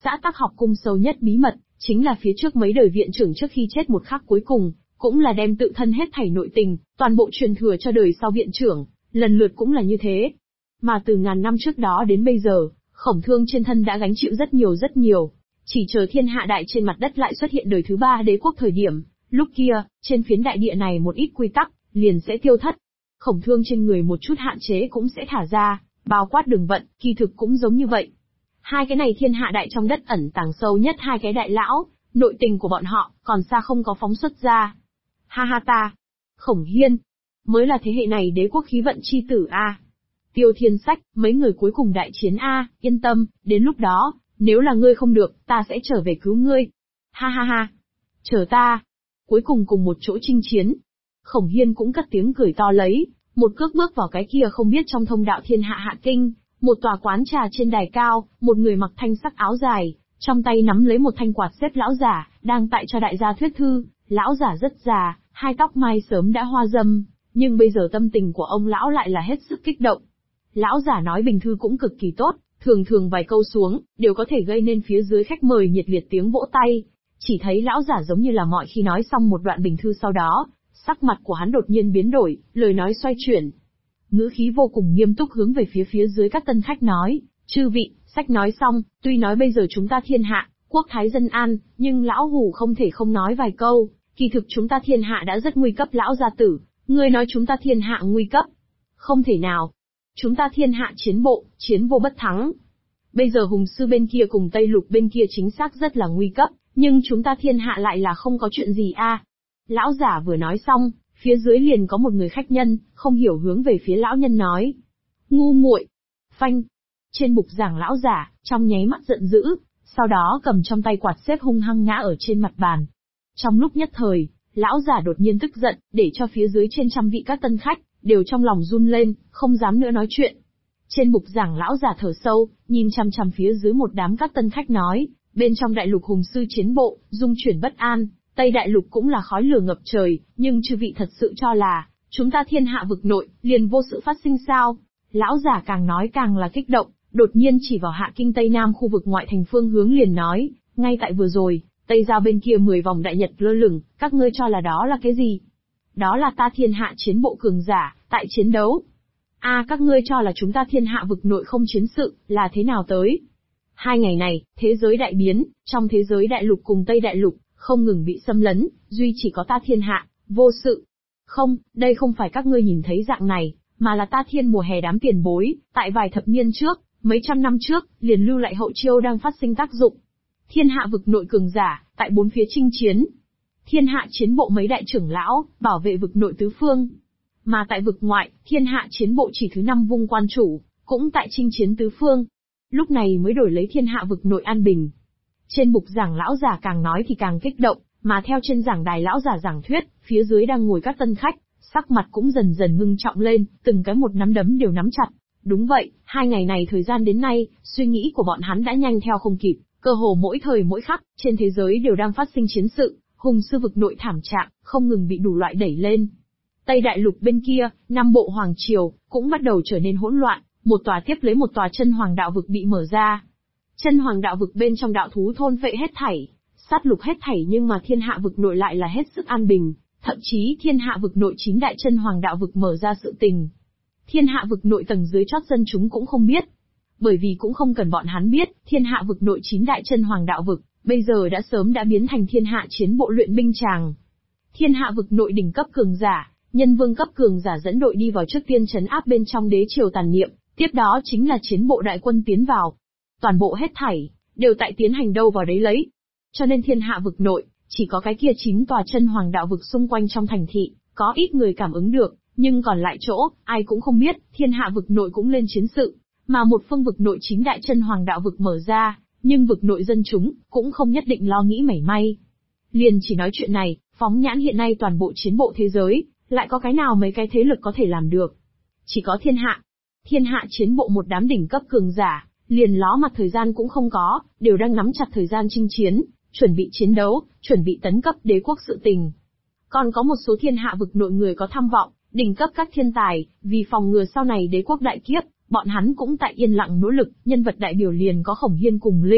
Dã Tắc học cung sâu nhất bí mật, chính là phía trước mấy đời viện trưởng trước khi chết một khắc cuối cùng, cũng là đem tự thân hết thảy nội tình, toàn bộ truyền thừa cho đời sau viện trưởng, lần lượt cũng là như thế. Mà từ ngàn năm trước đó đến bây giờ, Khổng Thương trên thân đã gánh chịu rất nhiều. Chỉ chờ thiên hạ đại trên mặt đất lại xuất hiện đời thứ 3 đế quốc thời điểm, lúc kia, trên phiến đại địa này một ít quy tắc, liền sẽ tiêu thất. Khổng Thương trên người một chút hạn chế cũng sẽ thả ra, bao quát đường vận, kỳ thực cũng giống như vậy. Hai cái này thiên hạ đại trong đất ẩn tàng sâu nhất hai cái đại lão, nội tình của bọn họ, còn xa không có phóng xuất ra. Ha ha ta! Khổng Hiên! Mới là thế hệ này đế quốc khí vận chi tử a. Tiêu Thiên Sách, mấy người cuối cùng đại chiến a, yên tâm, đến lúc đó, nếu là ngươi không được, ta sẽ trở về cứu ngươi. Ha ha ha! Chờ ta! Cuối cùng cùng một chỗ chinh chiến. Khổng Hiên cũng cất tiếng cười to lấy, một cước bước vào cái kia không biết trong thông đạo thiên hạ hạ kinh, một tòa quán trà trên đài cao, một người mặc thanh sắc áo dài, trong tay nắm lấy một thanh quạt xếp lão giả, đang tại cho đại gia thuyết thư. Lão giả rất già, hai tóc mai sớm đã hoa râm, nhưng bây giờ tâm tình của ông lão lại là hết sức kích động. Lão giả nói bình thư cũng cực kỳ tốt, thường vài câu xuống, đều có thể gây nên phía dưới khách mời nhiệt liệt tiếng vỗ tay. Chỉ thấy lão giả giống như là mọi khi nói xong một đoạn bình thư sau đó, sắc mặt của hắn đột nhiên biến đổi, lời nói xoay chuyển. Ngữ khí vô cùng nghiêm túc hướng về phía dưới các tân khách nói, chư vị, sách nói xong, tuy nói bây giờ chúng ta thiên hạ, quốc thái dân an, nhưng lão hủ không thể không nói vài câu, kỳ thực chúng ta thiên hạ đã rất nguy cấp lão gia tử, ngươi nói chúng ta thiên hạ nguy cấp. Không thể nào. Chúng ta thiên hạ chiến bộ, chiến vô bất thắng. Bây giờ hùng sư bên kia cùng Tây Lục bên kia chính xác rất là nguy cấp, nhưng chúng ta thiên hạ lại là không có chuyện gì a. Lão giả vừa nói xong, phía dưới liền có một người khách nhân, không hiểu hướng về phía lão nhân nói. Ngu muội. Phanh. Trên bục giảng lão giả, trong nháy mắt giận dữ, sau đó cầm trong tay quạt xếp hung hăng ngã ở trên mặt bàn. Trong lúc nhất thời, lão giả đột nhiên tức giận, để cho phía dưới trên trăm vị các tân khách, đều trong lòng run lên, không dám nữa nói chuyện. Trên bục giảng lão giả thở sâu, nhìn chằm chằm phía dưới một đám các tân khách nói, bên trong đại lục hùng sư chiến bộ, dung chuyển bất an, Tây đại lục cũng là khói lửa ngập trời, nhưng chư vị thật sự cho là, chúng ta thiên hạ vực nội, liền vô sự phát sinh sao? Lão giả càng nói càng là kích động, đột nhiên chỉ vào hạ kinh Tây Nam khu vực ngoại thành phương hướng liền nói, ngay tại vừa rồi, Tây giao bên kia 10 vòng đại nhật lơ lửng, các ngươi cho là đó là cái gì? Đó là ta thiên hạ chiến bộ cường giả, tại chiến đấu. Các ngươi cho là chúng ta thiên hạ vực nội không chiến sự, là thế nào tới? 2 ngày này, thế giới đại biến, trong thế giới đại lục cùng Tây đại lục, không ngừng bị xâm lấn, duy chỉ có ta thiên hạ, vô sự. Không, đây không phải các ngươi nhìn thấy dạng này, mà là ta thiên mùa hè đám tiền bối, tại vài thập niên trước, mấy trăm năm trước, liền lưu lại hậu chiêu đang phát sinh tác dụng. Thiên hạ vực nội cường giả, tại 4 phía chinh chiến. Thiên hạ chiến bộ mấy đại trưởng lão, bảo vệ vực nội tứ phương. Mà tại vực ngoại, thiên hạ chiến bộ chỉ thứ 5 vung quan chủ, cũng tại chinh chiến tứ phương. Lúc này mới đổi lấy thiên hạ vực nội an bình. Trên bục giảng lão giả càng nói thì càng kích động, mà theo trên giảng đài lão giả giảng thuyết, phía dưới đang ngồi các tân khách, sắc mặt cũng dần dần ngưng trọng lên, từng cái một nắm đấm đều nắm chặt. Đúng vậy, 2 ngày này thời gian đến nay, suy nghĩ của bọn hắn đã nhanh theo không kịp, cơ hồ mỗi thời mỗi khắc, trên thế giới đều đang phát sinh chiến sự, hùng sư vực nội thảm trạng, không ngừng bị đủ loại đẩy lên. Tây đại lục bên kia, Nam bộ hoàng triều, cũng bắt đầu trở nên hỗn loạn, một tòa tiếp lấy một tòa chân hoàng đạo vực bị mở ra. Chân hoàng đạo vực bên trong đạo thú thôn phệ hết thảy, sát lục hết thảy, nhưng mà thiên hạ vực nội lại là hết sức an bình, thậm chí thiên hạ vực nội 9 đại chân hoàng đạo vực mở ra sự tình. Thiên hạ vực nội tầng dưới chót dân chúng cũng không biết. Bởi vì cũng không cần bọn hắn biết, thiên hạ vực nội 9 đại chân hoàng đạo vực, bây giờ đã sớm đã biến thành thiên hạ chiến bộ luyện binh tràng. Thiên hạ vực nội đỉnh cấp cường giả, nhân vương cấp cường giả dẫn đội đi vào trước tiên trấn áp bên trong đế triều tàn niệm, tiếp đó chính là chiến bộ đại quân tiến vào. Toàn bộ hết thảy, đều tại tiến hành đâu vào đấy lấy. Cho nên thiên hạ vực nội, chỉ có cái kia 9 tòa chân hoàng đạo vực xung quanh trong thành thị, có ít người cảm ứng được, nhưng còn lại chỗ, ai cũng không biết, thiên hạ vực nội cũng lên chiến sự, mà một phương vực nội 9 đại chân hoàng đạo vực mở ra, nhưng vực nội dân chúng, cũng không nhất định lo nghĩ mảy may. Liền chỉ nói chuyện này, phóng nhãn hiện nay toàn bộ chiến bộ thế giới, lại có cái nào mấy cái thế lực có thể làm được. Chỉ có thiên hạ chiến bộ một đám đỉnh cấp cường giả, liền ló mặt thời gian cũng không có, đều đang nắm chặt thời gian chinh chiến, chuẩn bị chiến đấu, chuẩn bị tấn cấp đế quốc sự tình. Còn có một số thiên hạ vực nội người có tham vọng, đỉnh cấp các thiên tài, vì phòng ngừa sau này đế quốc đại kiếp, bọn hắn cũng tại yên lặng nỗ lực, nhân vật đại biểu liền có Khổng Hiên cùng Linh,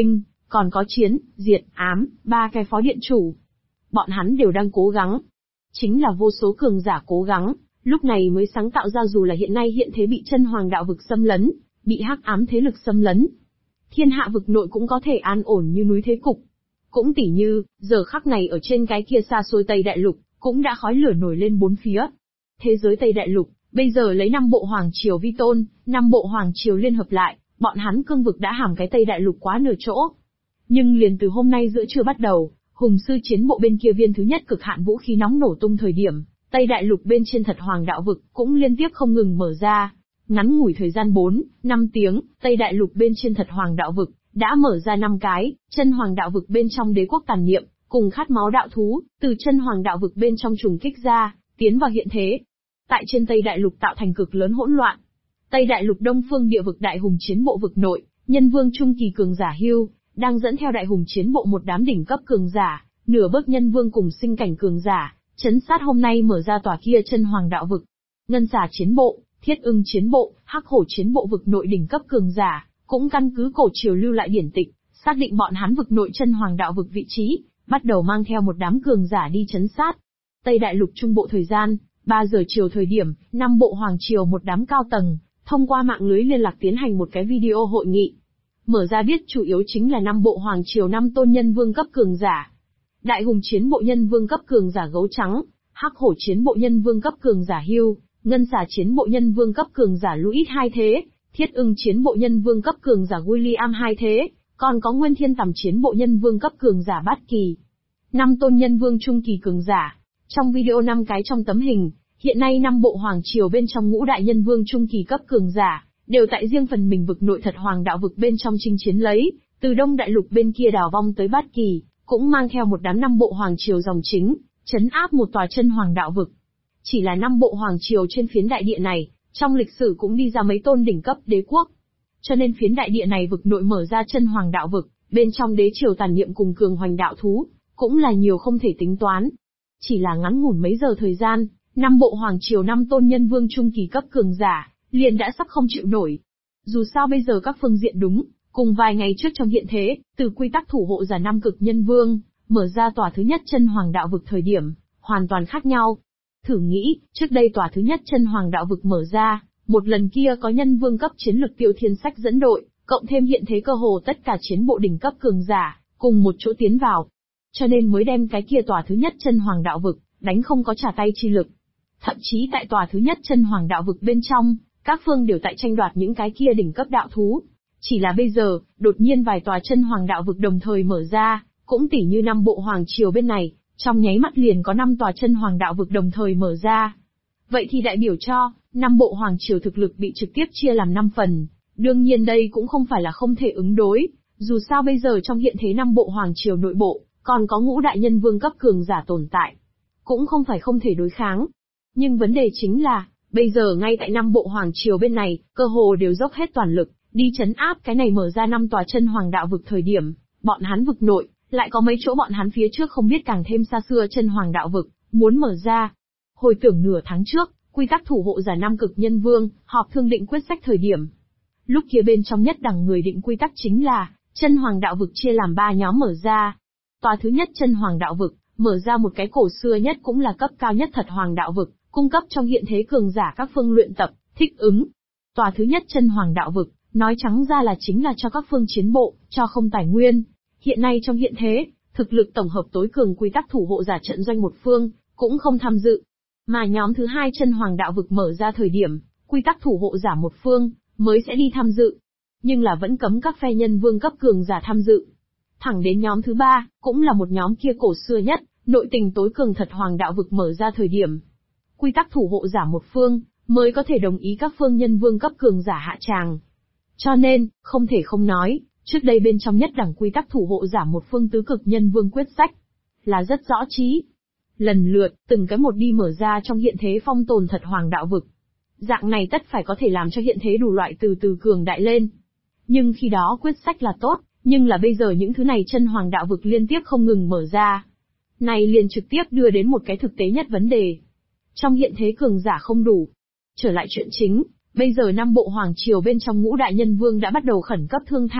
còn có Chiến, Diệt, Ám, ba cái phó điện chủ. Bọn hắn đều đang cố gắng. Chính là vô số cường giả cố gắng, lúc này mới sáng tạo ra dù là hiện nay hiện thế bị chân hoàng đạo vực xâm lấn, bị hắc ám thế lực xâm lấn. Thiên hạ vực nội cũng có thể an ổn như núi thế cục. Cũng tỉ như, giờ khắc này ở trên cái kia xa xôi Tây Đại Lục, cũng đã khói lửa nổi lên bốn phía. Thế giới Tây Đại Lục, bây giờ lấy 5 bộ hoàng triều vi tôn, 5 bộ hoàng triều liên hợp lại, bọn hắn cương vực đã hàm cái Tây Đại Lục quá nửa chỗ. Nhưng liền từ hôm nay giữa trưa bắt đầu, hùng sư chiến bộ bên kia viên thứ nhất cực hạn vũ khí nóng nổ tung thời điểm, Tây Đại Lục bên trên thật hoàng đạo vực cũng liên tiếp không ngừng mở ra. Ngắn ngủi thời gian 4-5 tiếng, Tây Đại Lục bên trên thật hoàng đạo vực đã mở ra 5 cái, chân hoàng đạo vực bên trong đế quốc tàn niệm, cùng khát máu đạo thú, từ chân hoàng đạo vực bên trong trùng kích ra, tiến vào hiện thế. Tại trên Tây Đại Lục tạo thành cực lớn hỗn loạn. Tây Đại Lục Đông Phương địa vực đại hùng chiến bộ vực nội, nhân vương trung kỳ cường giả Hưu, đang dẫn theo đại hùng chiến bộ một đám đỉnh cấp cường giả, nửa bước nhân vương cùng sinh cảnh cường giả, chấn sát hôm nay mở ra tòa kia chân hoàng đạo vực. Ngân xà chiến bộ, thiết ưng chiến bộ, hắc hổ chiến bộ vực nội đỉnh cấp cường giả, cũng căn cứ cổ triều lưu lại điển tịch, xác định bọn hắn vực nội chân hoàng đạo vực vị trí, bắt đầu mang theo một đám cường giả đi chấn sát. Tây Đại Lục trung bộ thời gian, 3 giờ chiều thời điểm, 5 bộ hoàng triều một đám cao tầng, thông qua mạng lưới liên lạc tiến hành một cái video hội nghị. Mở ra biết chủ yếu chính là 5 bộ hoàng triều 5 tôn nhân vương cấp cường giả. Đại hùng chiến bộ nhân vương cấp cường giả gấu trắng, hắc hổ chiến bộ nhân vương cấp cường giả Hưu, ngân xà chiến bộ nhân vương cấp cường giả Louis hai thế, thiết ưng chiến bộ nhân vương cấp cường giả William hai thế, còn có nguyên thiên tầm chiến bộ nhân vương cấp cường giả Bát Kỳ. 5 tôn nhân vương trung kỳ cường giả. Trong video 5 cái trong tấm hình, hiện nay 5 bộ hoàng triều bên trong ngũ đại nhân vương trung kỳ cấp cường giả, đều tại riêng phần mình vực nội thật hoàng đạo vực bên trong chinh chiến lấy, từ Đông Đại Lục bên kia đào vong tới Bát Kỳ, cũng mang theo một đám 5 bộ hoàng triều dòng chính, trấn áp một tòa chân hoàng đạo vực. Chỉ là 5 bộ hoàng triều trên phiến đại địa này, trong lịch sử cũng đi ra mấy tôn đỉnh cấp đế quốc. Cho nên phiến đại địa này vực nội mở ra chân hoàng đạo vực, bên trong đế triều tàn niệm cùng cường hoành đạo thú, cũng là nhiều không thể tính toán. Chỉ là ngắn ngủn mấy giờ thời gian, 5 bộ hoàng triều 5 tôn nhân vương trung kỳ cấp cường giả, liền đã sắp không chịu nổi. Dù sao bây giờ các phương diện đúng, cùng vài ngày trước trong hiện thế, từ quy tắc thủ hộ giả 5 cực nhân vương, mở ra tòa thứ nhất chân hoàng đạo vực thời điểm, hoàn toàn khác nhau. Thử nghĩ, trước đây tòa thứ nhất chân hoàng đạo vực mở ra, một lần kia có nhân vương cấp chiến lực Tiêu Thiên Sách dẫn đội, cộng thêm hiện thế cơ hồ tất cả chiến bộ đỉnh cấp cường giả, cùng một chỗ tiến vào. Cho nên mới đem cái kia tòa thứ nhất chân hoàng đạo vực, đánh không có trả tay chi lực. Thậm chí tại tòa thứ nhất chân hoàng đạo vực bên trong, các phương đều tại tranh đoạt những cái kia đỉnh cấp đạo thú. Chỉ là bây giờ, đột nhiên vài tòa chân hoàng đạo vực đồng thời mở ra, cũng tỉ như 5 bộ hoàng triều bên này, trong nháy mắt liền có 5 tòa chân hoàng đạo vực đồng thời mở ra. Vậy thì đại biểu cho, 5 bộ hoàng triều thực lực bị trực tiếp chia làm 5 phần. Đương nhiên đây cũng không phải là không thể ứng đối, dù sao bây giờ trong hiện thế 5 bộ hoàng triều nội bộ, còn có ngũ đại nhân vương cấp cường giả tồn tại. Cũng không phải không thể đối kháng. Nhưng vấn đề chính là, bây giờ ngay tại 5 bộ hoàng triều bên này, cơ hồ đều dốc hết toàn lực, đi chấn áp cái này mở ra 5 tòa chân hoàng đạo vực thời điểm, bọn hắn vực nội, lại có mấy chỗ bọn hắn phía trước không biết càng thêm xa xưa chân hoàng đạo vực, muốn mở ra. Hồi tưởng nửa tháng trước, quy tắc thủ hộ giả 5 cực nhân vương, họp thương định quyết sách thời điểm. Lúc kia bên trong nhất đẳng người định quy tắc chính là, chân hoàng đạo vực chia làm 3 nhóm mở ra. Tòa thứ nhất chân hoàng đạo vực, mở ra một cái cổ xưa nhất cũng là cấp cao nhất thật hoàng đạo vực, cung cấp trong hiện thế cường giả các phương luyện tập, thích ứng. Tòa thứ nhất chân hoàng đạo vực, nói trắng ra là chính là cho các phương chiến bộ, cho không tài nguyên. Hiện nay trong hiện thế, thực lực tổng hợp tối cường quy tắc thủ hộ giả trận doanh một phương, cũng không tham dự. Mà nhóm thứ 2 chân hoàng đạo vực mở ra thời điểm, quy tắc thủ hộ giả một phương, mới sẽ đi tham dự. Nhưng là vẫn cấm các phe nhân vương cấp cường giả tham dự. Thẳng đến nhóm thứ 3, cũng là một nhóm kia cổ xưa nhất, nội tình tối cường thật hoàng đạo vực mở ra thời điểm. Quy tắc thủ hộ giả một phương, mới có thể đồng ý các phương nhân vương cấp cường giả hạ tràng. Cho nên, không thể không nói, trước đây bên trong nhất đẳng quy tắc thủ hộ giả một phương tứ cực nhân vương quyết sách, là rất rõ trí. Lần lượt, từng cái một đi mở ra trong hiện thế phong tồn thật hoàng đạo vực. Dạng này tất phải có thể làm cho hiện thế đủ loại từ từ cường đại lên. Nhưng khi đó quyết sách là tốt, nhưng là bây giờ những thứ này chân hoàng đạo vực liên tiếp không ngừng mở ra. Này liền trực tiếp đưa đến một cái thực tế nhất vấn đề. Trong hiện thế cường giả không đủ. Trở lại chuyện chính, bây giờ 5 bộ hoàng triều bên trong ngũ đại nhân vương đã bắt đầu khẩn cấp thương thảo,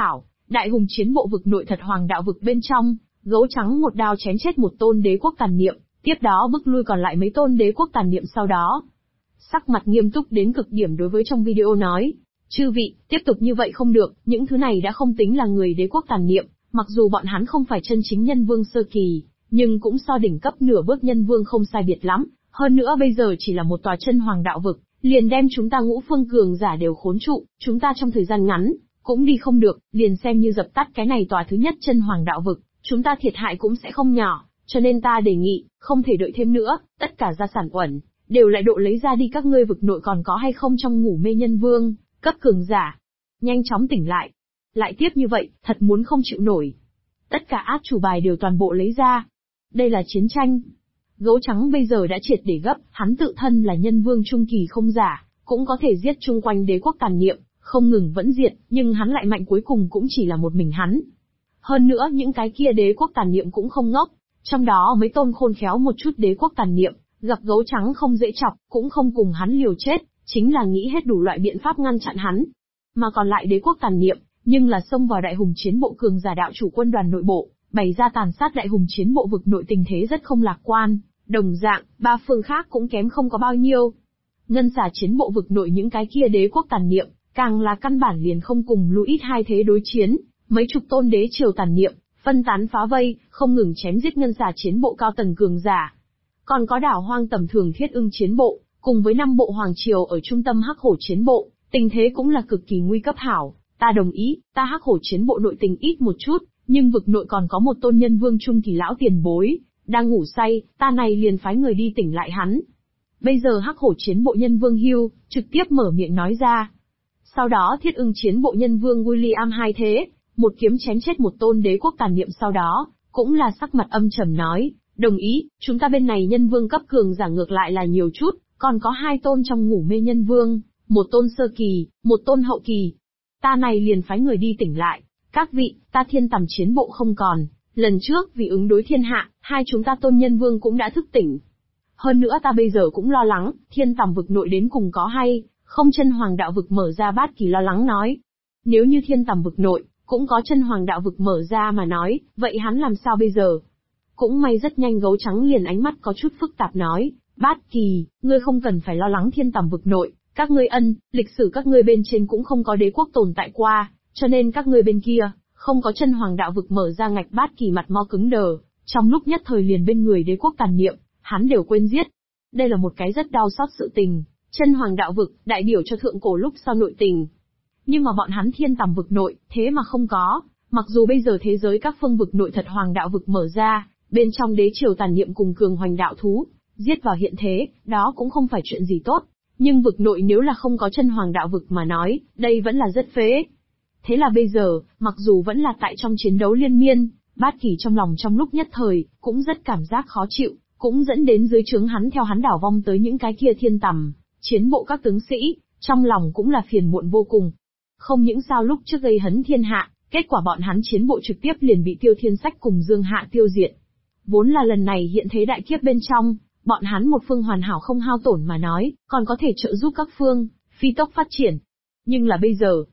Đại hùng chiến bộ vực nội thật hoàng đạo vực bên trong, gấu trắng một đao chém chết một tôn đế quốc tàn niệm, tiếp đó bức lui còn lại mấy tôn đế quốc tàn niệm sau đó. Sắc mặt nghiêm túc đến cực điểm đối với trong video nói, chư vị, tiếp tục như vậy không được, những thứ này đã không tính là người đế quốc tàn niệm, mặc dù bọn hắn không phải chân chính nhân vương sơ kỳ, nhưng cũng so đỉnh cấp nửa bước nhân vương không sai biệt lắm, hơn nữa bây giờ chỉ là một tòa chân hoàng đạo vực, liền đem chúng ta ngũ phương cường giả đều khốn trụ, chúng ta trong thời gian ngắn, cũng đi không được, liền xem như dập tắt cái này tòa thứ nhất chân hoàng đạo vực, chúng ta thiệt hại cũng sẽ không nhỏ, cho nên ta đề nghị, không thể đợi thêm nữa, tất cả gia sản uẩn, đều lại độ lấy ra đi, các ngươi vực nội còn có hay không trong ngủ mê nhân vương, cấp cường giả. Nhanh chóng tỉnh lại. Lại tiếp như vậy, thật muốn không chịu nổi. Tất cả át chủ bài đều toàn bộ lấy ra. Đây là chiến tranh. Gấu trắng bây giờ đã triệt để gấp, hắn tự thân là nhân vương trung kỳ không giả, cũng có thể giết chung quanh đế quốc tàn niệm, không ngừng vẫn diệt, nhưng hắn lại mạnh cuối cùng cũng chỉ là một mình hắn. Hơn nữa những cái kia đế quốc tàn niệm cũng không ngốc, trong đó mấy tôn khôn khéo một chút đế quốc tàn niệm, gặp gấu trắng không dễ chọc, cũng không cùng hắn liều chết, chính là nghĩ hết đủ loại biện pháp ngăn chặn hắn. Mà còn lại đế quốc tàn niệm, nhưng là xông vào đại hùng chiến bộ cường giả đạo chủ quân đoàn nội bộ, bày ra tàn sát đại hùng chiến bộ vực nội, tình thế rất không lạc quan, đồng dạng, ba phương khác cũng kém không có bao nhiêu. Ngân xà chiến bộ vực nội những cái kia đế quốc tàn niệm, càng là căn bản liền không cùng lũ ít hai thế đối chiến, mấy chục tôn đế triều tàn niệm, phân tán phá vây, không ngừng chém giết ngân xà chiến bộ cao tầng cường giả. Còn có đảo hoang tầm thường thiết ưng chiến bộ, cùng với 5 bộ hoàng triều ở trung tâm hắc hổ chiến bộ, tình thế cũng là cực kỳ nguy cấp hảo. Ta đồng ý, ta hắc hổ chiến bộ nội tình ít một chút, nhưng vực nội còn có một tôn nhân vương trung kỳ lão tiền bối, đang ngủ say, ta này liền phái người đi tỉnh lại hắn. Bây giờ hắc hổ chiến bộ nhân vương Hugh, trực tiếp mở miệng nói ra. Sau đó thiết ưng chiến bộ nhân vương William hai thế, một kiếm chém chết một tôn đế quốc tàn niệm, sau đó, cũng là sắc mặt âm trầm nói, đồng ý, chúng ta bên này nhân vương cấp cường giả ngược lại là nhiều chút, còn có 2 tôn trong ngủ mê nhân vương, một tôn sơ kỳ, một tôn hậu kỳ. Ta này liền phái người đi tỉnh lại, các vị, ta thiên tầm chiến bộ không còn, lần trước vì ứng đối thiên hạ, hai chúng ta tôn nhân vương cũng đã thức tỉnh. Hơn nữa ta bây giờ cũng lo lắng, thiên tầm vực nội đến cùng có hay, không chân hoàng đạo vực mở ra. Bát Kỳ lo lắng nói. Nếu như thiên tầm vực nội, cũng có chân hoàng đạo vực mở ra mà nói, vậy hắn làm sao bây giờ? Cũng may rất nhanh gấu trắng liền ánh mắt có chút phức tạp nói, Bát Kỳ, ngươi không cần phải lo lắng thiên tầm vực nội, các ngươi lịch sử các ngươi bên trên cũng không có đế quốc tồn tại qua, cho nên các ngươi bên kia, không có chân hoàng đạo vực mở ra. Ngạch Bát Kỳ mặt mo cứng đờ, trong lúc nhất thời liền bên người đế quốc tàn niệm, hắn đều quên giết. Đây là một cái rất đau xót sự tình, chân hoàng đạo vực, đại biểu cho thượng cổ lúc sau nội tình. Nhưng mà bọn hắn thiên tầm vực nội, thế mà không có, mặc dù bây giờ thế giới các phương vực nội thật hoàng đạo vực mở ra, bên trong đế triều tàn niệm cùng cường hoành đạo thú, giết vào hiện thế, đó cũng không phải chuyện gì tốt. Nhưng vực nội nếu là không có chân hoàng đạo vực mà nói, đây vẫn là rất phế. Thế là bây giờ, mặc dù vẫn là tại trong chiến đấu liên miên, Bát Kỳ trong lòng trong lúc nhất thời, cũng rất cảm giác khó chịu, cũng dẫn đến dưới trướng hắn theo hắn đảo vong tới những cái kia thiên tầm, chiến bộ các tướng sĩ, trong lòng cũng là phiền muộn vô cùng. Không những sao lúc trước gây hấn thiên hạ, kết quả bọn hắn chiến bộ trực tiếp liền bị Tiêu Thiên Sách cùng Dương Hạ tiêu diệt. Vốn là lần này hiện thế đại kiếp bên trong, bọn hắn một phương hoàn hảo không hao tổn mà nói, còn có thể trợ giúp các phương, phi tốc phát triển. Nhưng là bây giờ,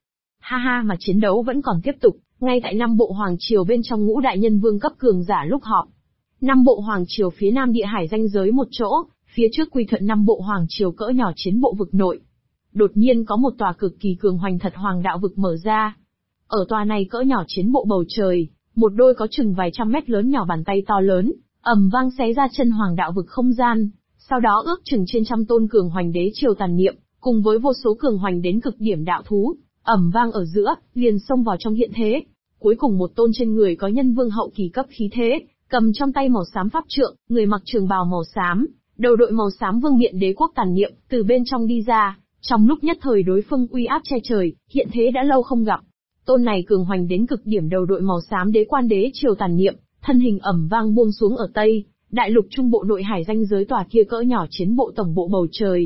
mà chiến đấu vẫn còn tiếp tục, ngay tại 5 bộ hoàng triều bên trong ngũ đại nhân vương cấp cường giả lúc họp. 5 bộ hoàng triều phía nam địa hải ranh giới một chỗ, phía trước quy thuận 5 bộ hoàng triều cỡ nhỏ chiến bộ vực nội. Đột nhiên có một tòa cực kỳ cường hoành thật hoàng đạo vực mở ra. Ở tòa này cỡ nhỏ chiến bộ bầu trời, một đôi có chừng vài trăm mét lớn nhỏ bàn tay to lớn, ầm vang xé ra chân hoàng đạo vực không gian, sau đó ước chừng trên trăm tôn cường hoành đế triều tàn niệm, cùng với vô số cường hoành đến cực điểm đạo thú, ầm vang ở giữa, liền xông vào trong hiện thế. Cuối cùng một tôn trên người có nhân vương hậu kỳ cấp khí thế, cầm trong tay màu xám pháp trượng, người mặc trường bào màu xám, đầu đội màu xám vương miện đế quốc tàn niệm, từ bên trong đi ra, trong lúc nhất thời đối phương uy áp che trời, hiện thế đã lâu không gặp. Tôn này cường hoành đến cực điểm đầu đội màu xám đế quan đế triều tàn niệm, thân hình ẩm vang buông xuống ở Tây, đại lục trung bộ nội hải ranh giới tòa kia cỡ nhỏ chiến bộ tổng bộ bầu trời.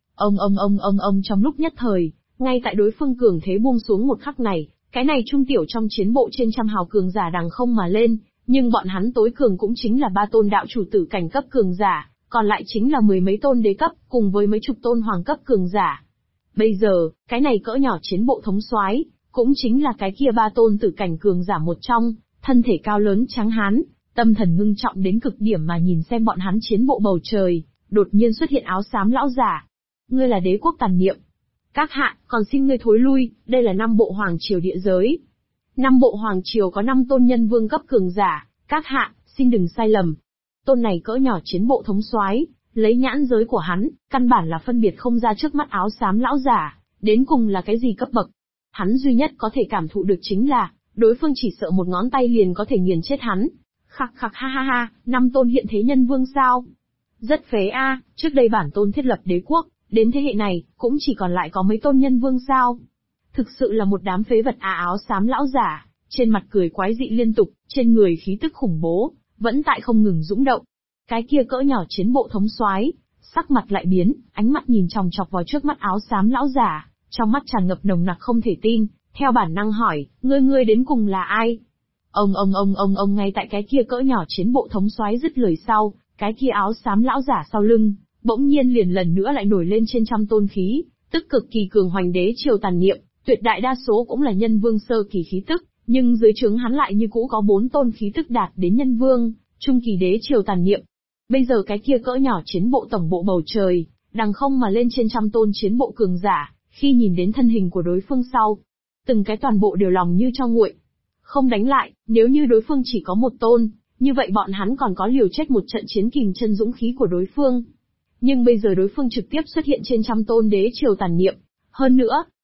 Ông trong lúc nhất thời, ngay tại đối phương cường thế buông xuống một khắc này, cái này trung tiểu trong chiến bộ trên trăm hào cường giả đằng không mà lên, nhưng bọn hắn tối cường cũng chính là 3 tôn đạo chủ tử cảnh cấp cường giả, còn lại chính là 10 mấy tôn đế cấp, cùng với mấy chục tôn hoàng cấp cường giả. Bây giờ, cái này cỡ nhỏ chiến bộ thống soái, cũng chính là cái kia ba tôn tử cảnh cường giả một trong, thân thể cao lớn trắng hán, tâm thần ngưng trọng đến cực điểm mà nhìn xem bọn hắn chiến bộ bầu trời, đột nhiên xuất hiện áo xám lão giả. Ngươi là đế quốc tàn niệm. Các hạ, còn xin ngươi thối lui, đây là năm bộ hoàng triều địa giới. Năm bộ hoàng triều có 5 tôn nhân vương cấp cường giả, các hạ, xin đừng sai lầm. Tôn này cỡ nhỏ chiến bộ thống soái, lấy nhãn giới của hắn, căn bản là phân biệt không ra trước mắt áo xám lão giả, đến cùng là cái gì cấp bậc. Hắn duy nhất có thể cảm thụ được chính là, đối phương chỉ sợ một ngón tay liền có thể nghiền chết hắn. Khặc khặc ha ha ha, 5 tôn hiện thế nhân vương sao? Rất phế a, trước đây bản tôn thiết lập đế quốc, đến thế hệ này, cũng chỉ còn lại có mấy tôn nhân vương sao? Thực sự là một đám phế vật áo xám lão giả, trên mặt cười quái dị liên tục, trên người khí tức khủng bố, vẫn tại không ngừng dũng động. Cái kia cỡ nhỏ chiến bộ thống soái, sắc mặt lại biến, ánh mắt nhìn chòng chọc vào trước mắt áo xám lão giả, trong mắt tràn ngập nồng nặc không thể tin, theo bản năng hỏi, ngươi đến cùng là ai? Ông ngay tại cái kia cỡ nhỏ chiến bộ thống soái dứt lời sau, cái kia áo xám lão giả sau lưng, bỗng nhiên liền lần nữa lại nổi lên trên trăm tôn khí, tức cực kỳ cường hoành đế triều tàn niệm, tuyệt đại đa số cũng là nhân vương sơ kỳ khí tức, nhưng dưới trướng hắn lại như cũ có 4 tôn khí tức đạt đến nhân vương, trung kỳ đế triều tàn niệm. Bây giờ cái kia cỡ nhỏ chiến bộ tổng bộ bầu trời, đằng không mà lên trên trăm tôn chiến bộ cường giả, khi nhìn đến thân hình của đối phương sau, từng cái toàn bộ đều lòng như cho nguội. Không đánh lại, nếu như đối phương chỉ có 1 tôn, như vậy bọn hắn còn có liều chết một trận chiến kình chân dũng khí của đối phương. Nhưng bây giờ đối phương trực tiếp xuất hiện trên trăm tôn đế triều tàn niệm, hơn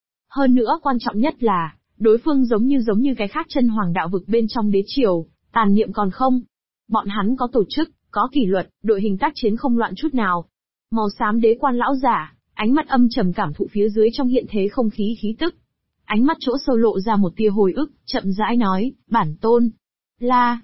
nữa quan trọng nhất là, đối phương giống như cái khác chân hoàng đạo vực bên trong đế triều, tàn niệm còn không. Bọn hắn có tổ chức, có kỷ luật, đội hình tác chiến không loạn chút nào. Màu xám đế quan lão giả, ánh mắt âm trầm cảm thụ phía dưới trong hiện thế không khí khí tức. Ánh mắt chỗ sâu lộ ra một tia hồi ức, chậm rãi nói, bản tôn. La.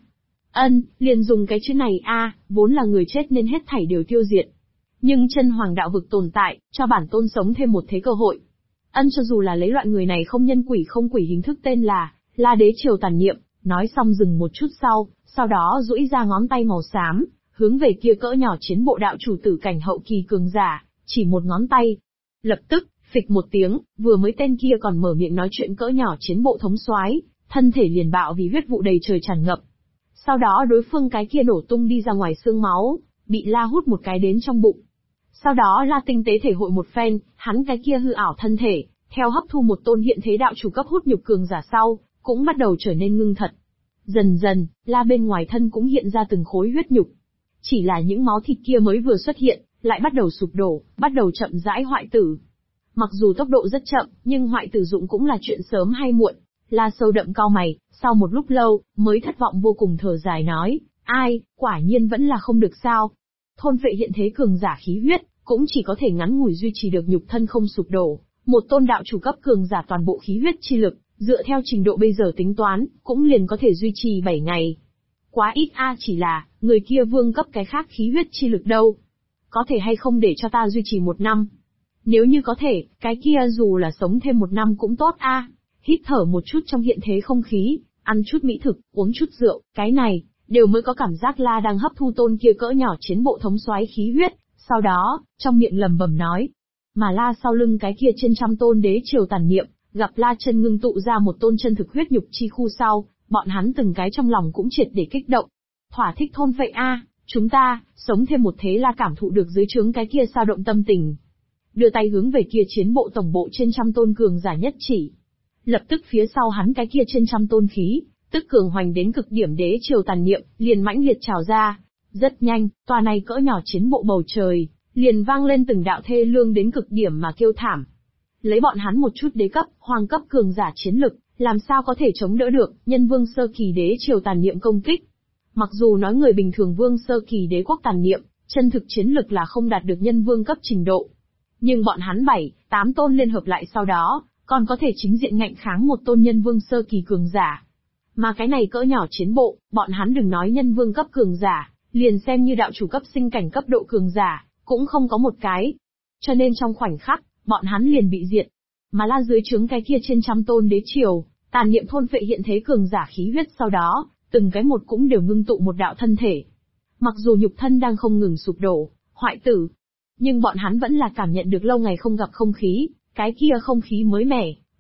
Liền dùng cái chữ này vốn là người chết nên hết thảy đều tiêu diệt. Nhưng chân hoàng đạo vực tồn tại, cho bản tôn sống thêm một thế cơ hội. Cho dù là lấy loại người này không nhân quỷ không quỷ hình thức tên là đế triều tàn niệm, nói xong dừng một chút sau đó duỗi ra ngón tay màu xám, hướng về kia cỡ nhỏ chiến bộ đạo chủ tử cảnh hậu kỳ cường giả, chỉ một ngón tay. Lập tức, phịch một tiếng, vừa mới tên kia còn mở miệng nói chuyện cỡ nhỏ chiến bộ thống soái, thân thể liền bạo vì huyết vụ đầy trời tràn ngập. Sau đó đối phương cái kia nổ tung đi ra ngoài xương máu, bị La hút một cái đến trong bụng. Sau đó La tinh tế thể hội một phen, hắn cái kia hư ảo thân thể, theo hấp thu một tôn hiện thế đạo chủ cấp hút nhục cường giả sau, cũng bắt đầu trở nên ngưng thật. Dần dần, La bên ngoài thân cũng hiện ra từng khối huyết nhục. Chỉ là những máu thịt kia mới vừa xuất hiện, lại bắt đầu sụp đổ, bắt đầu chậm rãi hoại tử. Mặc dù tốc độ rất chậm, nhưng hoại tử dụng cũng là chuyện sớm hay muộn. La sâu đậm cau mày, sau một lúc lâu, mới thất vọng vô cùng thở dài nói, quả nhiên vẫn là không được sao. Thôn phệ hiện thế cường giả khí huyết, cũng chỉ có thể ngắn ngủi duy trì được nhục thân không sụp đổ. Một tôn đạo chủ cấp cường giả toàn bộ khí huyết chi lực, dựa theo trình độ bây giờ tính toán, cũng liền có thể duy trì 7 ngày. Quá ít chỉ là, người kia vương cấp cái khác khí huyết chi lực đâu. Có thể hay không để cho ta duy trì 1 năm? Nếu như có thể, cái kia dù là sống thêm 1 năm cũng tốt Hít thở một chút trong hiện thế không khí, ăn chút mỹ thực, uống chút rượu, cái này, đều mới có cảm giác La đang hấp thu tôn kia cỡ nhỏ chiến bộ thống soái khí huyết, sau đó, trong miệng lẩm bẩm nói. Mà La sau lưng cái kia trên trăm tôn đế triều tàn niệm, gặp La chân ngưng tụ ra một tôn chân thực huyết nhục chi khu sau, bọn hắn từng cái trong lòng cũng triệt để kích động. Thỏa thích thôn phệ chúng ta, sống thêm một thế. La cảm thụ được dưới trướng cái kia sao động tâm tình. Đưa tay hướng về kia chiến bộ tổng bộ trên trăm tôn cường giả nhất chỉ. Lập tức phía sau hắn cái kia trên trăm tôn khí, tức cường hoành đến cực điểm đế triều tàn niệm, liền mãnh liệt trào ra. Rất nhanh, tòa này cỡ nhỏ chiến bộ bầu trời, liền vang lên từng đạo thê lương đến cực điểm mà kêu thảm. Lấy bọn hắn một chút đế cấp, hoàng cấp cường giả chiến lực, làm sao có thể chống đỡ được nhân vương sơ kỳ đế triều tàn niệm công kích. Mặc dù nói người bình thường vương sơ kỳ đế quốc tàn niệm, chân thực chiến lực là không đạt được nhân vương cấp trình độ. Nhưng bọn hắn 7-8 tôn liên hợp lại sau đó, còn có thể chính diện ngạnh kháng một tôn nhân vương sơ kỳ cường giả. Mà cái này cỡ nhỏ chiến bộ, bọn hắn đừng nói nhân vương cấp cường giả, liền xem như đạo chủ cấp sinh cảnh cấp độ cường giả, cũng không có một cái. Cho nên trong khoảnh khắc, bọn hắn liền bị diệt. Mà La dưới trướng cái kia trên trăm tôn đế triều, tàn niệm thôn phệ hiện thế cường giả khí huyết sau đó, từng cái một cũng đều ngưng tụ một đạo thân thể. Mặc dù nhục thân đang không ngừng sụp đổ, hoại tử, nhưng bọn hắn vẫn là cảm nhận được lâu ngày không gặp không khí, cái kia không khí mới mẻ,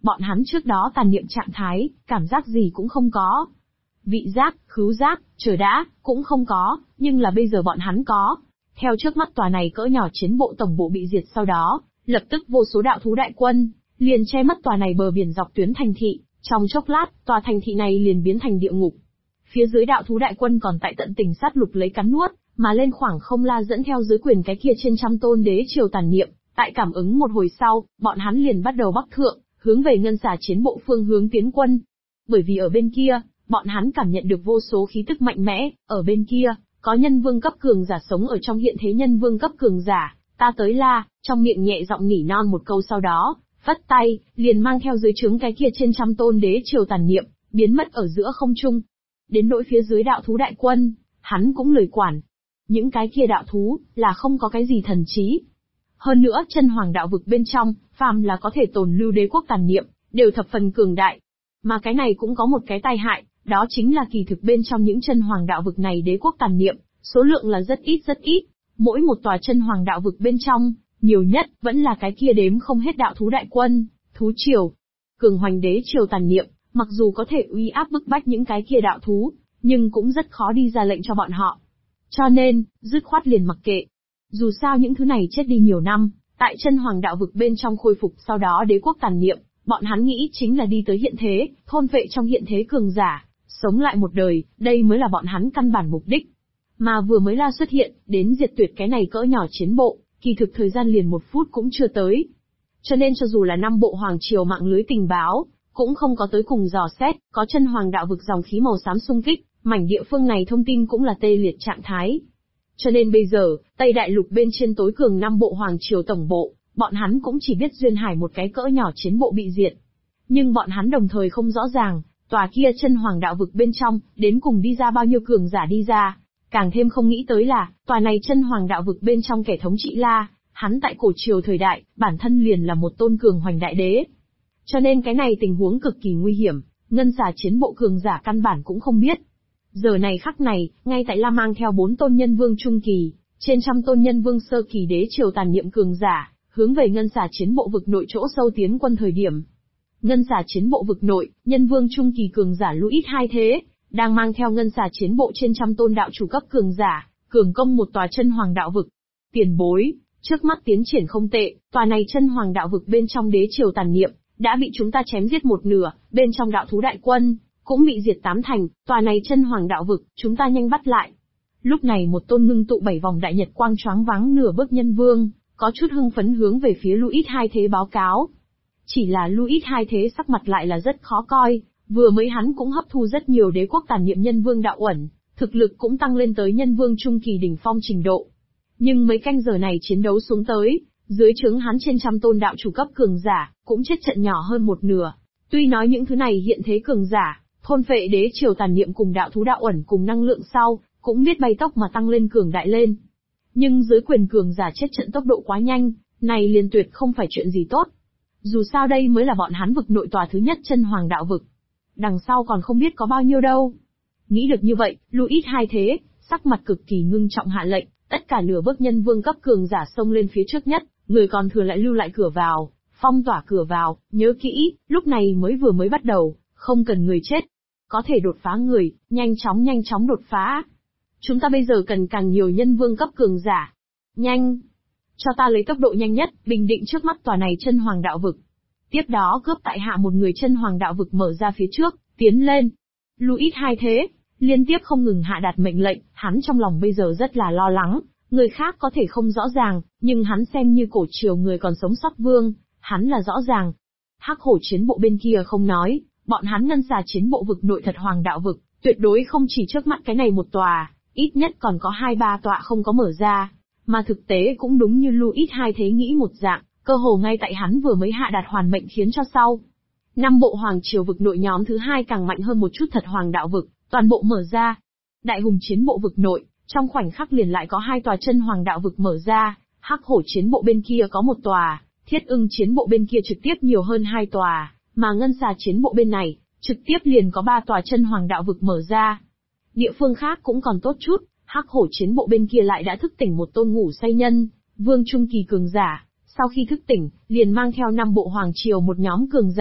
bọn hắn trước đó tàn niệm trạng thái, cảm giác gì cũng không có. Vị giác, khứu giác, chờ đã, cũng không có, nhưng là bây giờ bọn hắn có. Theo trước mắt tòa này cỡ nhỏ chiến bộ tổng bộ bị diệt sau đó, lập tức vô số đạo thú đại quân, liền che mất tòa này bờ biển dọc tuyến thành thị, trong chốc lát, tòa thành thị này liền biến thành địa ngục. Phía dưới đạo thú đại quân còn tại tận tình sát lục lấy cắn nuốt, mà lên khoảng không la dẫn theo dưới quyền cái kia trên trăm tôn đế triều tàn niệm, tại cảm ứng một hồi sau, bọn hắn liền bắt đầu bắc thượng, hướng về ngân xà chiến bộ phương hướng tiến quân. Bởi vì ở bên kia, bọn hắn cảm nhận được vô số khí tức mạnh mẽ, ở bên kia, có nhân vương cấp cường giả sống ở trong hiện thế nhân vương cấp cường giả, ta tới la, trong miệng nhẹ giọng nỉ non một câu sau đó, vất tay, liền mang theo dưới trướng cái kia trên trăm tôn đế triều tàn niệm, biến mất ở giữa không trung. Đến nỗi phía dưới đạo thú đại quân, hắn cũng lười quản. Những cái kia đạo thú, là không có cái gì thần trí. Hơn nữa chân hoàng đạo vực bên trong, phàm là có thể tồn lưu đế quốc tàn niệm, đều thập phần cường đại. Mà cái này cũng có một cái tai hại, đó chính là kỳ thực bên trong những chân hoàng đạo vực này đế quốc tàn niệm, số lượng là rất ít. Mỗi một tòa chân hoàng đạo vực bên trong, nhiều nhất, vẫn là cái kia đếm không hết đạo thú đại quân, thú triều. Cường hoành đế triều tàn niệm, mặc dù có thể uy áp bức bách những cái kia đạo thú, nhưng cũng rất khó đi ra lệnh cho bọn họ. Cho nên, dứt khoát liền mặc kệ. Dù sao những thứ này chết đi nhiều năm, tại chân hoàng đạo vực bên trong khôi phục sau đó đế quốc tàn niệm, bọn hắn nghĩ chính là đi tới hiện thế, thôn vệ trong hiện thế cường giả, sống lại một đời, đây mới là bọn hắn căn bản mục đích. Mà vừa mới la xuất hiện, đến diệt tuyệt cái này cỡ nhỏ chiến bộ, kỳ thực thời gian liền 1 phút cũng chưa tới. Cho nên cho dù là 5 bộ hoàng triều mạng lưới tình báo, cũng không có tới cùng dò xét, có chân hoàng đạo vực dòng khí màu xám xung kích, mảnh địa phương này thông tin cũng là tê liệt trạng thái. Cho nên bây giờ, Tây Đại Lục bên trên tối cường 5 bộ hoàng triều tổng bộ, bọn hắn cũng chỉ biết duyên hải một cái cỡ nhỏ chiến bộ bị diệt. Nhưng bọn hắn đồng thời không rõ ràng, tòa kia chân hoàng đạo vực bên trong, đến cùng đi ra bao nhiêu cường giả đi ra. Càng thêm không nghĩ tới là, tòa này chân hoàng đạo vực bên trong kẻ thống trị La, hắn tại cổ triều thời đại, bản thân liền là một tôn cường hoành đại đế. Cho nên cái này tình huống cực kỳ nguy hiểm, ngân xà chiến bộ cường giả căn bản cũng không biết. Giờ này khắc này, ngay tại La mang theo 4 tôn nhân vương trung kỳ, trên trăm tôn nhân vương sơ kỳ đế triều tàn niệm cường giả, hướng về ngân xà chiến bộ vực nội chỗ sâu tiến quân thời điểm. Ngân xà chiến bộ vực nội, nhân vương trung kỳ cường giả lũ ít hai thế, đang mang theo ngân xà chiến bộ trên trăm tôn đạo chủ cấp cường giả, cường công một tòa chân hoàng đạo vực. Tiền bối, trước mắt tiến triển không tệ, tòa này chân hoàng đạo vực bên trong đế triều tàn niệm, đã bị chúng ta chém giết một nửa, bên trong đạo thú đại quân, cũng bị diệt 8 thành, tòa này chân hoàng đạo vực, chúng ta nhanh bắt lại. Lúc này một tôn ngưng tụ 7 vòng đại nhật quang choáng váng nửa bước nhân vương, có chút hưng phấn hướng về phía Luis hai thế báo cáo. Chỉ là Luis hai thế sắc mặt lại là rất khó coi, vừa mới hắn cũng hấp thu rất nhiều đế quốc tàn niệm nhân vương đạo uẩn, thực lực cũng tăng lên tới nhân vương trung kỳ đỉnh phong trình độ. Nhưng mấy canh giờ này chiến đấu xuống tới, dưới trướng hắn trên trăm tôn đạo chủ cấp cường giả, cũng chết trận nhỏ hơn một nửa. Tuy nói những thứ này hiện thế cường giả, thôn phệ đế triều tàn niệm cùng đạo thú đạo uẩn cùng năng lượng sau, cũng biết bay tốc mà tăng lên cường đại lên. Nhưng dưới quyền cường giả chết trận tốc độ quá nhanh, này liền tuyệt không phải chuyện gì tốt. Dù sao đây mới là bọn hắn vực nội tòa thứ nhất chân hoàng đạo vực. Đằng sau còn không biết có bao nhiêu đâu. Nghĩ được như vậy, Luis hai thế, sắc mặt cực kỳ ngưng trọng hạ lệnh, tất cả nửa bước nhân vương cấp cường giả xông lên phía trước nhất, người còn thừa lại lưu lại cửa vào, phong tỏa cửa vào, nhớ kỹ, lúc này mới bắt đầu, không cần người chết. Có thể đột phá người, nhanh chóng đột phá. Chúng ta bây giờ cần càng nhiều nhân vương cấp cường giả. Nhanh! Cho ta lấy tốc độ nhanh nhất, bình định trước mắt tòa này chân hoàng đạo vực. Tiếp đó cướp tại hạ một người chân hoàng đạo vực mở ra phía trước, tiến lên. Luis hai thế, liên tiếp không ngừng hạ đạt mệnh lệnh, hắn trong lòng bây giờ rất là lo lắng, người khác có thể không rõ ràng, nhưng hắn xem như cổ triều người còn sống sót vương, hắn là rõ ràng. Hắc hổ chiến bộ bên kia không nói, bọn hắn ngân xà chiến bộ vực nội thật hoàng đạo vực, tuyệt đối không chỉ trước mắt cái này một tòa, ít nhất còn có 2-3 tọa không có mở ra. Mà thực tế cũng đúng như Luis hai thế nghĩ một dạng, cơ hồ ngay tại hắn vừa mới hạ đạt hoàn mệnh khiến cho sau. 5 bộ hoàng triều vực nội nhóm thứ 2 càng mạnh hơn một chút thật hoàng đạo vực, toàn bộ mở ra. Đại hùng chiến bộ vực nội, trong khoảnh khắc liền lại có 2 tòa chân hoàng đạo vực mở ra, hắc hổ chiến bộ bên kia có 1 tòa, thiết ưng chiến bộ bên kia trực tiếp nhiều hơn 2 tòa, mà ngân xà chiến bộ bên này, trực tiếp liền có 3 tòa chân hoàng đạo vực mở ra. Địa phương khác cũng còn tốt chút, hắc hổ chiến bộ bên kia lại đã thức tỉnh một tôn ngủ say nhân, vương trung kỳ cường giả, sau khi thức tỉnh, liền mang theo 5 bộ hoàng triều một nhóm cường giả,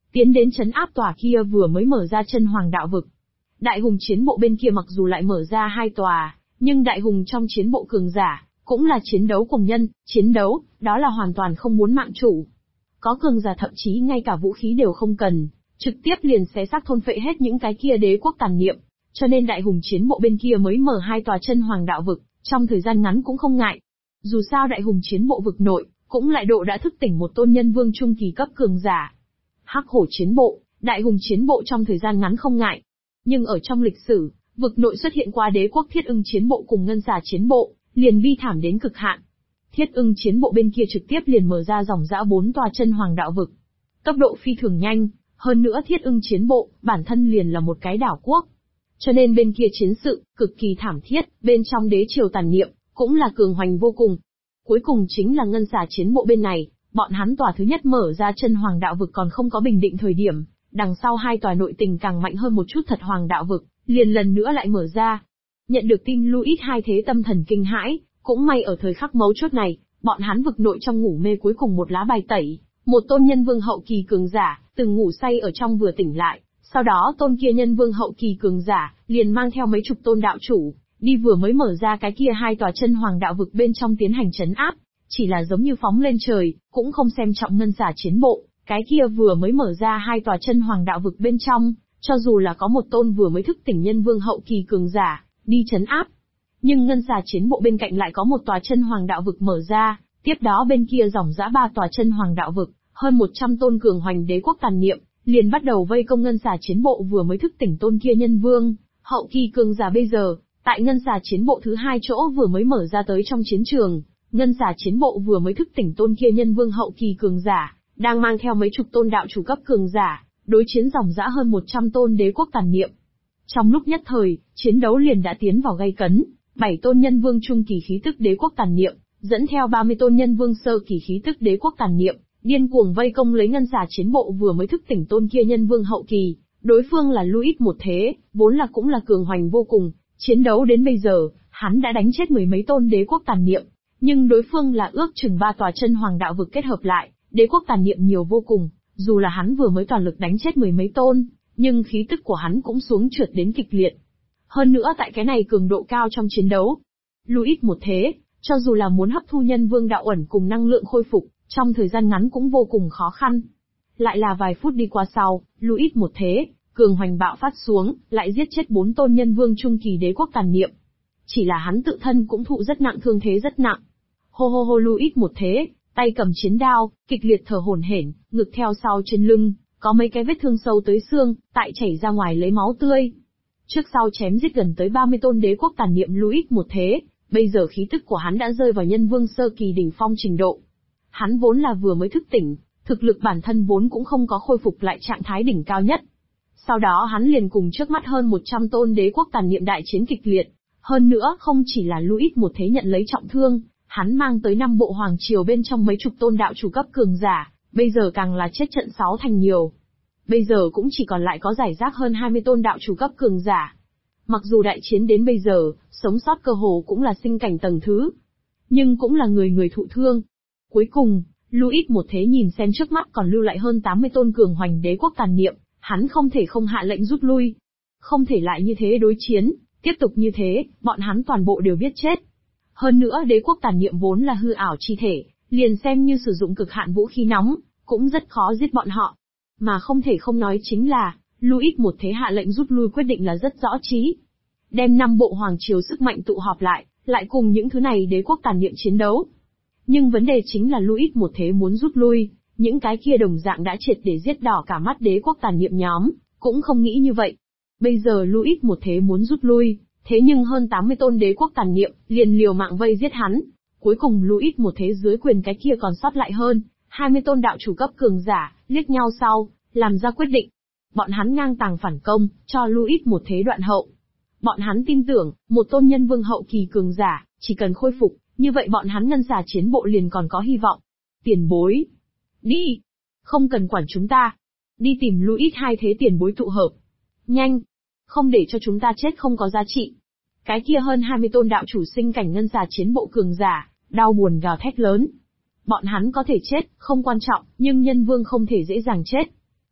tiến đến trấn áp tòa kia vừa mới mở ra chân hoàng đạo vực. Đại hùng chiến bộ bên kia mặc dù lại mở ra 2 tòa, nhưng đại hùng trong chiến bộ cường giả, cũng là chiến đấu cùng nhân, chiến đấu, đó là hoàn toàn không muốn mạng chủ. Có cường giả thậm chí ngay cả vũ khí đều không cần, trực tiếp liền xé xác thôn phệ hết những cái kia đế quốc tàn niệm, cho nên đại hùng chiến bộ bên kia mới mở 2 tòa chân hoàng đạo vực, trong thời gian ngắn cũng không ngại. Dù sao đại hùng chiến bộ vực nội, cũng lại độ đã thức tỉnh một tôn nhân vương trung kỳ cấp cường giả. Hắc hổ chiến bộ, đại hùng chiến bộ trong thời gian ngắn không ngại. Nhưng ở trong lịch sử, vực nội xuất hiện qua đế quốc thiết ưng chiến bộ cùng ngân xà chiến bộ, liền bi thảm đến cực hạn. Thiết ưng chiến bộ bên kia trực tiếp liền mở ra dòng dã 4 tòa chân hoàng đạo vực. Tốc độ phi thường nhanh, hơn nữa thiết ưng chiến bộ, bản thân liền là một cái đảo quốc. Cho nên bên kia chiến sự, cực kỳ thảm thiết, bên trong đế triều tàn niệm, cũng là cường hoành vô cùng. Cuối cùng chính là ngân xà chiến bộ bên này, bọn hắn tòa thứ nhất mở ra chân hoàng đạo vực còn không có bình định thời điểm, đằng sau 2 tòa nội tình càng mạnh hơn một chút thật hoàng đạo vực, liền lần nữa lại mở ra. Nhận được tin Louis hai thế tâm thần kinh hãi, cũng may ở thời khắc mấu chốt này, bọn hắn vực nội trong ngủ mê cuối cùng một lá bài tẩy, một tôn nhân vương hậu kỳ cường giả, từng ngủ say ở trong vừa tỉnh lại, sau đó tôn kia nhân vương hậu kỳ cường giả, liền mang theo mấy chục tôn đạo chủ, đi vừa mới mở ra cái kia 2 tòa chân hoàng đạo vực bên trong tiến hành trấn áp, chỉ là giống như phóng lên trời, cũng không xem trọng ngân xà chiến bộ, cái kia vừa mới mở ra 2 tòa chân hoàng đạo vực bên trong, cho dù là có một tôn vừa mới thức tỉnh nhân vương hậu kỳ cường giả, đi trấn áp. Nhưng ngân xà chiến bộ bên cạnh lại có một tòa chân hoàng đạo vực mở ra, tiếp đó bên kia dòng dã 3 tòa chân hoàng đạo vực, hơn 100 tôn cường hoành đế quốc tàn niệm, liền bắt đầu vây công ngân xà chiến bộ vừa mới thức tỉnh tôn kia nhân vương, hậu kỳ cường giả bây giờ, tại ngân xà chiến bộ thứ 2 chỗ vừa mới mở ra tới trong chiến trường, ngân xà chiến bộ vừa mới thức tỉnh tôn kia nhân vương hậu kỳ cường giả, đang mang theo mấy chục tôn đạo chủ cấp cường giả, đối chiến dòng dã hơn 100 tôn đế quốc tàn niệm. Trong lúc nhất thời, chiến đấu liền đã tiến vào gay cấn, 7 tôn nhân vương trung kỳ khí tức đế quốc tàn niệm, dẫn theo 30 tôn nhân vương sơ kỳ khí tức đế quốc tàn niệm, điên cuồng vây công lấy ngân xà chiến bộ vừa mới thức tỉnh tôn kia nhân vương hậu kỳ. Đối phương là Louis một thế, vốn là cũng là cường hoành vô cùng, chiến đấu đến bây giờ, hắn đã đánh chết 10 mấy tôn đế quốc tàn niệm, nhưng đối phương là ước chừng 3 tòa chân hoàng đạo vực kết hợp lại, đế quốc tàn niệm nhiều vô cùng, dù là hắn vừa mới toàn lực đánh chết 10 mấy tôn, nhưng khí tức của hắn cũng xuống trượt đến kịch liệt. Hơn nữa tại cái này cường độ cao trong chiến đấu, Louis một thế, cho dù là muốn hấp thu nhân vương đạo ẩn cùng năng lượng khôi phục, trong thời gian ngắn cũng vô cùng khó khăn. Lại là vài phút đi qua sau, Louis một thế, cường hoành bạo phát xuống, lại giết chết 4 tôn nhân vương trung kỳ đế quốc tàn niệm. Chỉ là hắn tự thân cũng thụ rất nặng thương thế rất nặng. Hô hô hô Louis một thế, tay cầm chiến đao, kịch liệt thở hổn hển, ngực theo sau trên lưng, có mấy cái vết thương sâu tới xương, tại chảy ra ngoài lấy máu tươi. Trước sau chém giết gần tới 30 tôn đế quốc tàn niệm Louis một thế, bây giờ khí tức của hắn đã rơi vào nhân vương sơ kỳ đỉnh phong trình độ. Hắn vốn là vừa mới thức tỉnh, thực lực bản thân vốn cũng không có khôi phục lại trạng thái đỉnh cao nhất. Sau đó hắn liền cùng trước mắt hơn 100 tôn đế quốc tàn niệm đại chiến kịch liệt. Hơn nữa không chỉ là Louis một thế nhận lấy trọng thương, hắn mang tới 5 bộ hoàng triều bên trong mấy chục tôn đạo chủ cấp cường giả, bây giờ càng là chết trận 6 thành nhiều. Bây giờ cũng chỉ còn lại có giải rác hơn 20 tôn đạo chủ cấp cường giả. Mặc dù đại chiến đến bây giờ, sống sót cơ hồ cũng là sinh cảnh tầng thứ, nhưng cũng là người người thụ thương. Cuối cùng, Louis một thế nhìn xem trước mắt còn lưu lại hơn 80 tôn cường hoành đế quốc tàn niệm, hắn không thể không hạ lệnh rút lui. Không thể lại như thế đối chiến, tiếp tục như thế, bọn hắn toàn bộ đều biết chết. Hơn nữa đế quốc tàn niệm vốn là hư ảo chi thể, liền xem như sử dụng cực hạn vũ khí nóng, cũng rất khó giết bọn họ. Mà không thể không nói chính là, Louis một thế hạ lệnh rút lui quyết định là rất rõ trí. Đem 5 bộ hoàng triều sức mạnh tụ họp lại cùng những thứ này đế quốc tàn niệm chiến đấu. Nhưng vấn đề chính là Louis một thế muốn rút lui, những cái kia đồng dạng đã triệt để giết đỏ cả mắt đế quốc tàn niệm nhóm, cũng không nghĩ như vậy. Bây giờ Louis một thế muốn rút lui, thế nhưng hơn 80 tôn đế quốc tàn niệm, liền liều mạng vây giết hắn. Cuối cùng Louis một thế dưới quyền cái kia còn sót lại hơn 20 tôn đạo chủ cấp cường giả, liếc nhau sau, làm ra quyết định. Bọn hắn ngang tàng phản công, cho Louis một thế đoạn hậu. Bọn hắn tin tưởng, một tôn nhân vương hậu kỳ cường giả, chỉ cần khôi phục, như vậy bọn hắn ngân xà chiến bộ liền còn có hy vọng. Tiền bối. Đi. Không cần quản chúng ta. Đi tìm Louis hai thế tiền bối tụ hợp. Nhanh. Không để cho chúng ta chết không có giá trị. Cái kia hơn 20 tôn đạo chủ sinh cảnh ngân xà chiến bộ cường giả, đau buồn gào thét lớn. Bọn hắn có thể chết, không quan trọng, nhưng nhân vương không thể dễ dàng chết.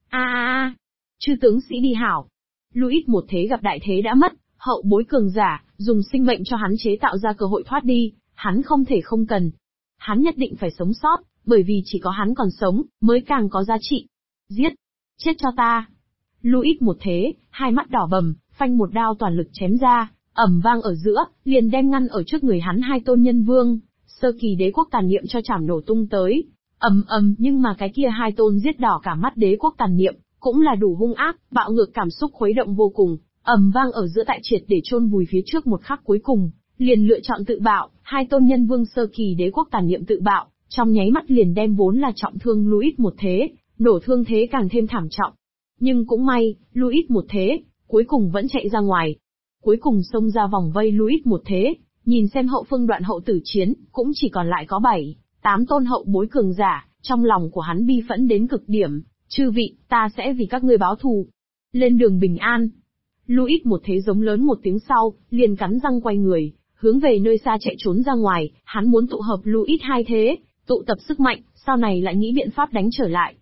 Chư tướng sĩ đi hảo. Louis một thế gặp đại thế đã mất, hậu bối cường giả, dùng sinh mệnh cho hắn chế tạo ra cơ hội thoát đi, hắn không thể không cần. Hắn nhất định phải sống sót, bởi vì chỉ có hắn còn sống, mới càng có giá trị. Giết! Chết cho ta! Louis một thế, hai mắt đỏ bầm, phanh một đao toàn lực chém ra, ầm vang ở giữa, liền đem ngăn ở trước người hắn hai tôn nhân vương, sơ kỳ đế quốc tàn niệm cho chảm nổ tung tới. Nhưng mà cái kia hai tôn giết đỏ cả mắt đế quốc tàn niệm, cũng là đủ hung ác, bạo ngược cảm xúc khuấy động vô cùng, ầm vang ở giữa tại triệt để chôn vùi phía trước một khắc cuối cùng, liền lựa chọn tự bạo, hai tôn nhân vương sơ kỳ đế quốc tàn niệm tự bạo, trong nháy mắt liền đem vốn là trọng thương Louis một thế, nổ thương thế càng thêm thảm trọng. Nhưng cũng may, Louis một thế, cuối cùng vẫn chạy ra ngoài. Cuối cùng xông ra vòng vây Louis một thế, nhìn xem hậu phương đoạn hậu tử chiến, cũng chỉ còn lại có 7-8 tôn hậu bối cường giả, trong lòng của hắn bi phẫn đến cực điểm. Chư vị, ta sẽ vì các ngươi báo thù. Lên đường bình an. Louis một thế giống lớn một tiếng sau, liền cắn răng quay người, hướng về nơi xa chạy trốn ra ngoài, hắn muốn tụ hợp Louis hai thế, tụ tập sức mạnh, sau này lại nghĩ biện pháp đánh trở lại.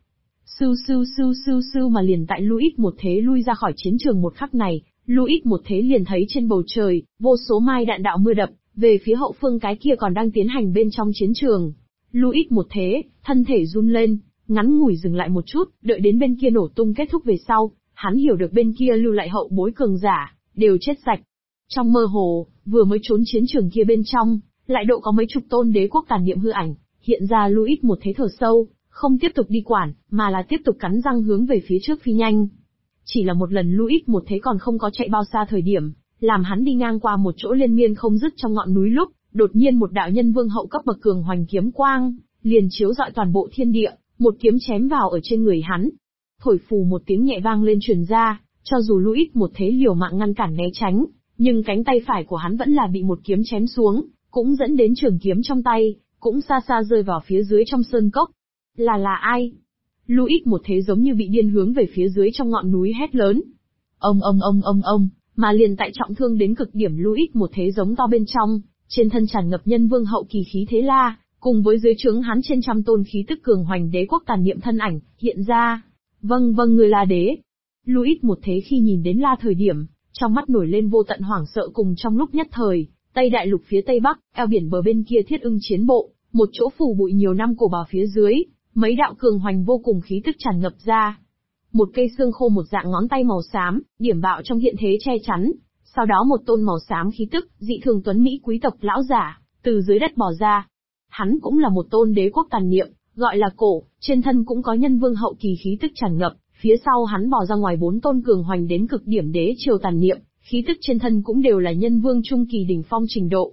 Sưu mà liền tại Louis một thế lui ra khỏi chiến trường một khắc này, Louis một thế liền thấy trên bầu trời, vô số mai đạn đạo mưa đập, về phía hậu phương cái kia còn đang tiến hành bên trong chiến trường. Louis một thế, thân thể run lên, ngắn ngủi dừng lại một chút, đợi đến bên kia nổ tung kết thúc về sau, hắn hiểu được bên kia lưu lại hậu bối cường giả, đều chết sạch. Trong mơ hồ, vừa mới trốn chiến trường kia bên trong, lại độ có mấy chục tôn đế quốc tàn niệm hư ảnh, hiện ra Louis một thế thở sâu, không tiếp tục đi quản, mà là tiếp tục cắn răng hướng về phía trước phi nhanh. Chỉ là một lần Louis một thế còn không có chạy bao xa thời điểm, làm hắn đi ngang qua một chỗ liên miên không dứt trong ngọn núi lúc, đột nhiên một đạo nhân vương hậu cấp bậc cường hoành kiếm quang, liền chiếu rọi toàn bộ thiên địa, một kiếm chém vào ở trên người hắn. Thổi phù một tiếng nhẹ vang lên truyền ra, cho dù Louis một thế liều mạng ngăn cản né tránh, nhưng cánh tay phải của hắn vẫn là bị một kiếm chém xuống, cũng dẫn đến trường kiếm trong tay, cũng xa xa rơi vào phía dưới trong sơn cốc. Là ai? Louis một thế giống như bị điên hướng về phía dưới trong ngọn núi hét lớn. Ông, mà liền tại trọng thương đến cực điểm Louis một thế giống to bên trong, trên thân tràn ngập nhân vương hậu kỳ khí thế la, cùng với dưới trướng hắn trên trăm tôn khí tức cường hoành đế quốc tàn niệm thân ảnh, hiện ra. Vâng, người là đế. Louis một thế khi nhìn đến la thời điểm, trong mắt nổi lên vô tận hoảng sợ cùng trong lúc nhất thời, Tây Đại Lục phía Tây Bắc, eo biển bờ bên kia Thiết Ưng chiến bộ, một chỗ phủ bụi nhiều năm cổ bào phía dưới, mấy đạo cường hoành vô cùng khí tức tràn ngập ra. Một cây xương khô một dạng ngón tay màu xám, điểm bạo trong hiện thế che chắn, sau đó một tôn màu xám khí tức, dị thường tuấn mỹ quý tộc lão giả, từ dưới đất bò ra. Hắn cũng là một tôn đế quốc tàn niệm, gọi là Cổ, trên thân cũng có nhân vương hậu kỳ khí tức tràn ngập, phía sau hắn bò ra ngoài 4 tôn cường hoành đến cực điểm đế triều tàn niệm, khí tức trên thân cũng đều là nhân vương trung kỳ đỉnh phong trình độ.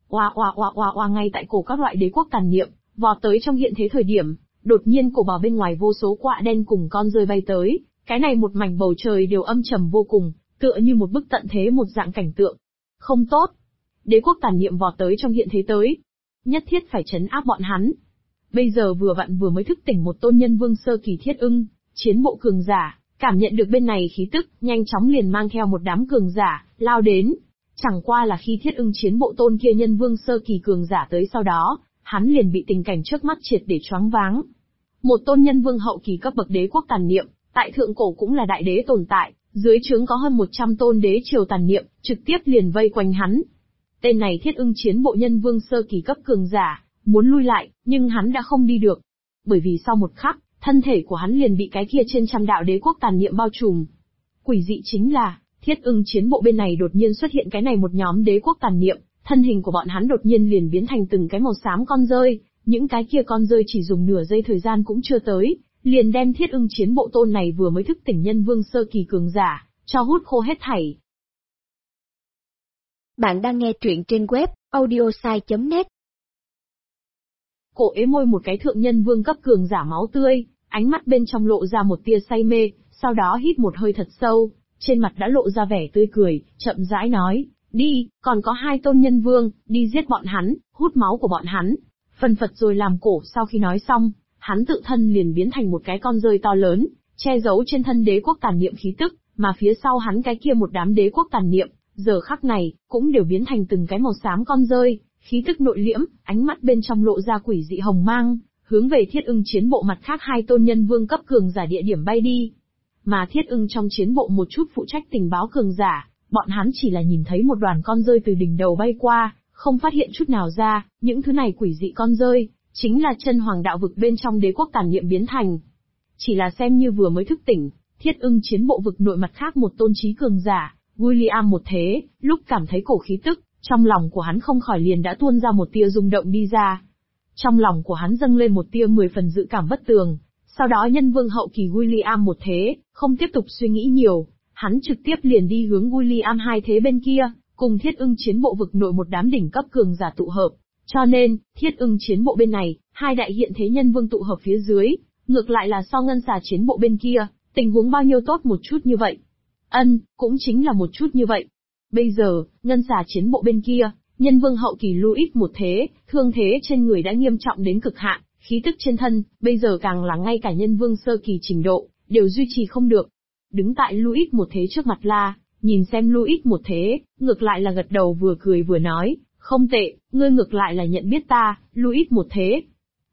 Oa ngay tại cổ các loại đế quốc tàn niệm, vọt tới trong hiện thế thời điểm, đột nhiên cổ bào bên ngoài vô số quạ đen cùng con rơi bay tới, cái này một mảnh bầu trời đều âm trầm vô cùng, tựa như một bức tận thế một dạng cảnh tượng. Không tốt. Đế quốc tàn niệm vọt tới trong hiện thế tới. Nhất thiết phải trấn áp bọn hắn. Bây giờ vừa vặn vừa mới thức tỉnh một tôn nhân vương sơ kỳ Thiết Ưng, chiến bộ cường giả, cảm nhận được bên này khí tức, nhanh chóng liền mang theo một đám cường giả, lao đến. Chẳng qua là khi Thiết Ưng chiến bộ tôn kia nhân vương sơ kỳ cường giả tới sau đó, hắn liền bị tình cảnh trước mắt triệt để choáng váng. Một tôn nhân vương hậu kỳ cấp bậc đế quốc tàn niệm, tại thượng cổ cũng là đại đế tồn tại, dưới trướng có hơn 100 tôn đế triều tàn niệm, trực tiếp liền vây quanh hắn. Tên này Thiết Ưng chiến bộ nhân vương sơ kỳ cấp cường giả, muốn lui lại, nhưng hắn đã không đi được. Bởi vì sau một khắc, thân thể của hắn liền bị cái kia trên trăm đạo đế quốc tàn niệm bao trùm. Quỷ dị chính là, Thiết Ưng chiến bộ bên này đột nhiên xuất hiện cái này một nhóm đế quốc tàn niệm, thân hình của bọn hắn đột nhiên liền biến thành từng cái màu xám con rơi, những cái kia con rơi chỉ dùng nửa giây thời gian cũng chưa tới, liền đem Thiết Ưng chiến bộ tôn này vừa mới thức tỉnh nhân vương sơ kỳ cường giả, cho hút khô hết thảy. Bạn đang nghe truyện trên web audiosai.net. Cổ ế môi một cái thượng nhân vương cấp cường giả máu tươi, ánh mắt bên trong lộ ra một tia say mê, sau đó hít một hơi thật sâu, trên mặt đã lộ ra vẻ tươi cười, chậm rãi nói, đi, còn có 2 tôn nhân vương, đi giết bọn hắn, hút máu của bọn hắn. Phần phật rồi làm cổ sau khi nói xong, hắn tự thân liền biến thành một cái con rơi to lớn, che giấu trên thân đế quốc tàn niệm khí tức, mà phía sau hắn cái kia một đám đế quốc tàn niệm, giờ khắc này, cũng đều biến thành từng cái màu xám con rơi, khí tức nội liễm, ánh mắt bên trong lộ ra quỷ dị hồng mang, hướng về Thiết Ưng chiến bộ mặt khác 2 tôn nhân vương cấp cường giả địa điểm bay đi. mà Thiết Ưng trong chiến bộ một chút phụ trách tình báo cường giả, bọn hắn chỉ là nhìn thấy một đoàn con rơi từ đỉnh đầu bay qua, không phát hiện chút nào ra, những thứ này quỷ dị con rơi, chính là chân hoàng đạo vực bên trong đế quốc tàn niệm biến thành. Chỉ là xem như vừa mới thức tỉnh, Thiết Ưng chiến bộ vực nội mặt khác một tôn trí cường giả, William một thế, lúc cảm thấy cổ khí tức, trong lòng của hắn không khỏi liền đã tuôn ra một tia rung động đi ra. Trong lòng của hắn dâng lên một tia 10 phần dự cảm bất tường, sau đó nhân vương hậu kỳ William một thế, không tiếp tục suy nghĩ nhiều, hắn trực tiếp liền đi hướng William hai thế bên kia, cùng Thiết Ưng chiến bộ vực nội một đám đỉnh cấp cường giả tụ hợp. Cho nên, Thiết Ưng chiến bộ bên này, hai đại hiện thế nhân vương tụ hợp phía dưới, ngược lại là so ngân xà chiến bộ bên kia, tình huống bao nhiêu tốt một chút như vậy. Cũng chính là một chút như vậy. Bây giờ, ngân xà chiến bộ bên kia, nhân vương hậu kỳ Louis một thế, thương thế trên người đã nghiêm trọng đến cực hạn, khí tức trên thân, bây giờ càng là ngay cả nhân vương sơ kỳ trình độ, đều duy trì không được. Đứng tại Louis một thế trước mặt La, nhìn xem Louis một thế, ngược lại là gật đầu vừa cười vừa nói, không tệ, ngươi ngược lại là nhận biết ta, Louis một thế.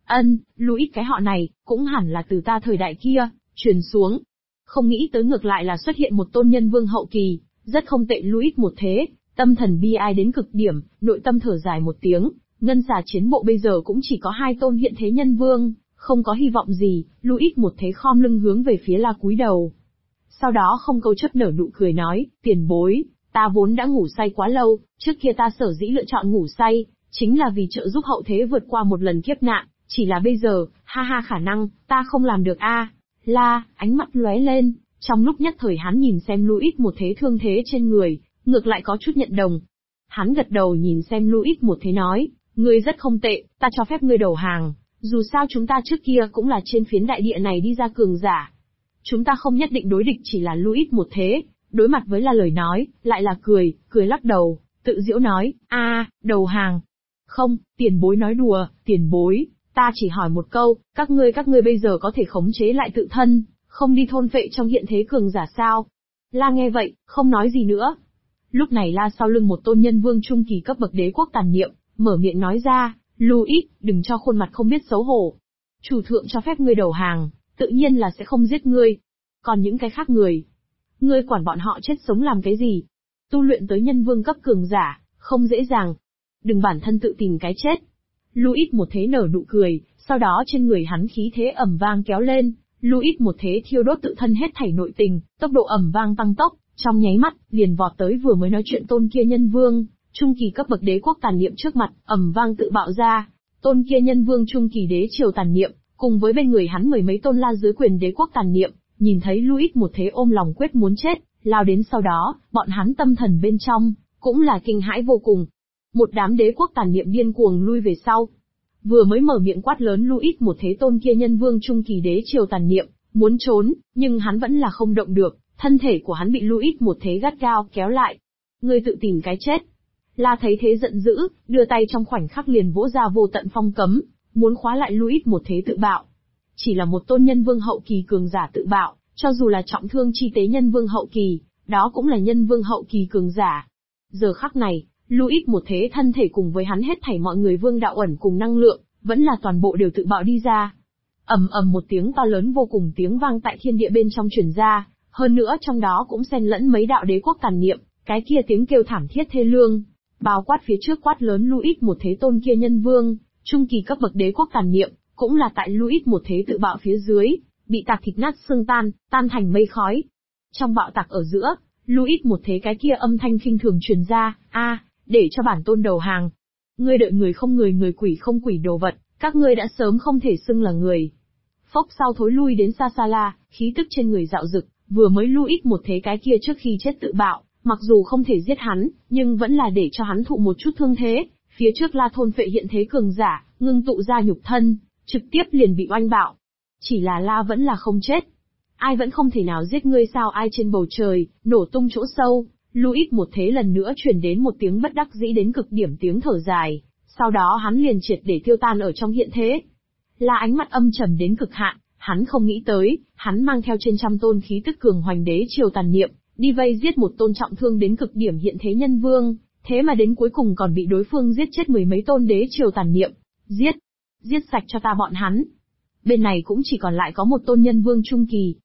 Louis cái họ này, cũng hẳn là từ ta thời đại kia, truyền xuống. Không nghĩ tới ngược lại là xuất hiện một tôn nhân vương hậu kỳ, rất không tệ Louis một thế, tâm thần bi ai đến cực điểm, nội tâm thở dài một tiếng, ngân xà chiến bộ bây giờ cũng chỉ có hai tôn hiện thế nhân vương, không có hy vọng gì, Louis một thế khom lưng hướng về phía La cúi đầu. Sau đó không câu chấp nở nụ cười nói, tiền bối, ta vốn đã ngủ say quá lâu, trước kia ta sở dĩ lựa chọn ngủ say, chính là vì trợ giúp hậu thế vượt qua một lần kiếp nạn, chỉ là bây giờ, khả năng, ta không làm được a. La, ánh mắt lóe lên, trong lúc nhất thời hắn nhìn xem Louis một thế thương thế trên người, ngược lại có chút nhận đồng. Hắn gật đầu nhìn xem Louis một thế nói, ngươi rất không tệ, ta cho phép ngươi đầu hàng, dù sao chúng ta trước kia cũng là trên phiến đại địa này đi ra cường giả. Chúng ta không nhất định đối địch chỉ là Louis một thế, đối mặt với là lời nói, lại là cười lắc đầu, tự giễu nói, đầu hàng. Không, tiền bối nói đùa, tiền bối, ta chỉ hỏi một câu, các ngươi bây giờ có thể khống chế lại tự thân, không đi thôn phệ trong hiện thế cường giả sao? La nghe vậy, không nói gì nữa. Lúc này La sau lưng một tôn nhân vương trung kỳ cấp bậc đế quốc tàn niệm, mở miệng nói ra, Louis, đừng cho khuôn mặt không biết xấu hổ. Chủ thượng cho phép ngươi đầu hàng, tự nhiên là sẽ không giết ngươi. Còn những cái khác người, ngươi quản bọn họ chết sống làm cái gì? Tu luyện tới nhân vương cấp cường giả, không dễ dàng. Đừng bản thân tự tìm cái chết. Louis một thế nở nụ cười, sau đó trên người hắn khí thế ầm vang kéo lên, Louis một thế thiêu đốt tự thân hết thảy nội tình, tốc độ ầm vang tăng tốc, trong nháy mắt, liền vọt tới vừa mới nói chuyện tôn kia nhân vương, trung kỳ cấp bậc đế quốc tàn niệm trước mặt, ầm vang tự bạo ra. Tôn kia nhân vương trung kỳ đế triều tàn niệm, cùng với bên người hắn mười mấy tôn La dưới quyền đế quốc tàn niệm, nhìn thấy Louis một thế ôm lòng quyết muốn chết, lao đến sau đó, bọn hắn tâm thần bên trong, cũng là kinh hãi vô cùng. Một đám đế quốc tàn niệm điên cuồng lui về sau. Vừa mới mở miệng quát lớn Louis một thế tôn kia nhân vương trung kỳ đế triều tàn niệm, muốn trốn, nhưng hắn vẫn là không động được, thân thể của hắn bị Louis một thế gắt gao kéo lại. Ngươi tự tìm cái chết. La thấy thế giận dữ, đưa tay trong khoảnh khắc liền vỗ ra vô tận phong cấm, muốn khóa lại Louis một thế tự bạo. Chỉ là một tôn nhân vương hậu kỳ cường giả tự bạo, cho dù là trọng thương chi tế nhân vương hậu kỳ, đó cũng là nhân vương hậu kỳ cường giả. Giờ khắc này, Louis một thế thân thể cùng với hắn hết thảy mọi người vương đạo ẩn cùng năng lượng, vẫn là toàn bộ đều tự bạo đi ra. Ầm ầm một tiếng to lớn vô cùng tiếng vang tại thiên địa bên trong truyền ra, hơn nữa trong đó cũng xen lẫn mấy đạo đế quốc tàn niệm, cái kia tiếng kêu thảm thiết thê lương, bao quát phía trước quát lớn Louis một thế tôn kia nhân vương, trung kỳ cấp bậc đế quốc tàn niệm, cũng là tại Louis một thế tự bạo phía dưới, bị tạc thịt nát xương tan, tan thành mây khói. Trong bạo tạc ở giữa, Louis một thế cái kia âm thanh khinh thường truyền ra, để cho bản tôn đầu hàng. Ngươi đợi người không người người quỷ không quỷ đồ vật, các ngươi đã sớm không thể xưng là người. Phốc sau thối lui đến xa xa La, khí tức trên người dạo dực, vừa mới Louis một thế cái kia trước khi chết tự bạo, mặc dù không thể giết hắn, nhưng vẫn là để cho hắn thụ một chút thương thế, phía trước La thôn phệ hiện thế cường giả, ngưng tụ ra nhục thân, trực tiếp liền bị oanh bạo. Chỉ là La vẫn là không chết. Ai vẫn không thể nào giết ngươi sao? Ai trên bầu trời, nổ tung chỗ sâu, Louis một thế lần nữa truyền đến một tiếng bất đắc dĩ đến cực điểm tiếng thở dài, sau đó hắn liền triệt để tiêu tan ở trong hiện thế. La ánh mắt âm trầm đến cực hạn, hắn không nghĩ tới, hắn mang theo trên trăm tôn khí tức cường hoành đế triều tàn niệm, đi vây giết một tôn trọng thương đến cực điểm hiện thế nhân vương, thế mà đến cuối cùng còn bị đối phương giết chết mười mấy tôn đế triều tàn niệm. Giết sạch cho ta bọn hắn. Bên này cũng chỉ còn lại có một tôn nhân vương trung kỳ.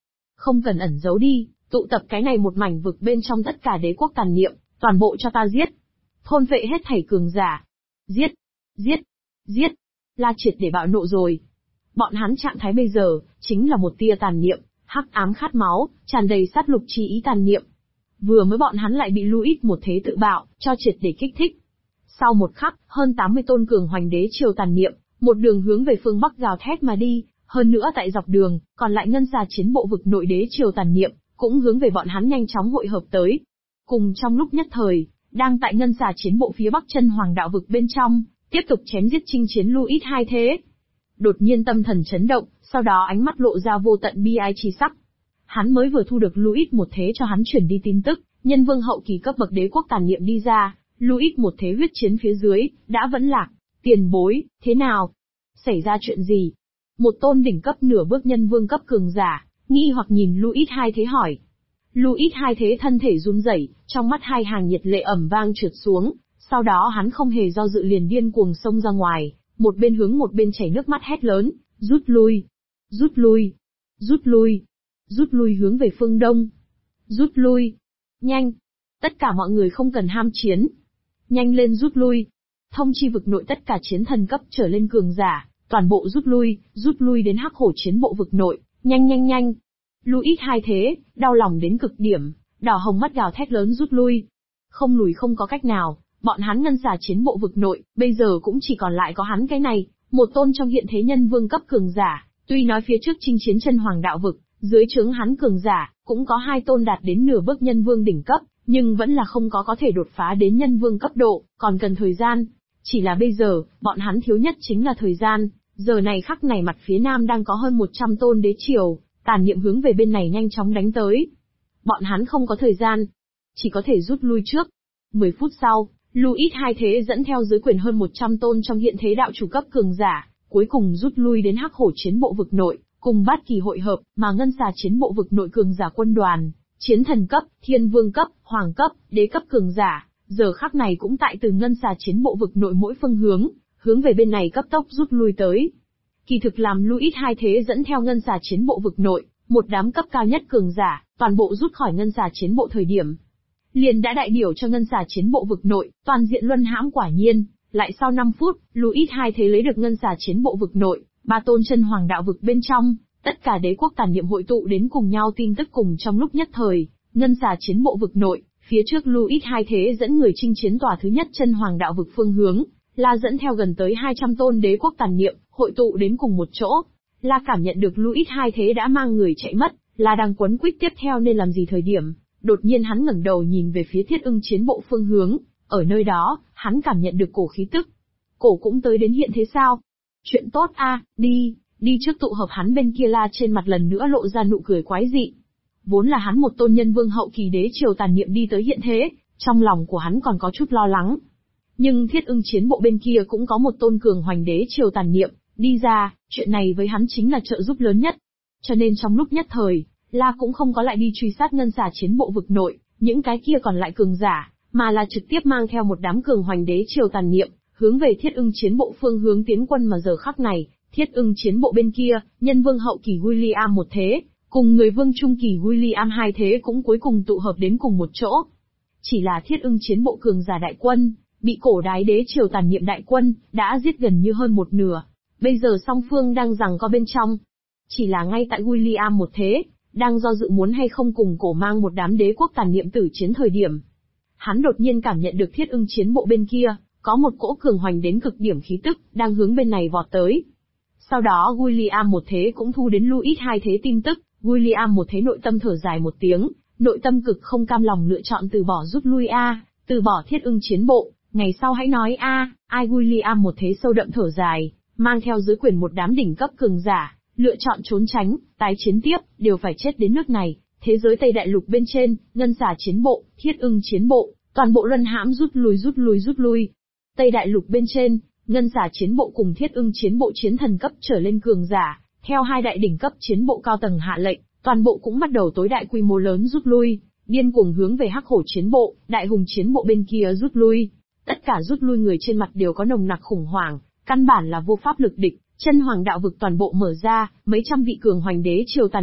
Không cần ẩn giấu đi, tụ tập cái này một mảnh vực bên trong tất cả đế quốc tàn niệm, toàn bộ cho ta giết. Thôn vệ hết thảy cường giả. Giết, giết, giết. La triệt để bạo nộ rồi. Bọn hắn trạng thái bây giờ, chính là một tia tàn niệm, hắc ám khát máu, tràn đầy sát lục chi ý tàn niệm. Vừa mới bọn hắn lại bị Louis một thế tự bạo, cho triệt để kích thích. Sau một khắc, hơn 80 tôn cường hoành đế triều tàn niệm, một đường hướng về phương Bắc gào thét mà đi, hơn nữa tại dọc đường, còn lại ngân xà chiến bộ vực nội đế triều tàn niệm, cũng hướng về bọn hắn nhanh chóng hội hợp tới. Cùng trong lúc nhất thời, đang tại ngân xà chiến bộ phía Bắc chân hoàng đạo vực bên trong, tiếp tục chém giết chinh chiến Louis hai thế. Đột nhiên tâm thần chấn động, sau đó ánh mắt lộ ra vô tận bi ai chi sắc. Hắn mới vừa thu được Louis một thế cho hắn chuyển đi tin tức, nhân vương hậu kỳ cấp bậc đế quốc tàn niệm đi ra, Louis một thế huyết chiến phía dưới, đã vẫn lạc. Tiền bối, thế nào? Xảy ra chuyện gì? Một tôn đỉnh cấp nửa bước nhân vương cấp cường giả, nghi hoặc nhìn Louis hai thế hỏi. Louis hai thế thân thể run rẩy, trong mắt hai hàng nhiệt lệ ẩm vang trượt xuống, sau đó hắn không hề do dự liền điên cuồng xông ra ngoài, một bên hướng một bên chảy nước mắt hét lớn, rút lui, rút lui, rút lui, rút lui hướng về phương đông, rút lui, nhanh, tất cả mọi người không cần ham chiến, nhanh lên rút lui, thông chi vực nội tất cả chiến thần cấp trở lên cường giả, toàn bộ rút lui đến hắc hổ chiến bộ vực nội, nhanh nhanh nhanh. Louis hai thế, đau lòng đến cực điểm, đỏ hồng mắt gào thét lớn rút lui. Không lùi không có cách nào, bọn hắn ngân xà chiến bộ vực nội, bây giờ cũng chỉ còn lại có hắn cái này, một tôn trong hiện thế nhân vương cấp cường giả, tuy nói phía trước chinh chiến chân hoàng đạo vực, dưới trướng hắn cường giả, cũng có hai tôn đạt đến nửa bước nhân vương đỉnh cấp, nhưng vẫn là không có thể đột phá đến nhân vương cấp độ, còn cần thời gian. Chỉ là bây giờ, bọn hắn thiếu nhất chính là thời gian, giờ này khắc này mặt phía nam đang có hơn 100 tôn đế triều, tàn niệm hướng về bên này nhanh chóng đánh tới. Bọn hắn không có thời gian, chỉ có thể rút lui trước. 10 phút sau, Louis hai thế dẫn theo dưới quyền hơn 100 tôn trong hiện thế đạo chủ cấp cường giả, cuối cùng rút lui đến hắc hổ chiến bộ vực nội, cùng bát kỳ hội hợp, mà ngân xà chiến bộ vực nội cường giả quân đoàn, chiến thần cấp, thiên vương cấp, hoàng cấp, đế cấp cường giả, giờ khắc này cũng tại từ ngân xà chiến bộ vực nội mỗi phương hướng về bên này cấp tốc rút lui tới. Kỳ thực làm Louis hai thế dẫn theo ngân xà chiến bộ vực nội, một đám cấp cao nhất cường giả, toàn bộ rút khỏi ngân xà chiến bộ thời điểm. Liền đã đại biểu cho ngân xà chiến bộ vực nội, toàn diện luân hãm quả nhiên, lại sau 5 phút, Louis hai thế lấy được ngân xà chiến bộ vực nội, ba tôn chân hoàng đạo vực bên trong, tất cả đế quốc tàn niệm hội tụ đến cùng nhau tin tức cùng trong lúc nhất thời, ngân xà chiến bộ vực nội, phía trước Louis hai thế dẫn người chinh chiến tòa thứ nhất chân hoàng đạo vực phương hướng, là dẫn theo gần tới 200 tôn đế quốc tàn niệm, hội tụ đến cùng một chỗ. La cảm nhận được Louis hai thế đã mang người chạy mất, là đang quấn quýt tiếp theo nên làm gì thời điểm, đột nhiên hắn ngẩng đầu nhìn về phía Thiết Ưng chiến bộ phương hướng, ở nơi đó, hắn cảm nhận được cổ khí tức. Cổ cũng tới đến hiện thế sao? Chuyện tốt a, đi trước tụ hợp hắn bên kia. La trên mặt lần nữa lộ ra nụ cười quái dị. Vốn là hắn một tôn nhân vương hậu kỳ đế triều tàn niệm đi tới hiện thế, trong lòng của hắn còn có chút lo lắng. Nhưng Thiết Ưng chiến bộ bên kia cũng có một tôn cường hoành đế triều tàn niệm đi ra, chuyện này với hắn chính là trợ giúp lớn nhất. Cho nên trong lúc nhất thời, La cũng không có lại đi truy sát ngân xà chiến bộ vực nội, những cái kia còn lại cường giả, mà là trực tiếp mang theo một đám cường hoành đế triều tàn niệm, hướng về Thiết Ưng chiến bộ phương hướng tiến quân. Mà giờ khắc này, Thiết Ưng chiến bộ bên kia, nhân vương hậu kỳ William một thế, cùng người vương trung kỳ William hai thế cũng cuối cùng tụ hợp đến cùng một chỗ. Chỉ là Thiết Ưng chiến bộ cường giả đại quân, bị cổ đái đế triều tàn niệm đại quân, đã giết gần như hơn một nửa. Bây giờ song phương đang giằng co bên trong. Chỉ là ngay tại William một thế, đang do dự muốn hay không cùng cổ mang một đám đế quốc tàn niệm tử chiến thời điểm. Hắn đột nhiên cảm nhận được Thiết Ưng chiến bộ bên kia, có một cỗ cường hoành đến cực điểm khí tức, đang hướng bên này vọt tới. Sau đó William một thế cũng thu đến Louis hai thế tin tức, William một thế nội tâm thở dài một tiếng, nội tâm cực không cam lòng lựa chọn từ bỏ rút lui từ bỏ Thiết Ưng chiến bộ, ngày sau hãy nói ai. William một thế sâu đậm thở dài, mang theo dưới quyền một đám đỉnh cấp cường giả, lựa chọn trốn tránh, tái chiến tiếp, đều phải chết đến nước này. Thế giới Tây Đại Lục bên trên, ngân xà chiến bộ, Thiết Ưng chiến bộ, toàn bộ luân hãm rút lui. Tây Đại Lục bên trên, ngân xà chiến bộ cùng Thiết Ưng chiến bộ chiến thần cấp trở lên cường giả, theo hai đại đỉnh cấp chiến bộ cao tầng hạ lệnh, toàn bộ cũng bắt đầu tối đại quy mô lớn rút lui, điên cuồng hướng về Hắc Hổ chiến bộ, Đại Hùng chiến bộ bên kia rút lui. Tất cả rút lui người trên mặt đều có nồng nặc khủng hoảng, căn bản là vô pháp lực địch. Chân hoàng đạo vực toàn bộ mở ra, mấy trăm vị cường hoành đế triều tàn niệm,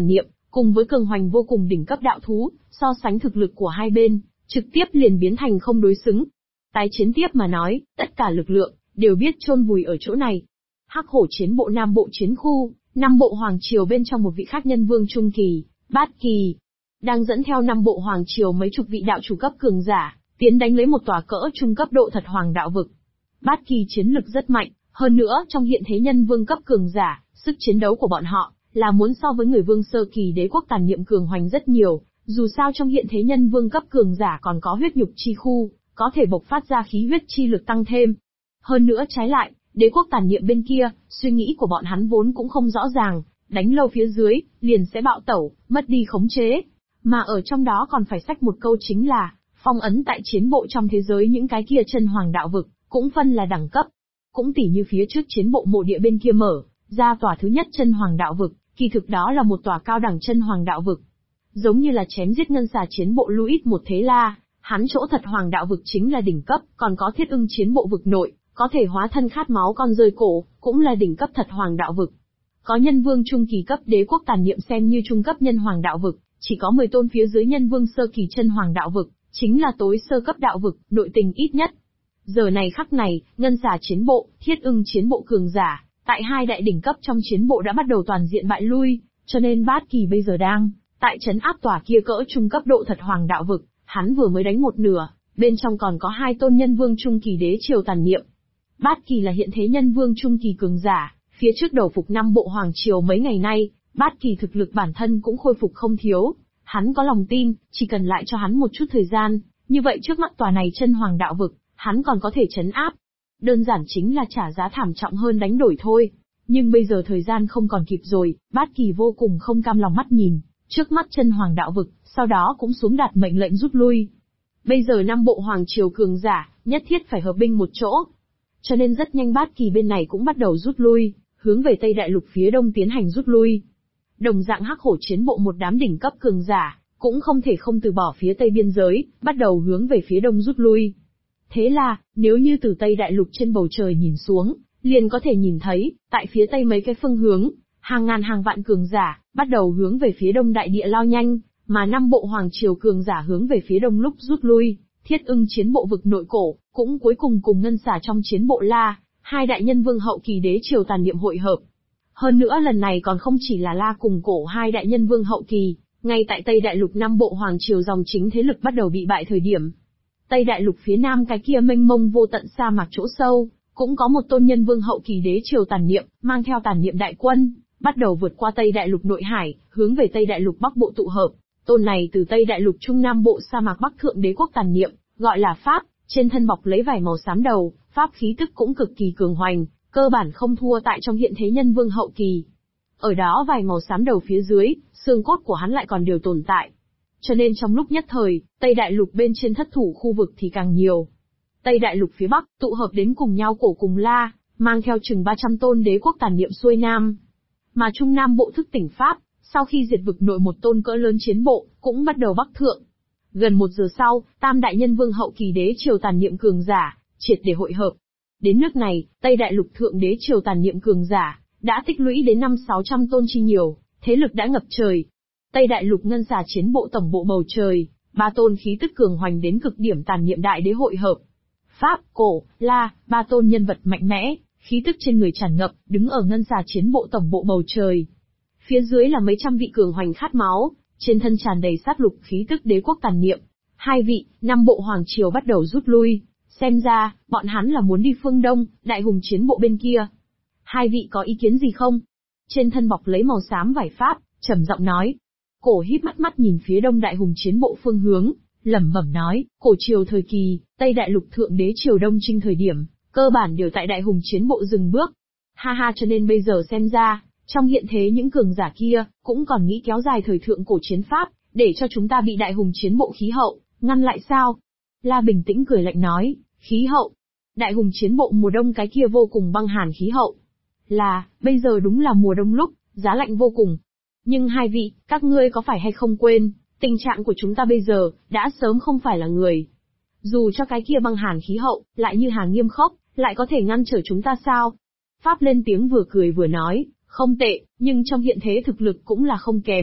cùng với cường hoành vô cùng đỉnh cấp đạo thú, so sánh thực lực của hai bên, trực tiếp liền biến thành không đối xứng. Tái chiến tiếp mà nói, tất cả lực lượng đều biết chôn vùi ở chỗ này. Hắc Hổ chiến bộ Nam Bộ chiến khu, Nam Bộ Hoàng Triều bên trong một vị khác nhân vương trung kỳ, Bát Kỳ, đang dẫn theo Nam Bộ Hoàng Triều mấy chục vị đạo chủ cấp cường giả, tiến đánh lấy một tòa cỡ trung cấp độ thật hoàng đạo vực. Bát Kỳ chiến lực rất mạnh, hơn nữa trong hiện thế nhân vương cấp cường giả, sức chiến đấu của bọn họ là muốn so với người vương sơ kỳ đế quốc tàn niệm cường hoành rất nhiều, dù sao trong hiện thế nhân vương cấp cường giả còn có huyết nhục chi khu, có thể bộc phát ra khí huyết chi lực tăng thêm. Hơn nữa trái lại, đế quốc tàn niệm bên kia, suy nghĩ của bọn hắn vốn cũng không rõ ràng, đánh lâu phía dưới, liền sẽ bạo tẩu, mất đi khống chế. Mà ở trong đó còn phải xách một câu chính là, phong ấn tại chiến bộ trong thế giới những cái kia chân hoàng đạo vực, cũng phân là đẳng cấp. Cũng tỉ như phía trước chiến bộ mộ địa bên kia mở ra tòa thứ nhất chân hoàng đạo vực, kỳ thực đó là một tòa cao đẳng chân hoàng đạo vực. Giống như là chém giết ngân xà chiến bộ Louis một thế la, hắn chỗ thật hoàng đạo vực chính là đỉnh cấp, còn có thiết ưng chiến bộ vực nội, có thể hóa thân khát máu con rơi cổ, cũng là đỉnh cấp thật hoàng đạo vực. Có nhân vương trung kỳ cấp đế quốc tàn niệm xem như trung cấp nhân hoàng đạo vực, chỉ có 10 tôn phía dưới nhân vương sơ kỳ chân hoàng đạo vực, chính là tối sơ cấp đạo vực, nội tình ít nhất. Giờ này khắc này, ngân xà chiến bộ, thiết ưng chiến bộ cường giả, tại hai đại đỉnh cấp trong chiến bộ đã bắt đầu toàn diện bại lui, cho nên Bát Kỳ bây giờ đang tại trấn áp tòa kia cỡ trung cấp độ thật hoàng đạo vực, hắn vừa mới đánh một nửa, bên trong còn có 2 tôn nhân vương trung kỳ đế triều tàn niệm. Bát Kỳ là hiện thế nhân vương trung kỳ cường giả, phía trước đầu phục 5 bộ hoàng triều mấy ngày nay, Bát Kỳ thực lực bản thân cũng khôi phục không thiếu, hắn có lòng tin, chỉ cần lại cho hắn một chút thời gian, như vậy trước mắt tòa này chân hoàng đạo vực, hắn còn có thể trấn áp. Đơn giản chính là trả giá thảm trọng hơn đánh đổi thôi. Nhưng bây giờ thời gian không còn kịp rồi, Bát Kỳ vô cùng không cam lòng mắt nhìn trước mắt chân hoàng đạo vực, sau đó cũng xuống đạt mệnh lệnh rút lui. Bây giờ 5 bộ hoàng triều cường giả, nhất thiết phải hợp binh một chỗ. Cho nên rất nhanh Bát Kỳ bên này cũng bắt đầu rút lui, hướng về Tây Đại Lục phía đông tiến hành rút lui. Đồng dạng Hắc Hổ chiến bộ một đám đỉnh cấp cường giả, cũng không thể không từ bỏ phía Tây biên giới, bắt đầu hướng về phía đông rút lui. Thế là, nếu như từ Tây Đại Lục trên bầu trời nhìn xuống, liền có thể nhìn thấy, tại phía Tây mấy cái phương hướng, hàng ngàn hàng vạn cường giả, bắt đầu hướng về phía đông đại địa lao nhanh, mà 5 bộ hoàng triều cường giả hướng về phía đông lúc rút lui, thiết ưng chiến bộ vực nội cổ, cũng cuối cùng cùng ngân xà trong chiến bộ La, 2 đại nhân vương hậu kỳ đế triều tàn niệm hội hợp. Hơn nữa lần này còn không chỉ là La cùng cổ 2 đại nhân vương hậu kỳ, ngay tại Tây Đại Lục 5 bộ hoàng triều dòng chính thế lực bắt đầu bị bại thời điểm. Tây Đại Lục phía nam cái kia mênh mông vô tận sa mạc chỗ sâu, cũng có một tôn nhân vương hậu kỳ đế triều tàn niệm, mang theo tàn niệm đại quân, bắt đầu vượt qua Tây Đại Lục nội hải, hướng về Tây Đại Lục Bắc bộ tụ hợp. Tôn này từ Tây Đại Lục Trung Nam bộ sa mạc Bắc thượng đế quốc tàn niệm, gọi là Pháp, trên thân bọc lấy vải màu xám đầu, Pháp khí tức cũng cực kỳ cường hoành, cơ bản không thua tại trong hiện thế nhân vương hậu kỳ. Ở đó vải màu xám đầu phía dưới, xương cốt của hắn lại còn đều tồn tại. Cho nên trong lúc nhất thời, Tây Đại Lục bên trên thất thủ khu vực thì càng nhiều. Tây Đại Lục phía Bắc, tụ hợp đến cùng nhau cổ cùng La, mang theo chừng 300 tôn đế quốc tàn niệm xuôi Nam. Mà Trung Nam bộ thức tỉnh Pháp, sau khi diệt vực nội một tôn cỡ lớn chiến bộ, cũng bắt đầu bắc thượng. Gần 1 giờ sau, tam đại nhân vương hậu kỳ đế triều tàn niệm cường giả, triệt để hội hợp. Đến nước này, Tây Đại Lục thượng đế triều tàn niệm cường giả, đã tích lũy đến 500-600 tôn chi nhiều, thế lực đã ngập trời. Tây Đại Lục ngân xà chiến bộ tổng bộ bầu trời, 3 tôn khí tức cường hoành đến cực điểm tàn niệm đại đế hội hợp. Pháp, cổ, La, 3 tôn nhân vật mạnh mẽ, khí tức trên người tràn ngập, đứng ở ngân xà chiến bộ tổng bộ bầu trời. Phía dưới là mấy trăm vị cường hoành khát máu, trên thân tràn đầy sát lục khí tức đế quốc tàn niệm. 2 vị, 5 bộ hoàng triều bắt đầu rút lui, xem ra, bọn hắn là muốn đi phương Đông, đại hùng chiến bộ bên kia. 2 vị có ý kiến gì không? Trên thân bọc lấy màu xám vải Pháp, trầm giọng nói. Cổ híp mắt nhìn phía đông đại hùng chiến bộ phương hướng, lẩm bẩm nói, cổ triều thời kỳ, Tây Đại Lục thượng đế triều đông trinh thời điểm, cơ bản đều tại đại hùng chiến bộ dừng bước. Ha ha, cho nên bây giờ xem ra, trong hiện thế những cường giả kia, cũng còn nghĩ kéo dài thời thượng cổ chiến Pháp, để cho chúng ta bị đại hùng chiến bộ khí hậu, ngăn lại sao? La bình tĩnh cười lạnh nói, khí hậu. Đại hùng chiến bộ mùa đông cái kia vô cùng băng hàn khí hậu. Là, bây giờ đúng là mùa đông lúc, giá lạnh vô cùng. Nhưng 2 vị, các ngươi có phải hay không quên, tình trạng của chúng ta bây giờ, đã sớm không phải là người. Dù cho cái kia băng hàn khí hậu, lại như hàng nghiêm khốc, lại có thể ngăn trở chúng ta sao? Pháp lên tiếng vừa cười vừa nói, không tệ, nhưng trong hiện thế thực lực cũng là không kém,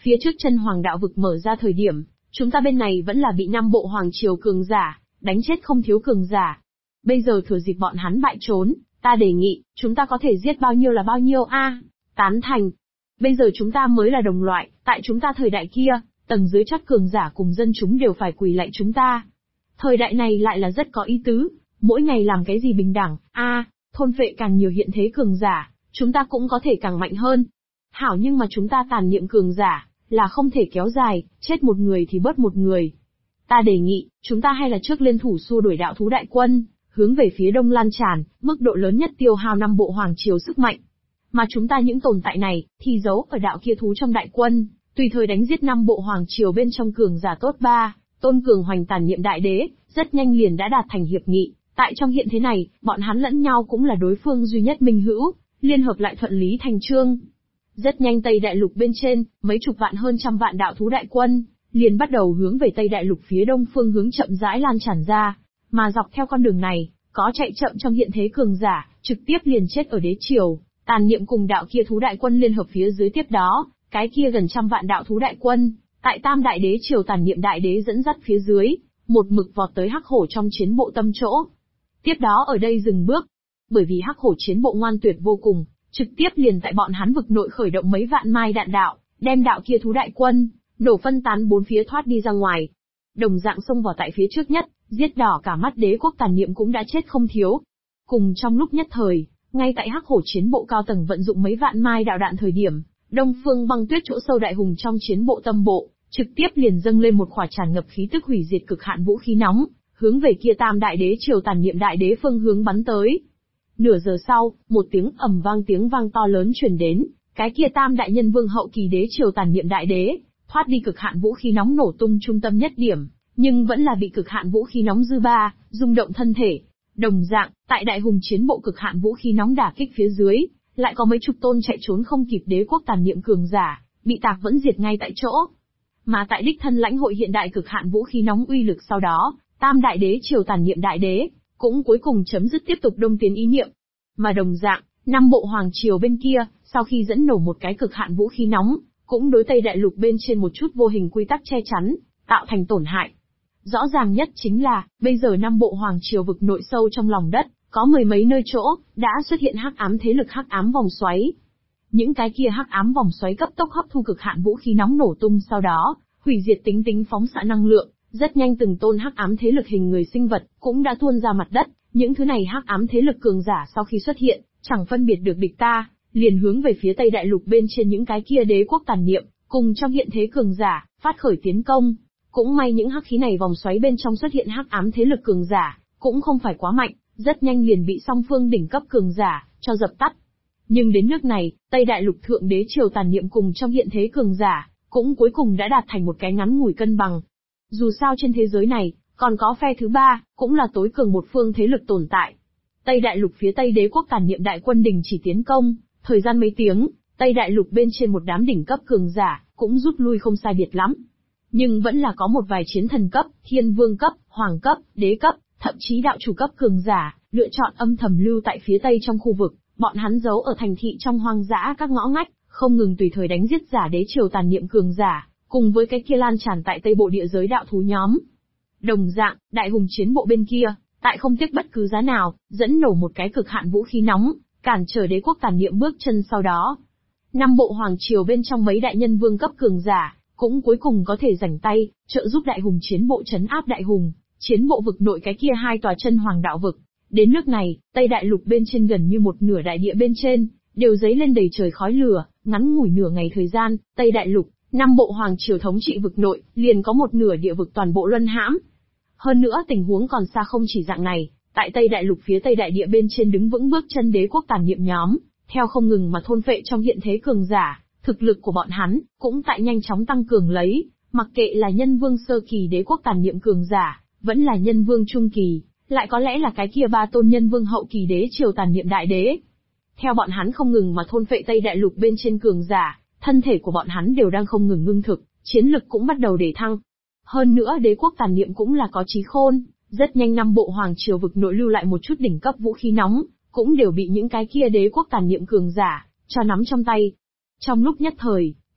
Phía trước chân hoàng đạo vực mở ra thời điểm, chúng ta bên này vẫn là bị Nam Bộ Hoàng Triều cường giả, đánh chết không thiếu cường giả. Bây giờ thừa dịp bọn hắn bại trốn, ta đề nghị, chúng ta có thể giết bao nhiêu là bao nhiêu a? Tán thành. Bây giờ chúng ta mới là đồng loại, tại chúng ta thời đại kia, tầng dưới chót cường giả cùng dân chúng đều phải quỳ lạy chúng ta. Thời đại này lại là rất có ý tứ, mỗi ngày làm cái gì bình đẳng, thôn phệ càng nhiều hiện thế cường giả, chúng ta cũng có thể càng mạnh hơn. Hảo, nhưng mà chúng ta tàn niệm cường giả, là không thể kéo dài, chết một người thì bớt một người. Ta đề nghị, chúng ta hay là trước liên thủ xua đuổi đạo thú đại quân, hướng về phía đông lan tràn, mức độ lớn nhất tiêu hao Nam Bộ Hoàng Triều sức mạnh. Mà chúng ta những tồn tại này, thì giấu ở đạo kia thú trong đại quân, tùy thời đánh giết Nam Bộ Hoàng Triều bên trong cường giả tốt ba, Tôn Cường Hoành tàn niệm đại đế, rất nhanh liền đã đạt thành hiệp nghị. Tại trong hiện thế này, bọn hắn lẫn nhau cũng là đối phương duy nhất minh hữu, liên hợp lại thuận lý thành chương. Rất nhanh Tây Đại Lục bên trên, mấy chục vạn hơn trăm vạn đạo thú đại quân, liền bắt đầu hướng về Tây Đại Lục phía đông phương hướng chậm rãi lan tràn ra, mà dọc theo con đường này, có chạy chậm trong hiện thế cường giả, trực tiếp liền chết ở đế triều, tàn niệm cùng đạo kia thú đại quân liên hợp phía dưới tiếp đó, cái kia gần trăm vạn đạo thú đại quân, tại Tam Đại Đế triều tàn niệm đại đế dẫn dắt phía dưới, một mực vọt tới Hắc Hổ trong chiến bộ tâm chỗ. Tiếp đó ở đây dừng bước, bởi vì Hắc Hổ chiến bộ ngoan tuyệt vô cùng, trực tiếp liền tại bọn hắn vực nội khởi động mấy vạn mai đạn đạo, đem đạo kia thú đại quân đổ phân tán bốn phía thoát đi ra ngoài. Đồng dạng xông vào tại phía trước nhất, giết đỏ cả mắt đế quốc tàn niệm cũng đã chết không thiếu. Cùng trong lúc nhất thời, ngay tại Hắc Hổ chiến bộ cao tầng vận dụng mấy vạn mai đạo đạn thời điểm, Đông Phương Băng Tuyết chỗ sâu đại hùng trong chiến bộ tâm bộ, trực tiếp liền dâng lên một quả tràn ngập khí tức hủy diệt cực hạn vũ khí nóng, hướng về kia Tam Đại Đế triều tàn niệm đại đế phương hướng bắn tới. Nửa giờ sau, một tiếng vang to lớn truyền đến, cái kia Tam Đại Nhân Vương hậu kỳ đế triều tàn niệm đại đế, thoát đi cực hạn vũ khí nóng nổ tung trung tâm nhất điểm, nhưng vẫn là bị cực hạn vũ khí nóng dư ba, rung động thân thể. Đồng dạng, tại đại hùng chiến bộ cực hạn vũ khí nóng đả kích phía dưới, lại có mấy chục tôn chạy trốn không kịp đế quốc tàn niệm cường giả, bị tạc vẫn diệt ngay tại chỗ. Mà tại đích thân lãnh hội hiện đại cực hạn vũ khí nóng uy lực sau đó, Tam Đại Đế triều tàn niệm đại đế, cũng cuối cùng chấm dứt tiếp tục đông tiến ý niệm. Mà đồng dạng, Nam Bộ Hoàng Triều bên kia, sau khi dẫn nổ một cái cực hạn vũ khí nóng, cũng đối Tây Đại Lục bên trên một chút vô hình quy tắc che chắn, tạo thành tổn hại. Rõ ràng nhất chính là, bây giờ Nam Bộ Hoàng Triều vực nội sâu trong lòng đất, có mười mấy nơi chỗ, đã xuất hiện hắc ám thế lực hắc ám vòng xoáy. Những cái kia hắc ám vòng xoáy cấp tốc hấp thu cực hạn vũ khí nóng nổ tung sau đó, hủy diệt tính phóng xạ năng lượng, rất nhanh từng tôn hắc ám thế lực hình người sinh vật, cũng đã tuôn ra mặt đất. Những thứ này hắc ám thế lực cường giả sau khi xuất hiện, chẳng phân biệt được địch ta, liền hướng về phía Tây Đại Lục bên trên những cái kia đế quốc tàn niệm, cùng trong hiện thế cường giả, phát khởi tiến công. Cũng may những hắc khí này vòng xoáy bên trong xuất hiện hắc ám thế lực cường giả, cũng không phải quá mạnh, rất nhanh liền bị song phương đỉnh cấp cường giả cho dập tắt. Nhưng đến nước này, Tây Đại Lục thượng đế triều tàn niệm cùng trong hiện thế cường giả, cũng cuối cùng đã đạt thành một cái ngắn ngủi cân bằng. Dù sao trên thế giới này, còn có phe thứ ba, cũng là tối cường một phương thế lực tồn tại. Tây Đại Lục phía Tây đế quốc tàn niệm đại quân đình chỉ tiến công, thời gian mấy tiếng, Tây Đại Lục bên trên một đám đỉnh cấp cường giả, cũng rút lui không sai biệt lắm. Nhưng vẫn là có một vài chiến thần cấp, thiên vương cấp, hoàng cấp, đế cấp, thậm chí đạo chủ cấp cường giả, lựa chọn âm thầm lưu tại phía Tây trong khu vực, bọn hắn giấu ở thành thị trong hoang dã các ngõ ngách, không ngừng tùy thời đánh giết giả đế triều tàn niệm cường giả, cùng với cái kia lan tràn tại Tây Bộ địa giới đạo thú nhóm. Đồng dạng, đại hùng chiến bộ bên kia, tại không tiếc bất cứ giá nào, dẫn nổ một cái cực hạn vũ khí nóng, cản trở đế quốc tàn niệm bước chân sau đó. Năm bộ hoàng triều bên trong mấy đại nhân vương cấp cường giả, cũng cuối cùng có thể rảnh tay, trợ giúp đại hùng chiến bộ trấn áp đại hùng, chiến bộ vực nội cái kia hai tòa chân hoàng đạo vực. Đến nước này, Tây Đại Lục bên trên gần như một nửa đại địa bên trên, đều dấy lên đầy trời khói lửa, ngắn ngủi nửa ngày thời gian, Tây Đại Lục, năm bộ hoàng triều thống trị vực nội, liền có một nửa địa vực toàn bộ luân hãm. Hơn nữa tình huống còn xa không chỉ dạng này, tại Tây Đại Lục phía Tây Đại địa bên trên đứng vững bước chân đế quốc tàn niệm nhóm, theo không ngừng mà thôn phệ trong hiện thế cường giả, thực lực của bọn hắn, cũng tại nhanh chóng tăng cường lấy, mặc kệ là nhân vương sơ kỳ đế quốc tàn niệm cường giả, vẫn là nhân vương trung kỳ, lại có lẽ là cái kia ba tôn nhân vương hậu kỳ đế triều tàn niệm đại đế. Theo bọn hắn không ngừng mà thôn phệ Tây Đại Lục bên trên cường giả, thân thể của bọn hắn đều đang không ngừng ngưng thực, chiến lực cũng bắt đầu để thăng. Hơn nữa đế quốc tàn niệm cũng là có trí khôn, rất nhanh năm bộ hoàng triều vực nội lưu lại một chút đỉnh cấp vũ khí nóng, cũng đều bị những cái kia đế quốc tàn niệm cường giả cho nắm trong tay. Trong lúc nhất thời,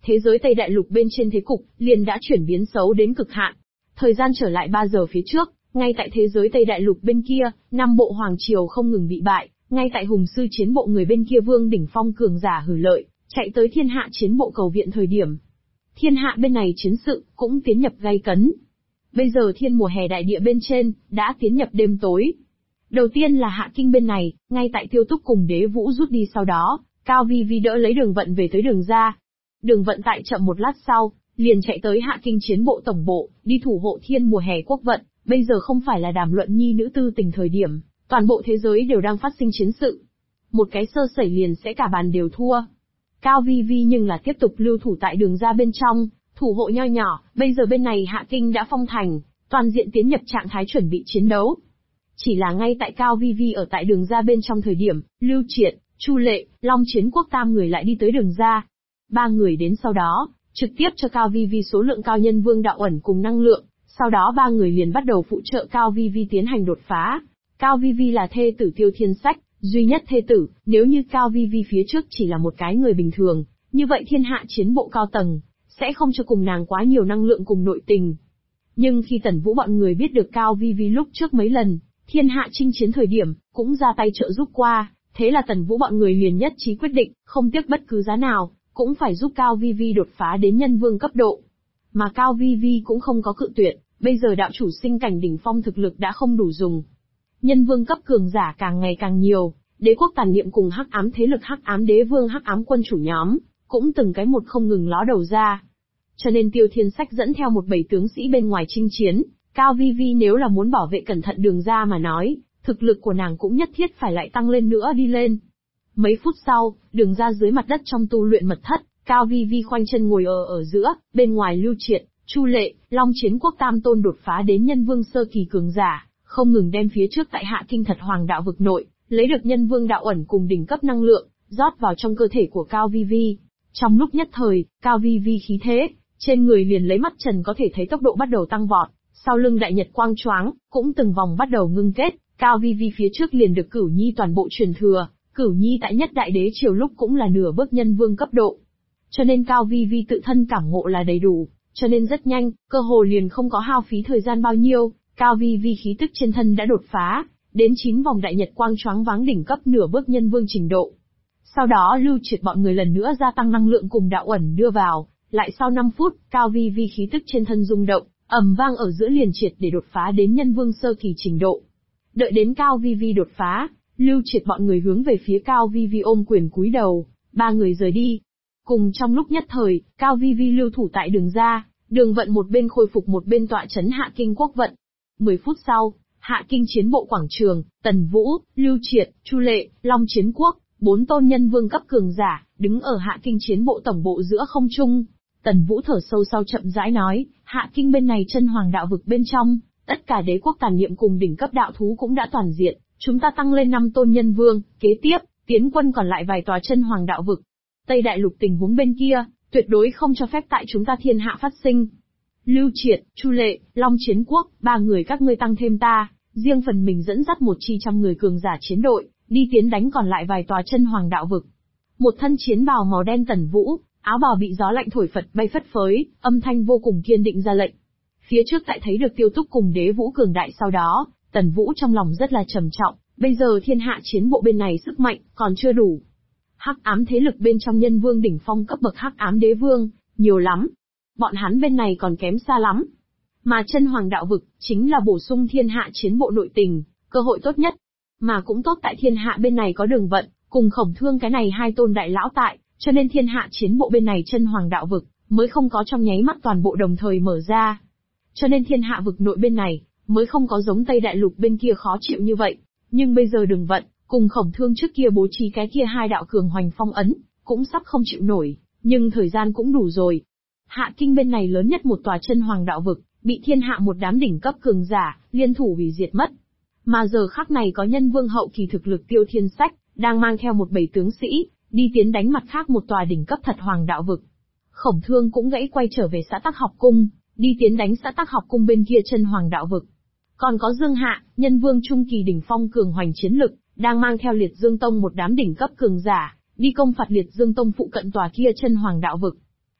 thế giới Tây Đại Lục bên trên thế cục liền đã chuyển biến xấu đến cực hạn. Thời gian trở lại 3 giờ phía trước, ngay tại thế giới Tây Đại Lục bên kia, 5 bộ hoàng triều không ngừng bị bại, ngay tại hùng sư chiến bộ người bên kia Vương đỉnh phong cường giả hử lợi, chạy tới thiên hạ chiến bộ cầu viện thời điểm. Thiên hạ bên này chiến sự cũng tiến nhập gay cấn. Bây giờ thiên mùa hè đại địa bên trên đã tiến nhập đêm tối. Đầu tiên là Hạ Kinh bên này, ngay tại Tiêu Túc cùng Đế Vũ rút đi sau đó, Cao Vi Vi đỡ lấy Đường Vận về tới Đường gia. Đường Vận tại chậm một lát sau, liền chạy tới Hạ Kinh chiến bộ tổng bộ, đi thủ hộ thiên mùa hè quốc vận. Bây giờ không phải là đàm luận nhi nữ tư tình thời điểm, toàn bộ thế giới đều đang phát sinh chiến sự. Một cái sơ sẩy liền sẽ cả bàn đều thua. Cao Vi Vi nhưng là tiếp tục lưu thủ tại Đường gia bên trong, thủ hộ nho nhỏ. Bây giờ bên này Hạ Kinh đã phong thành, toàn diện tiến nhập trạng thái chuẩn bị chiến đấu. Chỉ là ngay tại Cao Vi Vi ở tại Đường gia bên trong thời điểm, Lưu Triệt, Chu Lệ, Long Chiến Quốc tam người lại đi tới Đường gia. Ba người đến sau đó, trực tiếp cho Cao Vi Vi số lượng cao nhân vương đạo ẩn cùng năng lượng, sau đó ba người liền bắt đầu phụ trợ Cao Vi Vi tiến hành đột phá. Cao Vi Vi là thê tử Tiêu Thiên Sách, duy nhất thê tử, nếu như Cao Vi Vi phía trước chỉ là một cái người bình thường, như vậy thiên hạ chiến bộ cao tầng, sẽ không cho cùng nàng quá nhiều năng lượng cùng nội tình. Nhưng khi Tần Vũ bọn người biết được Cao Vi Vi lúc trước mấy lần, thiên hạ chinh chiến thời điểm, cũng ra tay trợ giúp qua, thế là Tần Vũ bọn người liền nhất trí quyết định, không tiếc bất cứ giá nào, cũng phải giúp Cao Vi Vi đột phá đến nhân vương cấp độ. Mà Cao Vi Vi cũng không có cự tuyệt, bây giờ đạo chủ sinh cảnh đỉnh phong thực lực đã không đủ dùng. Nhân vương cấp cường giả càng ngày càng nhiều, đế quốc tàn niệm cùng hắc ám thế lực hắc ám đế vương hắc ám quân chủ nhóm, cũng từng cái một không ngừng ló đầu ra. Cho nên Tiêu Thiên Sách dẫn theo một bầy tướng sĩ bên ngoài chinh chiến, Cao Vi Vi nếu là muốn bảo vệ cẩn thận Đường gia mà nói, thực lực của nàng cũng nhất thiết phải lại tăng lên nữa đi lên. Mấy phút sau, Đường gia dưới mặt đất trong tu luyện mật thất, Cao Vi Vi khoanh chân ngồi ở giữa, bên ngoài Lưu Triệt, Chu Lệ, Long Chiến Quốc tam tôn đột phá đến nhân vương sơ kỳ cường giả, không ngừng đem phía trước tại Hạ Kinh Thật Hoàng đạo vực nội, lấy được nhân vương đạo ẩn cùng đỉnh cấp năng lượng, rót vào trong cơ thể của Cao Vi Vi. Trong lúc nhất thời, Cao Vi Vi khí thế, trên người liền lấy mắt trần có thể thấy tốc độ bắt đầu tăng vọt, sau lưng đại nhật quang choáng, cũng từng vòng bắt đầu ngưng kết, Cao Vi Vi phía trước liền được Cửu Nhi toàn bộ truyền thừa, Cửu Nhi tại nhất đại đế triều lúc cũng là nửa bước nhân vương cấp độ. Cho nên Cao Vi Vi tự thân cảm ngộ là đầy đủ, cho nên rất nhanh, cơ hồ liền không có hao phí thời gian bao nhiêu, Cao Vi Vi khí tức trên thân đã đột phá, đến 9 vòng đại nhật quang choáng váng đỉnh cấp nửa bước nhân vương trình độ. Sau đó Lưu Triệt bọn người lần nữa gia tăng năng lượng cùng đạo ẩn đưa vào, lại sau 5 phút, Cao Vi Vi khí tức trên thân rung động, ầm vang ở giữa liền triệt để đột phá đến nhân vương sơ kỳ trình độ. Đợi đến Cao Vi Vi đột phá, Lưu Triệt bọn người hướng về phía Cao Vi Vi ôm quyền cúi đầu, ba người rời đi. Cùng trong lúc nhất thời, Cao Vi Vi lưu thủ tại Đường gia, Đường Vận một bên khôi phục một bên tọa trấn Hạ Kinh quốc vận. 10 phút sau, Hạ Kinh chiến bộ quảng trường, Tần Vũ, Lưu Triệt, Chu Lệ, Long Chiến Quốc, 4 tôn nhân vương cấp cường giả, đứng ở Hạ Kinh chiến bộ tổng bộ giữa không trung. Tần Vũ thở sâu sau chậm rãi nói, Hạ Kinh bên này chân hoàng đạo vực bên trong, tất cả đế quốc tàn niệm cùng đỉnh cấp đạo thú cũng đã toàn diện, chúng ta tăng lên 5 tôn nhân vương, kế tiếp, tiến quân còn lại vài tòa chân hoàng đạo vực. Tây Đại Lục tình huống bên kia, tuyệt đối không cho phép tại chúng ta thiên hạ phát sinh. Lưu Triệt, Chu Lệ, Long Chiến Quốc, ba người các ngươi tăng thêm ta, riêng phần mình dẫn dắt 100 người cường giả chiến đội, đi tiến đánh còn lại vài tòa chân hoàng đạo vực. Một thân chiến bào màu đen Tần Vũ, áo bào bị gió lạnh thổi phật bay phất phới, âm thanh vô cùng kiên định ra lệnh. Phía trước tại thấy được Tiêu Túc cùng Đế Vũ cường đại sau đó, Tần Vũ trong lòng rất là trầm trọng, bây giờ thiên hạ chiến bộ bên này sức mạnh còn chưa đủ. Hắc ám thế lực bên trong nhân vương đỉnh phong cấp bậc hắc ám đế vương, nhiều lắm. Bọn hắn bên này còn kém xa lắm. Mà chân hoàng đạo vực, chính là bổ sung thiên hạ chiến bộ nội tình, cơ hội tốt nhất. Mà cũng tốt tại thiên hạ bên này có Đường Vận, cùng Khổng Thương cái này hai tôn đại lão tại, cho nên thiên hạ chiến bộ bên này chân hoàng đạo vực, mới không có trong nháy mắt toàn bộ đồng thời mở ra. Cho nên thiên hạ vực nội bên này, mới không có giống Tây Đại Lục bên kia khó chịu như vậy. Nhưng bây giờ Đường Vận, cùng Khổng Thương trước kia bố trí cái kia hai đạo cường hoành phong ấn, cũng sắp không chịu nổi, nhưng thời gian cũng đủ rồi. Hạ Kinh bên này lớn nhất một tòa chân hoàng đạo vực, bị thiên hạ một đám đỉnh cấp cường giả, liên thủ hủy diệt mất. Mà giờ khắc này có nhân vương hậu kỳ thực lực Tiêu Thiên Sách, đang mang theo một bầy tướng sĩ, đi tiến đánh mặt khác một tòa đỉnh cấp thật hoàng đạo vực. Khổng Thương cũng gãy quay trở về xã Tắc Học Cung, đi tiến đánh xã Tắc Học Cung bên kia chân hoàng đạo vực. Còn có Dương Hạ, nhân vương trung kỳ đỉnh phong cường hoành chiến lực, đang mang theo Liệt Dương Tông một đám đỉnh cấp cường giả, đi công phạt Liệt Dương Tông phụ cận tòa kia chân hoàng đạo vực.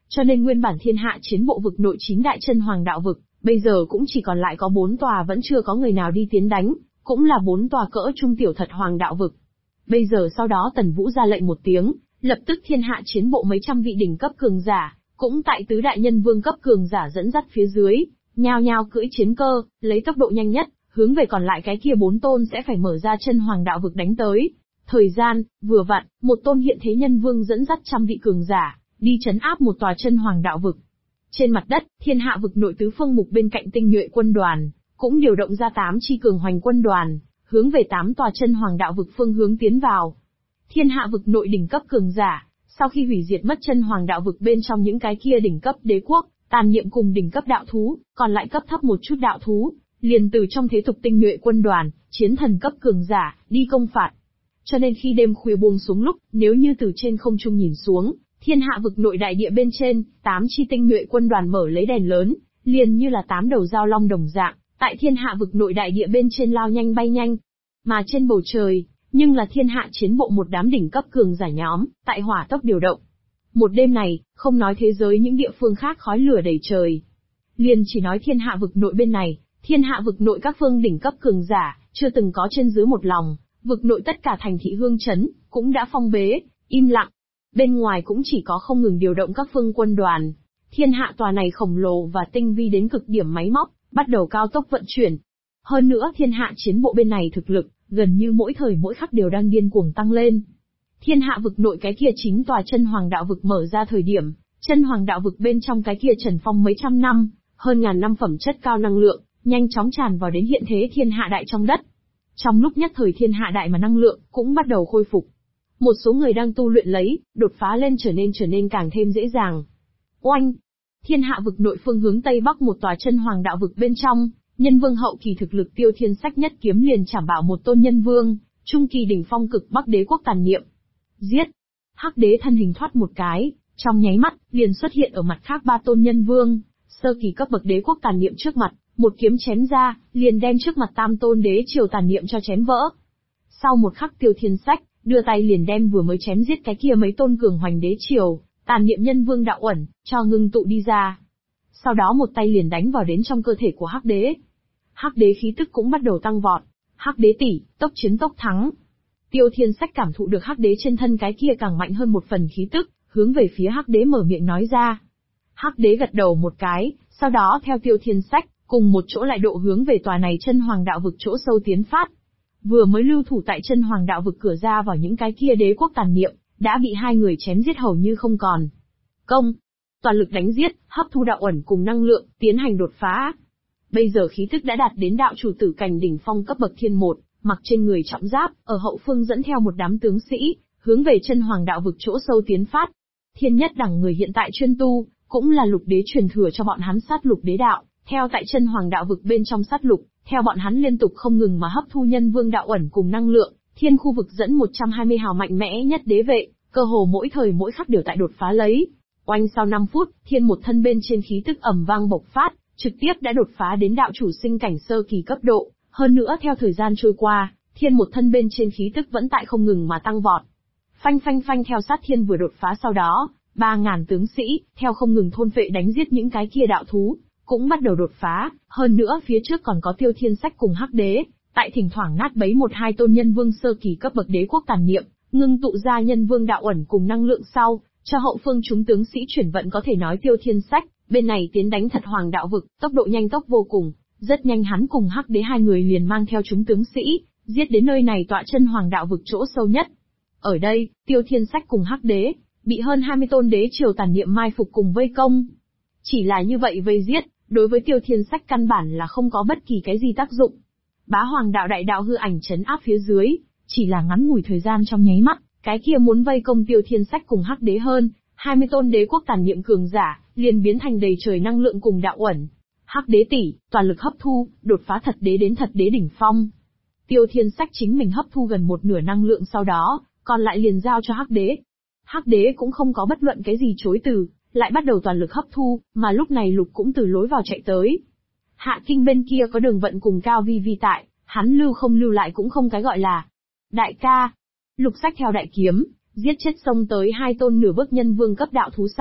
Cho nên nguyên bản thiên hạ chiến bộ vực nội 9 đại chân hoàng đạo vực, bây giờ cũng chỉ còn lại có 4 tòa vẫn chưa có người nào đi tiến đánh, cũng là 4 tòa cỡ trung tiểu thật hoàng đạo vực. Bây giờ sau đó Tần Vũ ra lệnh một tiếng, lập tức thiên hạ chiến bộ mấy trăm vị đỉnh cấp cường giả, cũng tại tứ đại nhân vương cấp cường giả dẫn dắt phía dưới, nhao nhao cưỡi chiến cơ, lấy tốc độ nhanh nhất, hướng về còn lại cái kia 4 tôn sẽ phải mở ra chân hoàng đạo vực đánh tới. Thời gian, vừa vặn, một tôn hiện thế nhân vương dẫn dắt trăm vị cường giả, đi trấn áp một tòa chân hoàng đạo vực. Trên mặt đất, thiên hạ vực nội tứ phương mục bên cạnh tinh nhuệ quân đoàn, cũng điều động ra 8 chi cường hoành quân đoàn, hướng về 8 tòa chân hoàng đạo vực phương hướng tiến vào. Thiên hạ vực nội đỉnh cấp cường giả, sau khi hủy diệt mất chân hoàng đạo vực bên trong những cái kia đỉnh cấp đế quốc, tàn niệm cùng đỉnh cấp đạo thú, còn lại cấp thấp một chút đạo thú, liền từ trong thế tục tinh nhuệ quân đoàn, chiến thần cấp cường giả, đi công phạt. Cho nên khi đêm khuya buông xuống lúc, nếu như từ trên không trung nhìn xuống, thiên hạ vực nội đại địa bên trên, 8 chi tinh nhuệ quân đoàn mở lấy đèn lớn, liền như là 8 đầu dao long đồng dạng, tại thiên hạ vực nội đại địa bên trên lao nhanh bay nhanh. Mà trên bầu trời, nhưng là thiên hạ chiến bộ một đám đỉnh cấp cường giả nhóm, tại hỏa tốc điều động. Một đêm này, không nói thế giới những địa phương khác khói lửa đầy trời. Liền chỉ nói thiên hạ vực nội bên này, thiên hạ vực nội các phương đỉnh cấp cường giả, chưa từng có trên dưới một lòng, vực nội tất cả thành thị hương trấn, cũng đã phong bế, im lặng. Bên ngoài cũng chỉ có không ngừng điều động các phương quân đoàn. Thiên hạ tòa này khổng lồ và tinh vi đến cực điểm máy móc, bắt đầu cao tốc vận chuyển. Hơn nữa thiên hạ chiến bộ bên này thực lực, gần như mỗi thời mỗi khắc đều đang điên cuồng tăng lên. Thiên hạ vực nội cái kia 9 tòa chân hoàng đạo vực mở ra thời điểm, chân hoàng đạo vực bên trong cái kia trần phong mấy trăm năm, hơn ngàn năm phẩm chất cao năng lượng, nhanh chóng tràn vào đến hiện thế thiên hạ đại trong đất. Trong lúc nhất thời thiên hạ đại mà năng lượng cũng bắt đầu khôi phục. Một số người đang tu luyện lấy, đột phá lên trở nên càng thêm dễ dàng. Oanh! Thiên hạ vực nội phương hướng tây bắc một tòa chân hoàng đạo vực bên trong, nhân vương hậu kỳ thực lực Tiêu Thiên Sách nhất kiếm liền chảm bạo một tôn nhân vương, trung kỳ đỉnh phong cực bắc đế quốc tàn niệm. Giết! Hắc đế thân hình thoát một cái, trong nháy mắt, liền xuất hiện ở mặt khác 3 tôn nhân vương, sơ kỳ cấp bậc đế quốc tàn niệm trước mặt, một kiếm chém ra, liền đem trước mặt tam tôn đế triều tàn niệm cho chém vỡ. Sau một khắc Tiêu Thiên Sách, đưa tay liền đem vừa mới chém giết cái kia mấy tôn cường hoành đế triều, tàn niệm nhân vương đạo uẩn, cho ngưng tụ đi ra. Sau đó một tay liền đánh vào đến trong cơ thể của Hắc đế. Hắc đế khí tức cũng bắt đầu tăng vọt. Hắc đế tỷ, tốc chiến tốc thắng. Tiêu Thiên Sách cảm thụ được Hắc đế trên thân cái kia càng mạnh hơn một phần khí tức, hướng về phía Hắc đế mở miệng nói ra. Hắc đế gật đầu một cái, sau đó theo Tiêu Thiên Sách, cùng một chỗ lại độ hướng về tòa này chân hoàng đạo vực chỗ sâu tiến phát. Vừa mới lưu thủ tại chân hoàng đạo vực cửa ra vào những cái kia đế quốc tàn niệm, đã bị hai người chém giết hầu như không còn. Công! Toàn lực đánh giết, hấp thu đạo uẩn cùng năng lượng, tiến hành đột phá. Bây giờ khí tức đã đạt đến đạo chủ tử cảnh đỉnh phong cấp bậc thiên 1, mặc trên người trọng giáp, ở hậu phương dẫn theo một đám tướng sĩ, hướng về chân hoàng đạo vực chỗ sâu tiến phát. Thiên nhất đẳng người hiện tại chuyên tu, cũng là lục đế truyền thừa cho bọn hắn sát lục đế đạo, theo tại chân hoàng đạo vực bên trong sát lục, theo bọn hắn liên tục không ngừng mà hấp thu nhân vương đạo uẩn cùng năng lượng, thiên khu vực dẫn 120 hào mạnh mẽ nhất đế vệ, cơ hồ mỗi thời mỗi khắc đều tại đột phá lấy. Oanh sau 5 phút, thiên một thân bên trên khí tức ầm vang bộc phát, trực tiếp đã đột phá đến đạo chủ sinh cảnh sơ kỳ cấp độ, hơn nữa theo thời gian trôi qua, thiên một thân bên trên khí tức vẫn tại không ngừng mà tăng vọt. Phanh phanh phanh theo sát thiên vừa đột phá sau đó, 3.000 tướng sĩ, theo không ngừng thôn phệ đánh giết những cái kia đạo thú, cũng bắt đầu đột phá, hơn nữa phía trước còn có Tiêu Thiên Sách cùng Hắc đế, tại thỉnh thoảng nát bấy một hai tôn nhân vương sơ kỳ cấp bậc đế quốc tàn niệm, ngưng tụ ra nhân vương đạo uẩn cùng năng lượng sau, cho hậu phương chúng tướng sĩ chuyển vận có thể nói Tiêu Thiên Sách, bên này tiến đánh thật hoàng đạo vực, tốc độ nhanh tốc vô cùng, rất nhanh hắn cùng Hắc đế hai người liền mang theo chúng tướng sĩ, giết đến nơi này tọa chân hoàng đạo vực chỗ sâu nhất. Ở đây, Tiêu Thiên Sách cùng Hắc đế, bị hơn 20 tôn đế triều tàn niệm mai phục cùng vây công. Chỉ là như vậy vây giết, đối với Tiêu Thiên Sách căn bản là không có bất kỳ cái gì tác dụng. Bá hoàng đạo đại đạo hư ảnh trấn áp phía dưới, chỉ là ngắn ngủi thời gian trong nháy mắt, cái kia muốn vây công Tiêu Thiên Sách cùng Hắc đế hơn 20 tôn đế quốc tàn niệm cường giả, liền biến thành đầy trời năng lượng cùng đạo uẩn. Hắc đế tỷ, toàn lực hấp thu, đột phá thật đế đến thật đế đỉnh phong. Tiêu Thiên Sách chính mình hấp thu gần một nửa năng lượng sau đó, còn lại liền giao cho Hắc đế. Hắc đế cũng không có bất luận cái gì chối từ, lại bắt đầu toàn lực hấp thu, mà lúc này Lục cũng từ lối vào chạy tới. Hạ Kinh bên kia có Đường Vận cùng Cao Vi Vi tại, hắn lưu không lưu lại cũng không cái gọi là. Đại ca, Lục xách theo đại kiếm, giết chết xông tới hai tôn nửa bước nhân vương cấp đạo thú sau,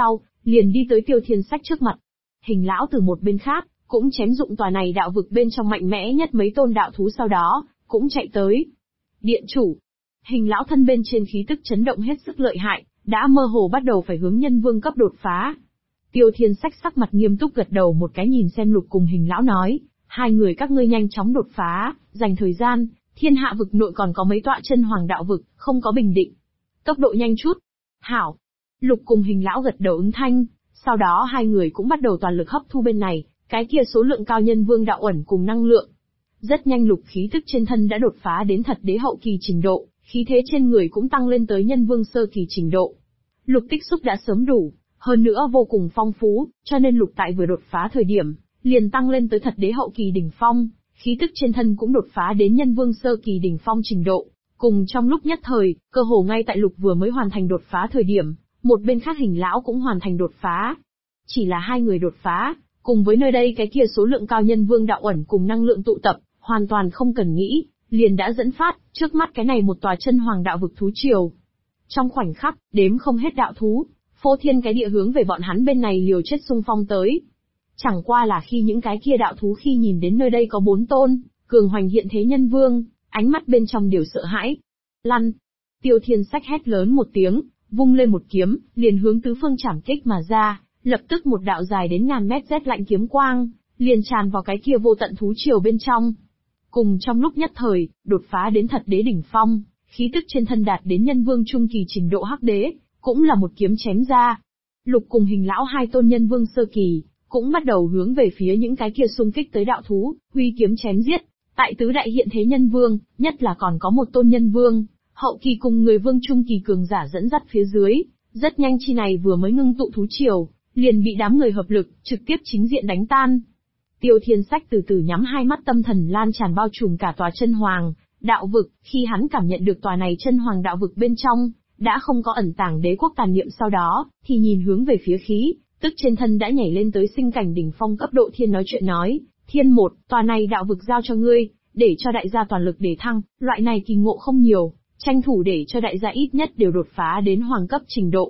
liền đi tới Tiêu Thiên Sách trước mặt. Hình lão từ một bên khác, cũng chém dụng tòa này đạo vực bên trong mạnh mẽ nhất mấy tôn đạo thú, sau đó cũng chạy tới. Điện chủ. Hình lão thân bên trên khí tức chấn động hết sức lợi hại, đã mơ hồ bắt đầu phải hướng nhân vương cấp đột phá. Tiêu Thiên Sách sắc mặt nghiêm túc gật đầu một cái, nhìn xem Lục cùng Hình lão nói, hai người các ngươi nhanh chóng đột phá, dành thời gian, thiên hạ vực nội còn có mấy tọa chân hoàng đạo vực, không có bình định. Tốc độ nhanh chút. Hảo. Lục cùng Hình lão gật đầu ứng thanh, sau đó hai người cũng bắt đầu toàn lực hấp thu bên này, cái kia số lượng cao nhân vương đạo ẩn cùng năng lượng. Rất nhanh Lục khí tức trên thân đã đột phá đến thật đế hậu kỳ trình độ, khí thế trên người cũng tăng lên tới nhân vương sơ kỳ trình độ. Lục tích xúc đã sớm đủ, hơn nữa vô cùng phong phú, cho nên Lục tại vừa đột phá thời điểm, liền tăng lên tới thật đế hậu kỳ đỉnh phong, khí tức trên thân cũng đột phá đến nhân vương sơ kỳ đỉnh phong trình độ. Cùng trong lúc nhất thời, cơ hồ ngay tại Lục vừa mới hoàn thành đột phá thời điểm, một bên khác Hình lão cũng hoàn thành đột phá. Chỉ là hai người đột phá, cùng với nơi đây cái kia số lượng cao nhân vương đạo ẩn cùng năng lượng tụ tập, hoàn toàn không cần nghĩ, liền đã dẫn phát, trước mắt cái này một tòa chân hoàng đạo vực thú triều. Trong khoảnh khắc, đếm không hết đạo thú, phô thiên cái địa hướng về bọn hắn bên này liều chết xung phong tới. Chẳng qua là khi những cái kia đạo thú khi nhìn đến nơi đây có 4 tôn, cường hoành hiện thế nhân vương, ánh mắt bên trong đều sợ hãi. Lăn! Tiêu Thiên Sách hét lớn một tiếng, vung lên một kiếm, liền hướng tứ phương chảm kích mà ra, lập tức một đạo dài đến ngàn mét rét lạnh kiếm quang, liền tràn vào cái kia vô tận thú triều bên trong. Cùng trong lúc nhất thời, đột phá đến thật đế đỉnh phong, khí tức trên thân đạt đến nhân vương trung kỳ trình độ hắc đế, cũng là một kiếm chém ra. Lục cùng Hình lão hai tôn nhân vương sơ kỳ, cũng bắt đầu hướng về phía những cái kia xung kích tới đạo thú, huy kiếm chém giết. Tại tứ đại hiện thế nhân vương, nhất là còn có một tôn nhân vương, hậu kỳ cùng người vương trung kỳ cường giả dẫn dắt phía dưới, rất nhanh chi này vừa mới ngưng tụ thú triều, liền bị đám người hợp lực, trực tiếp chính diện đánh tan. Tiêu Thiên Sách từ từ nhắm hai mắt, tâm thần lan tràn bao trùm cả tòa chân hoàng đạo vực, khi hắn cảm nhận được tòa này chân hoàng đạo vực bên trong, đã không có ẩn tàng đế quốc tàn niệm, sau đó, thì nhìn hướng về phía khí, tức trên thân đã nhảy lên tới sinh cảnh đỉnh phong cấp độ. Thiên nói chuyện nói, Thiên một, tòa này đạo vực giao cho ngươi, để cho đại gia toàn lực để thăng, loại này kỳ ngộ không nhiều, tranh thủ để cho đại gia ít nhất đều đột phá đến hoàng cấp trình độ.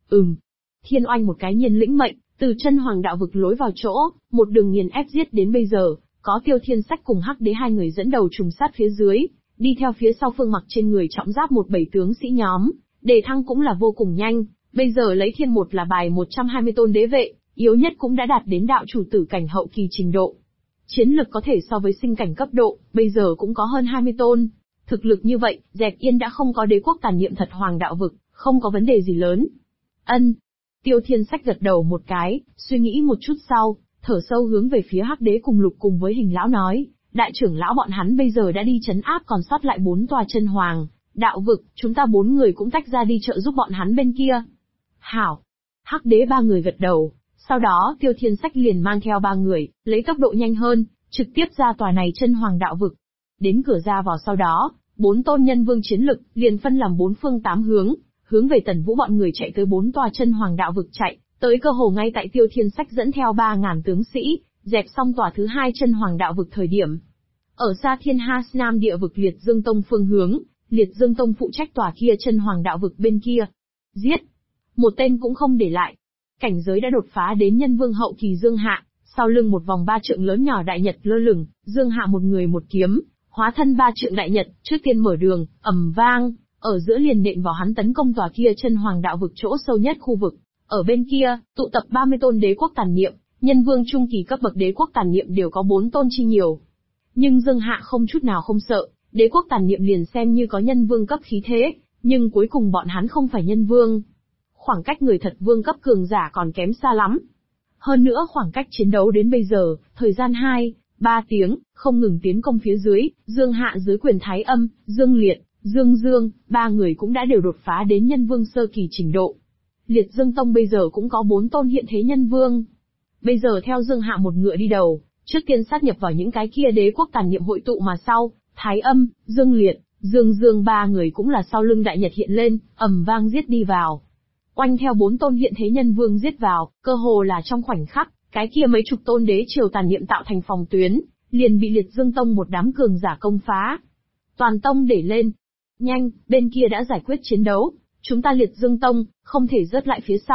Thiên oanh một cái nhiên lĩnh mệnh, từ chân hoàng đạo vực lối vào chỗ, một đường nghiền ép giết đến bây giờ, có Tiêu Thiên Sách cùng hắc đế hai người dẫn đầu trùng sát phía dưới, đi theo phía sau phương mặc trên người trọng giáp một bảy tướng sĩ nhóm, đề thăng cũng là vô cùng nhanh, bây giờ lấy Thiên một là bài 120 tôn đế vệ, yếu nhất cũng đã đạt đến đạo chủ tử cảnh hậu kỳ trình độ. Chiến lực có thể so với sinh cảnh cấp độ, bây giờ cũng có hơn 20 tôn. Thực lực như vậy, dẹp yên đã không có đế quốc tàn niệm thật hoàng đạo vực, không có vấn đề gì lớn. Tiêu Thiên Sách gật đầu một cái, suy nghĩ một chút sau, thở sâu hướng về phía hắc đế cùng Lục cùng với Hình lão nói, đại trưởng lão bọn hắn bây giờ đã đi trấn áp còn sót lại 4 tòa chân hoàng đạo vực, chúng ta 4 người cũng tách ra đi trợ giúp bọn hắn bên kia. Hảo. Hắc đế 3 người gật đầu, sau đó Tiêu Thiên Sách liền mang theo 3 người, lấy tốc độ nhanh hơn, trực tiếp ra tòa này chân hoàng đạo vực. Đến cửa ra vào sau đó, 4 tôn nhân vương chiến lực, liền phân làm 4 phương 8 hướng về Tần Vũ bọn người chạy tới 4 tòa chân hoàng đạo vực chạy, tới cơ hồ ngay tại Tiêu Thiên Sách dẫn theo 3.000 tướng sĩ, dẹp xong tòa thứ 2 chân hoàng đạo vực thời điểm. Ở xa Thiên Ha Nam địa vực Liệt Dương Tông phương hướng, Liệt Dương Tông phụ trách tòa kia chân hoàng đạo vực bên kia. Giết! Một tên cũng không để lại. Cảnh giới đã đột phá đến nhân vương hậu kỳ Dương Hạ, sau lưng một vòng 3 trượng lớn nhỏ đại nhật lơ lửng, Dương Hạ một người một kiếm, hóa thân 3 trượng đại nhật, trước tiên mở đường, ầm vang, ở giữa liền nện vào hắn tấn công tòa kia chân hoàng đạo vực chỗ sâu nhất khu vực. Ở bên kia, tụ tập 30 tôn đế quốc tàn niệm, nhân vương trung kỳ cấp bậc đế quốc tàn niệm đều có 4 tôn chi nhiều. Nhưng Dương Hạ không chút nào không sợ, đế quốc tàn niệm liền xem như có nhân vương cấp khí thế, nhưng cuối cùng bọn hắn không phải nhân vương. Khoảng cách người thật vương cấp cường giả còn kém xa lắm. Hơn nữa khoảng cách chiến đấu đến bây giờ, thời gian 2-3 tiếng, không ngừng tiến công phía dưới, Dương Hạ dưới quyền Thái Âm, Dương Liệt, Dương Dương, 3 người cũng đã đều đột phá đến nhân vương sơ kỳ trình độ. Liệt Dương Tông bây giờ cũng có 4 tôn hiện thế nhân vương. Bây giờ theo Dương Hạ một ngựa đi đầu, trước tiên sát nhập vào những cái kia đế quốc tàn niệm hội tụ mà sau, Thái Âm, Dương Liệt, Dương Dương 3 người cũng là sau lưng đại nhật hiện lên, ầm vang giết đi vào. Oanh theo 4 tôn hiện thế nhân vương giết vào, cơ hồ là trong khoảnh khắc, cái kia mấy chục tôn đế triều tàn niệm tạo thành phòng tuyến, liền bị Liệt Dương Tông một đám cường giả công phá. Toàn tông để lên. Nhanh, bên kia đã giải quyết chiến đấu, chúng ta Liệt Dương Tông, không thể rớt lại phía sau,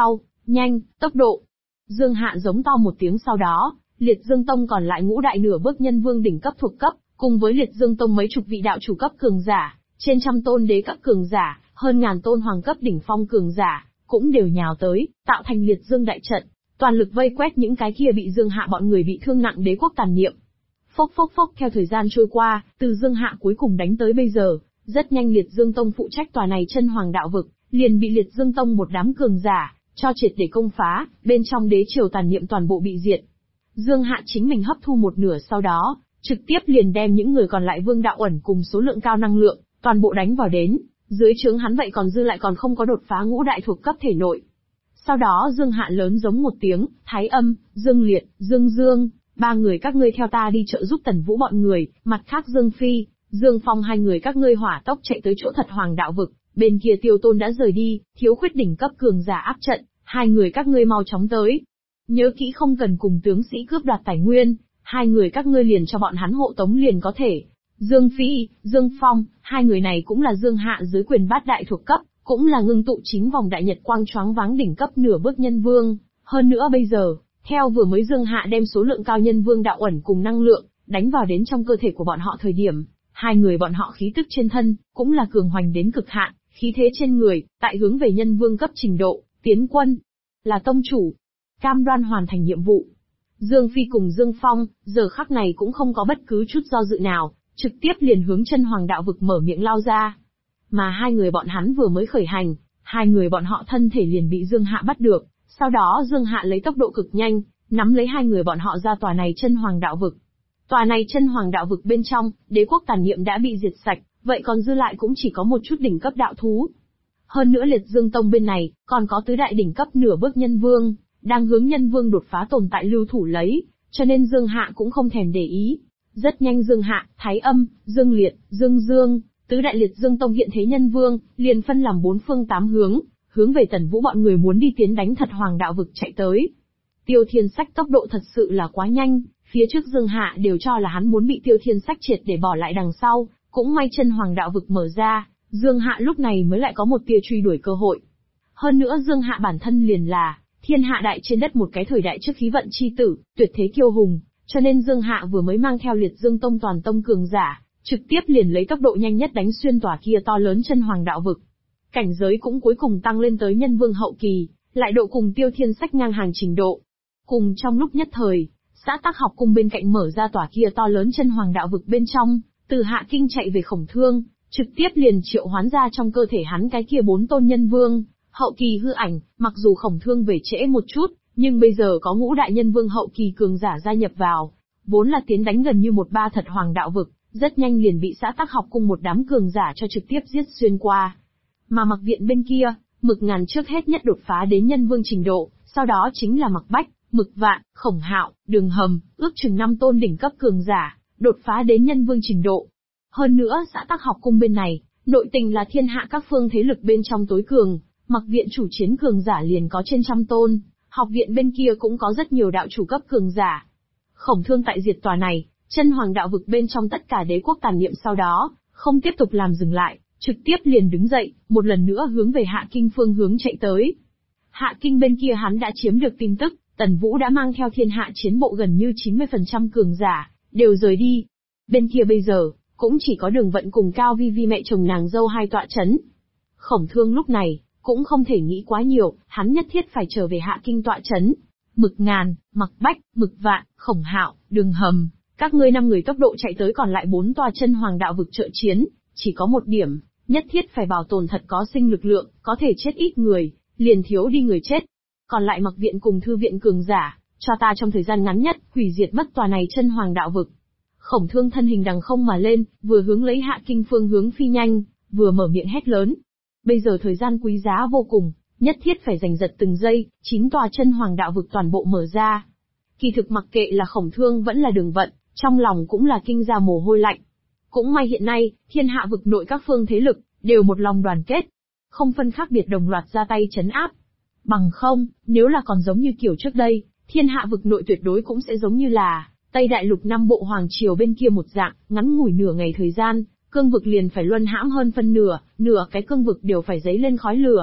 nhanh, tốc độ. Dương Hạ giống to một tiếng, sau đó, Liệt Dương Tông còn lại ngũ đại nửa bước nhân vương đỉnh cấp thuộc cấp, cùng với Liệt Dương Tông mấy chục vị đạo chủ cấp cường giả, trên trăm tôn đế cấp cường giả, hơn ngàn tôn hoàng cấp đỉnh phong cường giả, cũng đều nhào tới, tạo thành Liệt Dương đại trận, toàn lực vây quét những cái kia bị Dương Hạ bọn người bị thương nặng đế quốc tàn niệm. Phốc phốc phốc, theo thời gian trôi qua, từ Dương Hạ cuối cùng đánh tới bây giờ, rất nhanh Liệt Dương Tông phụ trách tòa này chân hoàng đạo vực, liền bị Liệt Dương Tông một đám cường giả cho triệt để công phá, bên trong đế triều tàn niệm toàn bộ bị diệt. Dương Hạ chính mình hấp thu một nửa, sau đó, trực tiếp liền đem những người còn lại vương đạo ẩn cùng số lượng cao năng lượng, toàn bộ đánh vào đến, dưới trướng hắn vậy còn dư lại còn không có đột phá ngũ đại thuộc cấp thể nội. Sau đó Dương Hạ lớn giống một tiếng, Thái Âm, Dương Liệt, Dương Dương, ba người các ngươi theo ta đi trợ giúp Tần Vũ bọn người, mặt khác Dương Phi, Dương Phong hai người các ngươi hỏa tốc chạy tới chỗ thật hoàng đạo vực, bên kia Tiêu Tôn đã rời đi, thiếu khuyết đỉnh cấp cường giả áp trận, hai người các ngươi mau chóng tới. Nhớ kỹ không cần cùng tướng sĩ cướp đoạt tài nguyên, hai người các ngươi liền cho bọn hắn hộ tống liền có thể. Dương Phi, Dương Phong, hai người này cũng là Dương Hạ dưới quyền bát đại thuộc cấp, cũng là ngưng tụ chính vòng đại nhật quang choáng váng đỉnh cấp nửa bước nhân vương. Hơn nữa bây giờ, theo vừa mới Dương Hạ đem số lượng cao nhân vương đạo ẩn cùng năng lượng, đánh vào đến trong cơ thể của bọn họ thời điểm, hai người bọn họ khí tức trên thân, cũng là cường hoành đến cực hạn, khí thế trên người, tại hướng về nhân vương cấp trình độ, tiến quân. Là tông chủ. Cam đoan hoàn thành nhiệm vụ. Dương Phi cùng Dương Phong, giờ khắc này cũng không có bất cứ chút do dự nào, trực tiếp liền hướng chân hoàng đạo vực mở miệng lao ra. Mà hai người bọn hắn vừa mới khởi hành, hai người bọn họ thân thể liền bị Dương Hạ bắt được, sau đó Dương Hạ lấy tốc độ cực nhanh, nắm lấy hai người bọn họ ra tòa này chân hoàng đạo vực. Tòa này chân hoàng đạo vực bên trong, đế quốc tàn niệm đã bị diệt sạch, vậy còn dư lại cũng chỉ có một chút đỉnh cấp đạo thú. Hơn nữa Liệt Dương Tông bên này, còn có tứ đại đỉnh cấp nửa bước nhân vương, đang hướng nhân vương đột phá tồn tại lưu thủ lấy, cho nên Dương Hạ cũng không thèm để ý. Rất nhanh Dương Hạ, Thái Âm, Dương Liệt, Dương Dương, tứ đại Liệt Dương Tông hiện thế nhân vương, liền phân làm bốn phương tám hướng về Tần Vũ bọn người muốn đi tiến đánh thật hoàng đạo vực chạy tới. Tiêu Thiên Sách tốc độ thật sự là quá nhanh, phía trước Dương Hạ đều cho là hắn muốn bị Tiêu Thiên Sách triệt để bỏ lại đằng sau, cũng may chân hoàng đạo vực mở ra, Dương Hạ lúc này mới lại có một tia truy đuổi cơ hội. Hơn nữa Dương Hạ bản thân liền là thiên hạ đại trên đất một cái thời đại trước khí vận chi tử, tuyệt thế kiêu hùng, cho nên Dương Hạ vừa mới mang theo Liệt Dương Tông toàn tông cường giả, trực tiếp liền lấy tốc độ nhanh nhất đánh xuyên tòa kia to lớn chân hoàng đạo vực. Cảnh giới cũng cuối cùng tăng lên tới nhân vương hậu kỳ, lại độ cùng Tiêu Thiên Sách ngang hàng trình độ. Cùng trong lúc nhất thời, xã Tắc Học Cung bên cạnh mở ra tòa kia to lớn chân hoàng đạo vực bên trong, từ Hạ Kinh chạy về Khổng Thương, trực tiếp liền triệu hoán ra trong cơ thể hắn cái kia bốn tôn nhân vương hậu kỳ hư ảnh, mặc dù Khổng Thương về trễ một chút, nhưng bây giờ có ngũ đại nhân vương hậu kỳ cường giả gia nhập vào, vốn là tiến đánh gần như một ba thật hoàng đạo vực, rất nhanh liền bị xã Tắc Học Cung một đám cường giả cho trực tiếp giết xuyên qua. Mà Mặc Viện bên kia, Mực Ngàn trước hết nhất đột phá đến nhân vương trình độ, sau đó chính là Mặc Bách, Mực Vạn, Khổng Hạo, Đường Hầm, ước chừng 5 tôn đỉnh cấp cường giả, đột phá đến nhân vương trình độ. Hơn nữa xã Tắc Học Cung bên này, nội tình là thiên hạ các phương thế lực bên trong tối cường, Mặc Viện chủ chiến cường giả liền có trên trăm tôn, học viện bên kia cũng có rất nhiều đạo chủ cấp cường giả. Khổng Thương tại diệt tòa này, chân hoàng đạo vực bên trong tất cả đế quốc tàn niệm sau đó, không tiếp tục làm dừng lại, trực tiếp liền đứng dậy, một lần nữa hướng về Hạ Kinh phương hướng chạy tới. Hạ Kinh bên kia hắn đã chiếm được tin tức, Tần Vũ đã mang theo thiên hạ chiến bộ gần như 90% cường giả, đều rời đi. Bên kia bây giờ, cũng chỉ có Đường Vận cùng Cao Vi Vi mẹ chồng nàng dâu hai tọa chấn. Khổng Thương lúc này, cũng không thể nghĩ quá nhiều, hắn nhất thiết phải trở về Hạ Kinh tọa chấn. Mực Ngàn, Mặc Bách, Mực Vạn, Khổng Hạo, Đường Hầm, các ngươi 5 người tốc độ chạy tới còn lại 4 tòa chân hoàng đạo vực trợ chiến, chỉ có một điểm, nhất thiết phải bảo tồn thật có sinh lực lượng, có thể chết ít người, liền thiếu đi người chết. Còn lại Mặc Viện cùng Thư Viện cường giả, cho ta trong thời gian ngắn nhất, hủy diệt mất tòa này chân hoàng đạo vực. Khổng Thương thân hình đằng không mà lên, vừa hướng lấy Hạ Kinh phương hướng phi nhanh, vừa mở miệng hét lớn. Bây giờ thời gian quý giá vô cùng, nhất thiết phải giành giật từng giây, 9 tòa chân hoàng đạo vực toàn bộ mở ra. Kỳ thực mặc kệ là Khổng Thương vẫn là Đường Vận, trong lòng cũng là kinh ra mồ hôi lạnh. Cũng may hiện nay, thiên hạ vực nội các phương thế lực, đều một lòng đoàn kết, không phân khác biệt đồng loạt ra tay trấn áp. Bằng không, nếu là còn giống như kiểu trước đây, thiên hạ vực nội tuyệt đối cũng sẽ giống như là Tây Đại Lục Nam Bộ Hoàng Triều bên kia một dạng, ngắn ngủi nửa ngày thời gian, cương vực liền phải luân hãm hơn phân nửa, nửa cái cương vực đều phải dấy lên khói lửa.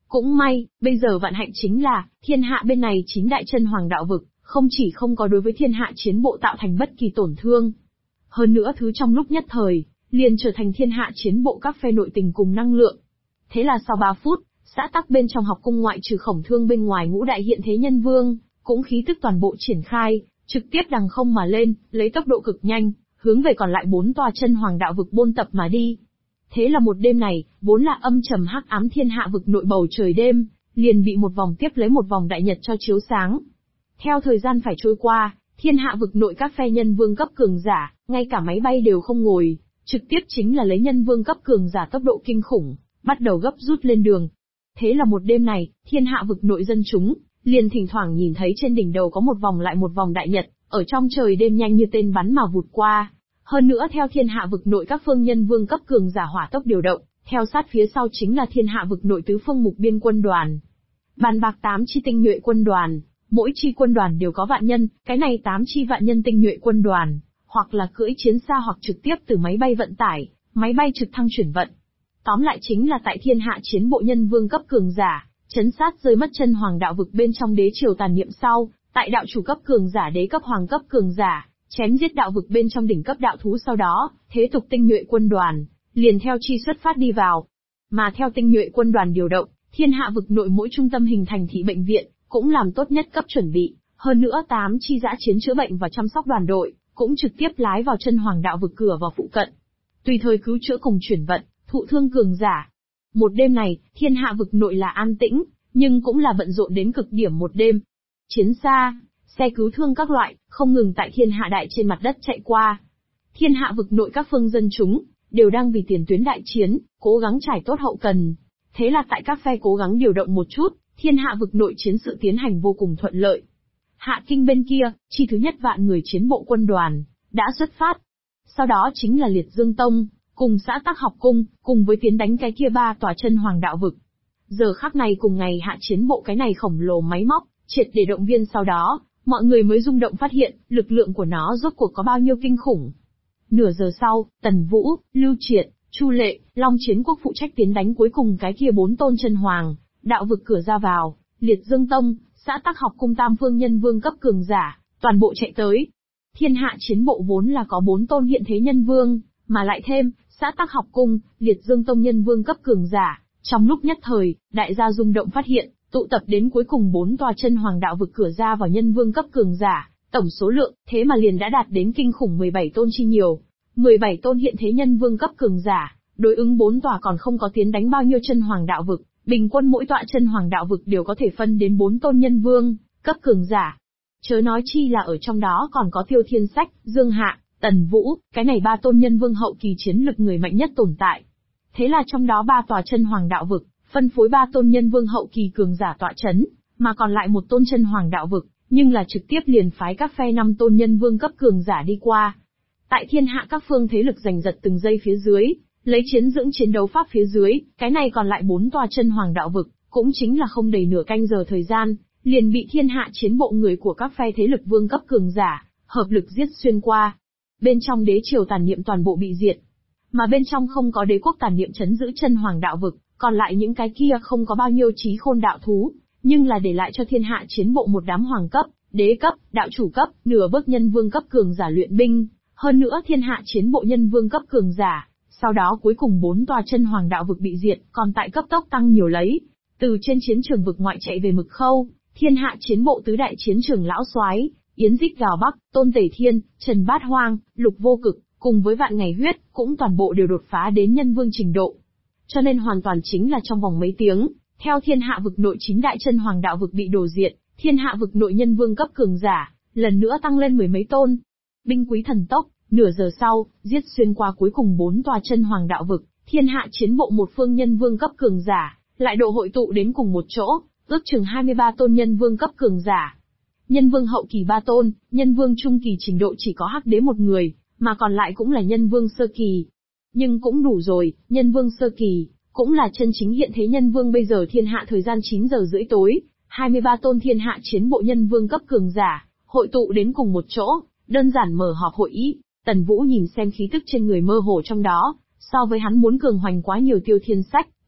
Cũng may, bây giờ vạn hạnh chính là, thiên hạ bên này chín đại chân hoàng đạo vực, không chỉ không có đối với thiên hạ chiến bộ tạo thành bất kỳ tổn thương. Hơn nữa thứ trong lúc nhất thời, liền trở thành thiên hạ chiến bộ các phe nội tình cùng năng lượng. Thế là sau 3 phút, xã tắc bên trong học cung ngoại trừ Khổng Thương bên ngoài ngũ đại hiện thế nhân vương, cũng khí tức toàn bộ triển khai, trực tiếp đằng không mà lên, lấy tốc độ cực nhanh, hướng về còn lại 4 tòa chân hoàng đạo vực bôn tập mà đi. Thế là một đêm này, vốn là âm trầm hắc ám thiên hạ vực nội bầu trời đêm, liền bị một vòng tiếp lấy một vòng đại nhật cho chiếu sáng. Theo thời gian phải trôi qua, thiên hạ vực nội các phe nhân vương cấp cường giả, ngay cả máy bay đều không ngồi, trực tiếp chính là lấy nhân vương cấp cường giả tốc độ kinh khủng, bắt đầu gấp rút lên đường. Thế là một đêm này, thiên hạ vực nội dân chúng, liền thỉnh thoảng nhìn thấy trên đỉnh đầu có một vòng lại một vòng đại nhật, ở trong trời đêm nhanh như tên bắn mà vụt qua. Hơn nữa theo thiên hạ vực nội các phương nhân vương cấp cường giả hỏa tốc điều động, theo sát phía sau chính là thiên hạ vực nội tứ phương mục biên quân đoàn. Bàn bạc 8 chi tinh nhuệ quân đoàn, mỗi chi quân đoàn đều có vạn nhân, cái này 8 chi vạn nhân tinh nhuệ quân đoàn, hoặc là cưỡi chiến xa hoặc trực tiếp từ máy bay vận tải, máy bay trực thăng chuyển vận. Tóm lại chính là tại thiên hạ chiến bộ nhân vương cấp cường giả, chấn sát rơi mất chân hoàng đạo vực bên trong đế triều tàn niệm sau, tại đạo chủ cấp cường giả đế cấp hoàng cấp cường giả, chém giết đạo vực bên trong đỉnh cấp đạo thú sau đó, thế tục tinh nhuệ quân đoàn, liền theo chi xuất phát đi vào. Mà theo tinh nhuệ quân đoàn điều động, thiên hạ vực nội mỗi trung tâm hình thành thị bệnh viện, cũng làm tốt nhất cấp chuẩn bị, hơn nữa 8 chi dã chiến chữa bệnh và chăm sóc đoàn đội, cũng trực tiếp lái vào chân hoàng đạo vực cửa vào phụ cận. Tùy thời cứu chữa cùng chuyển vận, thụ thương cường giả. Một đêm này, thiên hạ vực nội là an tĩnh, nhưng cũng là bận rộn đến cực điểm một đêm. Chiến xa, xe cứu thương các loại, không ngừng tại thiên hạ đại trên mặt đất chạy qua. Thiên hạ vực nội các phương dân chúng, đều đang vì tiền tuyến đại chiến, cố gắng trải tốt hậu cần. Thế là tại các phe cố gắng điều động một chút, thiên hạ vực nội chiến sự tiến hành vô cùng thuận lợi. Hạ kinh bên kia, chi thứ nhất vạn người chiến bộ quân đoàn, đã xuất phát. Sau đó chính là Liệt Dương Tông, cùng xã Tắc Học Cung, cùng với tiến đánh cái kia 3 tòa chân hoàng đạo vực. Giờ khắc này cùng ngày hạ chiến bộ cái này khổng lồ máy móc, triệt để động viên sau đó, mọi người mới rung động phát hiện, lực lượng của nó rốt cuộc có bao nhiêu kinh khủng. Nửa giờ sau, Tần Vũ, Lưu Triệt, Chu Lệ, Long Chiến Quốc phụ trách tiến đánh cuối cùng cái kia 4 tôn chân hoàng, đạo vực cửa ra vào, Liệt Dương Tông, xã Tắc Học Cung tam phương nhân vương cấp cường giả, toàn bộ chạy tới. Thiên hạ chiến bộ vốn là có 4 tôn hiện thế nhân vương, mà lại thêm, xã Tắc Học Cung, Liệt Dương Tông nhân vương cấp cường giả. Trong lúc nhất thời, đại gia rung động phát hiện, tụ tập đến cuối cùng 4 tòa chân hoàng đạo vực cửa ra vào nhân vương cấp cường giả, tổng số lượng, thế mà liền đã đạt đến kinh khủng 17 tôn chi nhiều. 17 tôn hiện thế nhân vương cấp cường giả, đối ứng 4 tòa còn không có tiến đánh bao nhiêu chân hoàng đạo vực, bình quân mỗi tọa chân hoàng đạo vực đều có thể phân đến 4 tôn nhân vương cấp cường giả. Chớ nói chi là ở trong đó còn có Tiêu Thiên Sách, Dương Hạ, Tần Vũ, cái này 3 tôn nhân vương hậu kỳ chiến lực người mạnh nhất tồn tại. Thế là trong đó 3 tòa chân hoàng đạo vực, phân phối 3 tôn nhân vương hậu kỳ cường giả tọa chấn, mà còn lại một tôn chân hoàng đạo vực, nhưng là trực tiếp liền phái các phe 5 tôn nhân vương cấp cường giả đi qua. Tại thiên hạ các phương thế lực giành giật từng giây phía dưới, lấy chiến dưỡng chiến đấu pháp phía dưới, cái này còn lại 4 tòa chân hoàng đạo vực, cũng chính là không đầy nửa canh giờ thời gian, liền bị thiên hạ chiến bộ người của các phe thế lực vương cấp cường giả, hợp lực giết xuyên qua. Bên trong đế triều tàn niệm toàn bộ bị diệt. Mà bên trong không có đế quốc tàn niệm chấn giữ chân hoàng đạo vực, còn lại những cái kia không có bao nhiêu trí khôn đạo thú, nhưng là để lại cho thiên hạ chiến bộ một đám hoàng cấp, đế cấp, đạo chủ cấp, nửa bước nhân vương cấp cường giả luyện binh, hơn nữa thiên hạ chiến bộ nhân vương cấp cường giả. Sau đó cuối cùng 4 tòa chân hoàng đạo vực bị diệt, còn tại cấp tốc tăng nhiều lấy. Từ trên chiến trường vực ngoại chạy về Mực Khâu, thiên hạ chiến bộ tứ đại chiến trường lão soái, Yến Dích Gào Bắc, Tôn Tể Thiên, Trần Bát Hoang, Lục Vô Cực, cùng với Vạn Ngày Huyết, cũng toàn bộ đều đột phá đến nhân vương trình độ. Cho nên hoàn toàn chính là trong vòng mấy tiếng, theo thiên hạ vực nội 9 đại chân hoàng đạo vực bị đổ diệt, thiên hạ vực nội nhân vương cấp cường giả, lần nữa tăng lên 10 mấy tôn. Binh quý thần tốc, nửa giờ sau, giết xuyên qua cuối cùng 4 tòa chân hoàng đạo vực, thiên hạ chiến bộ một phương nhân vương cấp cường giả, lại độ hội tụ đến cùng một chỗ, ước chừng 23 tôn nhân vương cấp cường giả. Nhân vương hậu kỳ 3 tôn, nhân vương trung kỳ trình độ chỉ có Hắc Đế một người, mà còn lại cũng là nhân vương sơ kỳ. Nhưng cũng đủ rồi, nhân vương sơ kỳ, cũng là chân chính hiện thế nhân vương bây giờ thiên hạ thời gian 9 giờ rưỡi tối, 23 tôn thiên hạ chiến bộ nhân vương cấp cường giả, hội tụ đến cùng một chỗ, đơn giản mở họp hội ý. Tần Vũ nhìn xem khí tức trên người mơ hồ trong đó, so với hắn muốn cường hoành quá nhiều Tiêu Thiên Sách,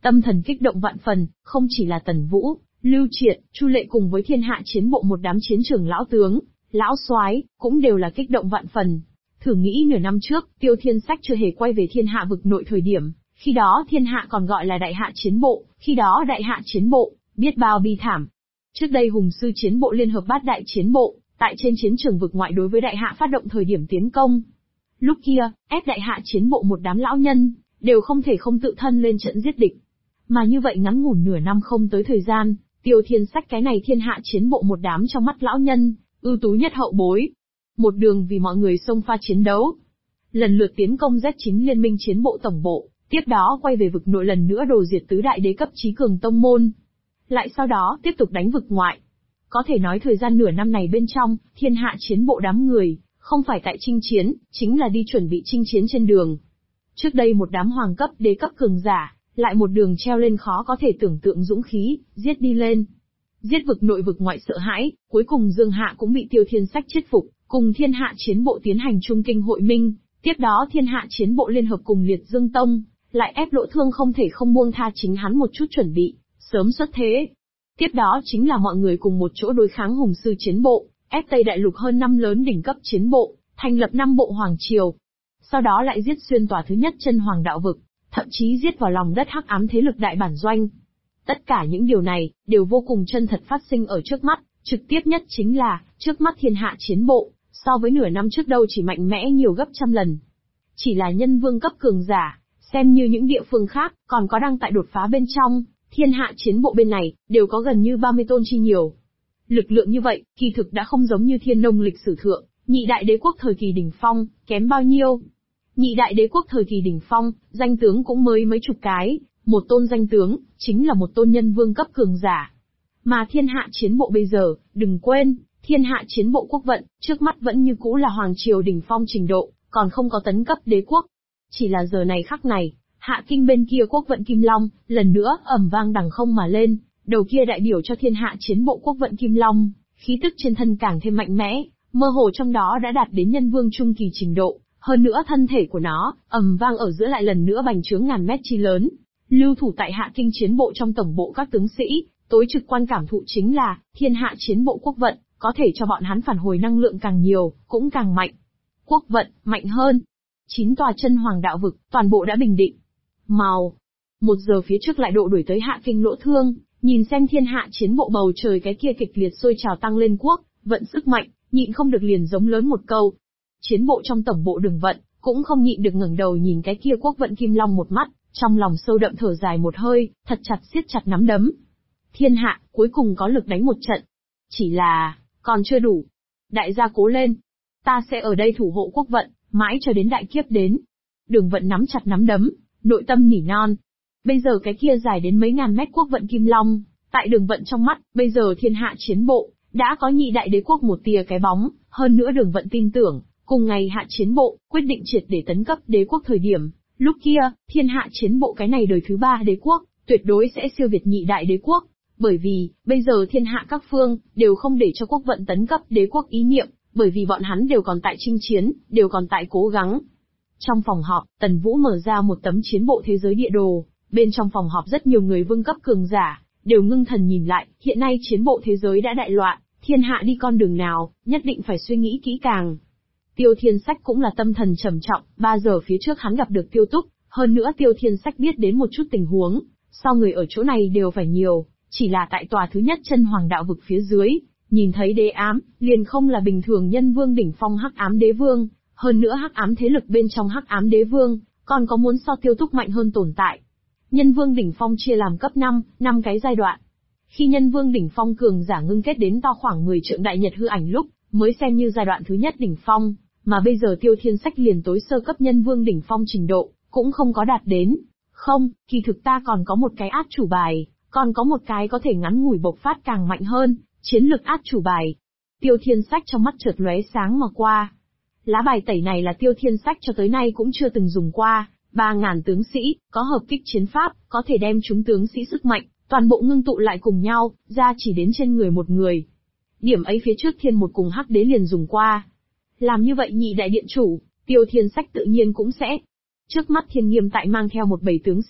Tâm thần kích động vạn phần, không chỉ là Tần Vũ, Lưu Triệt, Chu Lệ cùng với thiên hạ chiến bộ một đám chiến trưởng lão tướng, lão soái cũng đều là kích động vạn phần. Thử nghĩ nửa năm trước, Tiêu Thiên Sách chưa hề quay về thiên hạ vực nội thời điểm, khi đó thiên hạ còn gọi là đại hạ chiến bộ, khi đó đại hạ chiến bộ, biết bao bi thảm. Trước đây hùng sư chiến bộ liên hợp bát đại chiến bộ, tại trên chiến trường vực ngoại đối với đại hạ phát động thời điểm tiến công. Lúc kia, ép đại hạ chiến bộ một đám lão nhân, đều không thể không tự thân lên trận giết địch. Mà như vậy ngắn ngủn nửa năm không tới thời gian, Tiêu Thiên Sách cái này thiên hạ chiến bộ một đám trong mắt lão nhân, ưu tú nhất hậu bối. Một đường vì mọi người xông pha chiến đấu. Lần lượt tiến công Z9 liên minh chiến bộ tổng bộ, tiếp đó quay về vực nội lần nữa đồ diệt tứ đại đế cấp chí cường tông môn. Lại sau đó tiếp tục đánh vực ngoại. Có thể nói thời gian nửa năm này bên trong, thiên hạ chiến bộ đám người, không phải tại chinh chiến, chính là đi chuẩn bị chinh chiến trên đường. Trước đây một đám hoàng cấp đế cấp cường giả, lại một đường treo lên khó có thể tưởng tượng dũng khí, giết đi lên. Giết vực nội vực ngoại sợ hãi, cuối cùng Dương Hạ cũng bị Tiêu Thiên Sách chết phục, cùng thiên hạ chiến bộ tiến hành trung kinh hội minh, tiếp đó thiên hạ chiến bộ liên hợp cùng Liệt Dương Tông, lại ép Lỗ Thương không thể không buông tha chính hắn một chút chuẩn bị, sớm xuất thế. Tiếp đó chính là mọi người cùng một chỗ đối kháng hùng sư chiến bộ, ép Tây Đại Lục hơn 5 lớn đỉnh cấp chiến bộ, thành lập 5 bộ hoàng triều. Sau đó lại giết xuyên tòa thứ nhất chân hoàng đạo vực, thậm chí giết vào lòng đất hắc ám thế lực đại bản doanh. Tất cả những điều này, đều vô cùng chân thật phát sinh ở trước mắt, trực tiếp nhất chính là, trước mắt thiên hạ chiến bộ, so với nửa năm trước đâu chỉ mạnh mẽ nhiều gấp trăm lần. Chỉ là nhân vương cấp cường giả, xem như những địa phương khác, còn có đang tại đột phá bên trong, thiên hạ chiến bộ bên này, đều có gần như 30 tôn chi nhiều. Lực lượng như vậy, kỳ thực đã không giống như thiên nông lịch sử thượng, nhị đại đế quốc thời kỳ đỉnh phong, kém bao nhiêu. Nhị đại đế quốc thời kỳ đỉnh phong, danh tướng cũng mới mấy chục cái, một tôn danh tướng, chính là một tôn nhân vương cấp cường giả. Mà thiên hạ chiến bộ bây giờ, đừng quên, thiên hạ chiến bộ quốc vận, trước mắt vẫn như cũ là hoàng triều đỉnh phong trình độ, còn không có tấn cấp đế quốc. Chỉ là giờ này khắc này, hạ kinh bên kia quốc vận Kim Long, lần nữa ầm vang đằng không mà lên, đầu kia đại biểu cho thiên hạ chiến bộ quốc vận Kim Long, khí tức trên thân càng thêm mạnh mẽ, mơ hồ trong đó đã đạt đến nhân vương trung kỳ trình độ, hơn nữa thân thể của nó, ầm vang ở giữa lại lần nữa bành trướng ngàn mét chi lớn. Lưu thủ tại hạ kinh chiến bộ trong tổng bộ các tướng sĩ, tối trực quan cảm thụ chính là, thiên hạ chiến bộ quốc vận, có thể cho bọn hắn phản hồi năng lượng càng nhiều, cũng càng mạnh. Quốc vận, mạnh hơn. 9 tòa chân hoàng đạo vực, toàn bộ đã bình định. Màu. 1 giờ phía trước lại độ đuổi tới hạ kinh Lỗ Thương, nhìn xem thiên hạ chiến bộ bầu trời cái kia kịch liệt sôi trào tăng lên quốc, vận sức mạnh, nhịn không được liền giống lớn một câu. Chiến bộ trong tổng bộ đường vận, cũng không nhịn được ngẩng đầu nhìn cái kia quốc vận Kim Long một mắt, trong lòng sâu đậm thở dài một hơi, thật chặt siết chặt nắm đấm. Thiên hạ, cuối cùng có lực đánh một trận. Chỉ là, còn chưa đủ. Đại gia cố lên. Ta sẽ ở đây thủ hộ quốc vận, mãi cho đến đại kiếp đến. Đường vận nắm chặt nắm đấm, nội tâm nỉ non. Bây giờ cái kia dài đến mấy ngàn mét quốc vận Kim Long, tại đường vận trong mắt, bây giờ thiên hạ chiến bộ, đã có nhị đại đế quốc một tia cái bóng, hơn nữa đường vận tin tưởng, cùng ngày hạ chiến bộ, quyết định triệt để tấn cấp đế quốc thời điểm. Lúc kia, thiên hạ chiến bộ cái này đời thứ 3 đế quốc, tuyệt đối sẽ siêu việt nhị đại đế quốc. Bởi vì, bây giờ thiên hạ các phương, đều không để cho quốc vận tấn cấp đế quốc ý niệm, bởi vì bọn hắn đều còn tại chinh chiến, đều còn tại cố gắng. Trong phòng họp, Tần Vũ mở ra một tấm chiến bộ thế giới địa đồ, bên trong phòng họp rất nhiều người vương cấp cường giả, đều ngưng thần nhìn lại, hiện nay chiến bộ thế giới đã đại loạn, thiên hạ đi con đường nào, nhất định phải suy nghĩ kỹ càng. Tiêu Thiên Sách cũng là tâm thần trầm trọng, 3 giờ phía trước hắn gặp được Tiêu Túc, hơn nữa Tiêu Thiên Sách biết đến một chút tình huống, sao người ở chỗ này đều phải nhiều, chỉ là tại tòa thứ nhất chân hoàng đạo vực phía dưới, nhìn thấy đế ám, liền không là bình thường nhân vương đỉnh phong hắc ám đế vương, hơn nữa hắc ám thế lực bên trong hắc ám đế vương, còn có muốn so Tiêu Túc mạnh hơn tồn tại. Nhân vương đỉnh phong chia làm cấp 5 cái giai đoạn. Khi nhân vương đỉnh phong cường giả ngưng kết đến to khoảng 10 trượng đại nhật hư ảnh lúc, mới xem như giai đoạn thứ nhất đỉnh phong, mà bây giờ Tiêu Thiên Sách liền tối sơ cấp nhân vương đỉnh phong trình độ, cũng không có đạt đến. Không, kỳ thực ta còn có một cái át chủ bài, còn có một cái có thể ngắn ngủi bộc phát càng mạnh hơn, chiến lực át chủ bài. Tiêu Thiên Sách trong mắt chợt lóe sáng mà qua. Lá bài tẩy này là Tiêu Thiên Sách cho tới nay cũng chưa từng dùng qua, 3.000 tướng sĩ, có hợp kích chiến pháp, có thể đem chúng tướng sĩ sức mạnh, toàn bộ ngưng tụ lại cùng nhau, ra chỉ đến trên người một người. Điểm ấy phía trước Thiên Một cùng Hắc Đế liền dùng qua. Làm như vậy nhị đại điện chủ, Tiêu Thiên Sách tự nhiên cũng sẽ. Trước mắt Thiên Nghiêm tại mang theo một bầy tướng sĩ,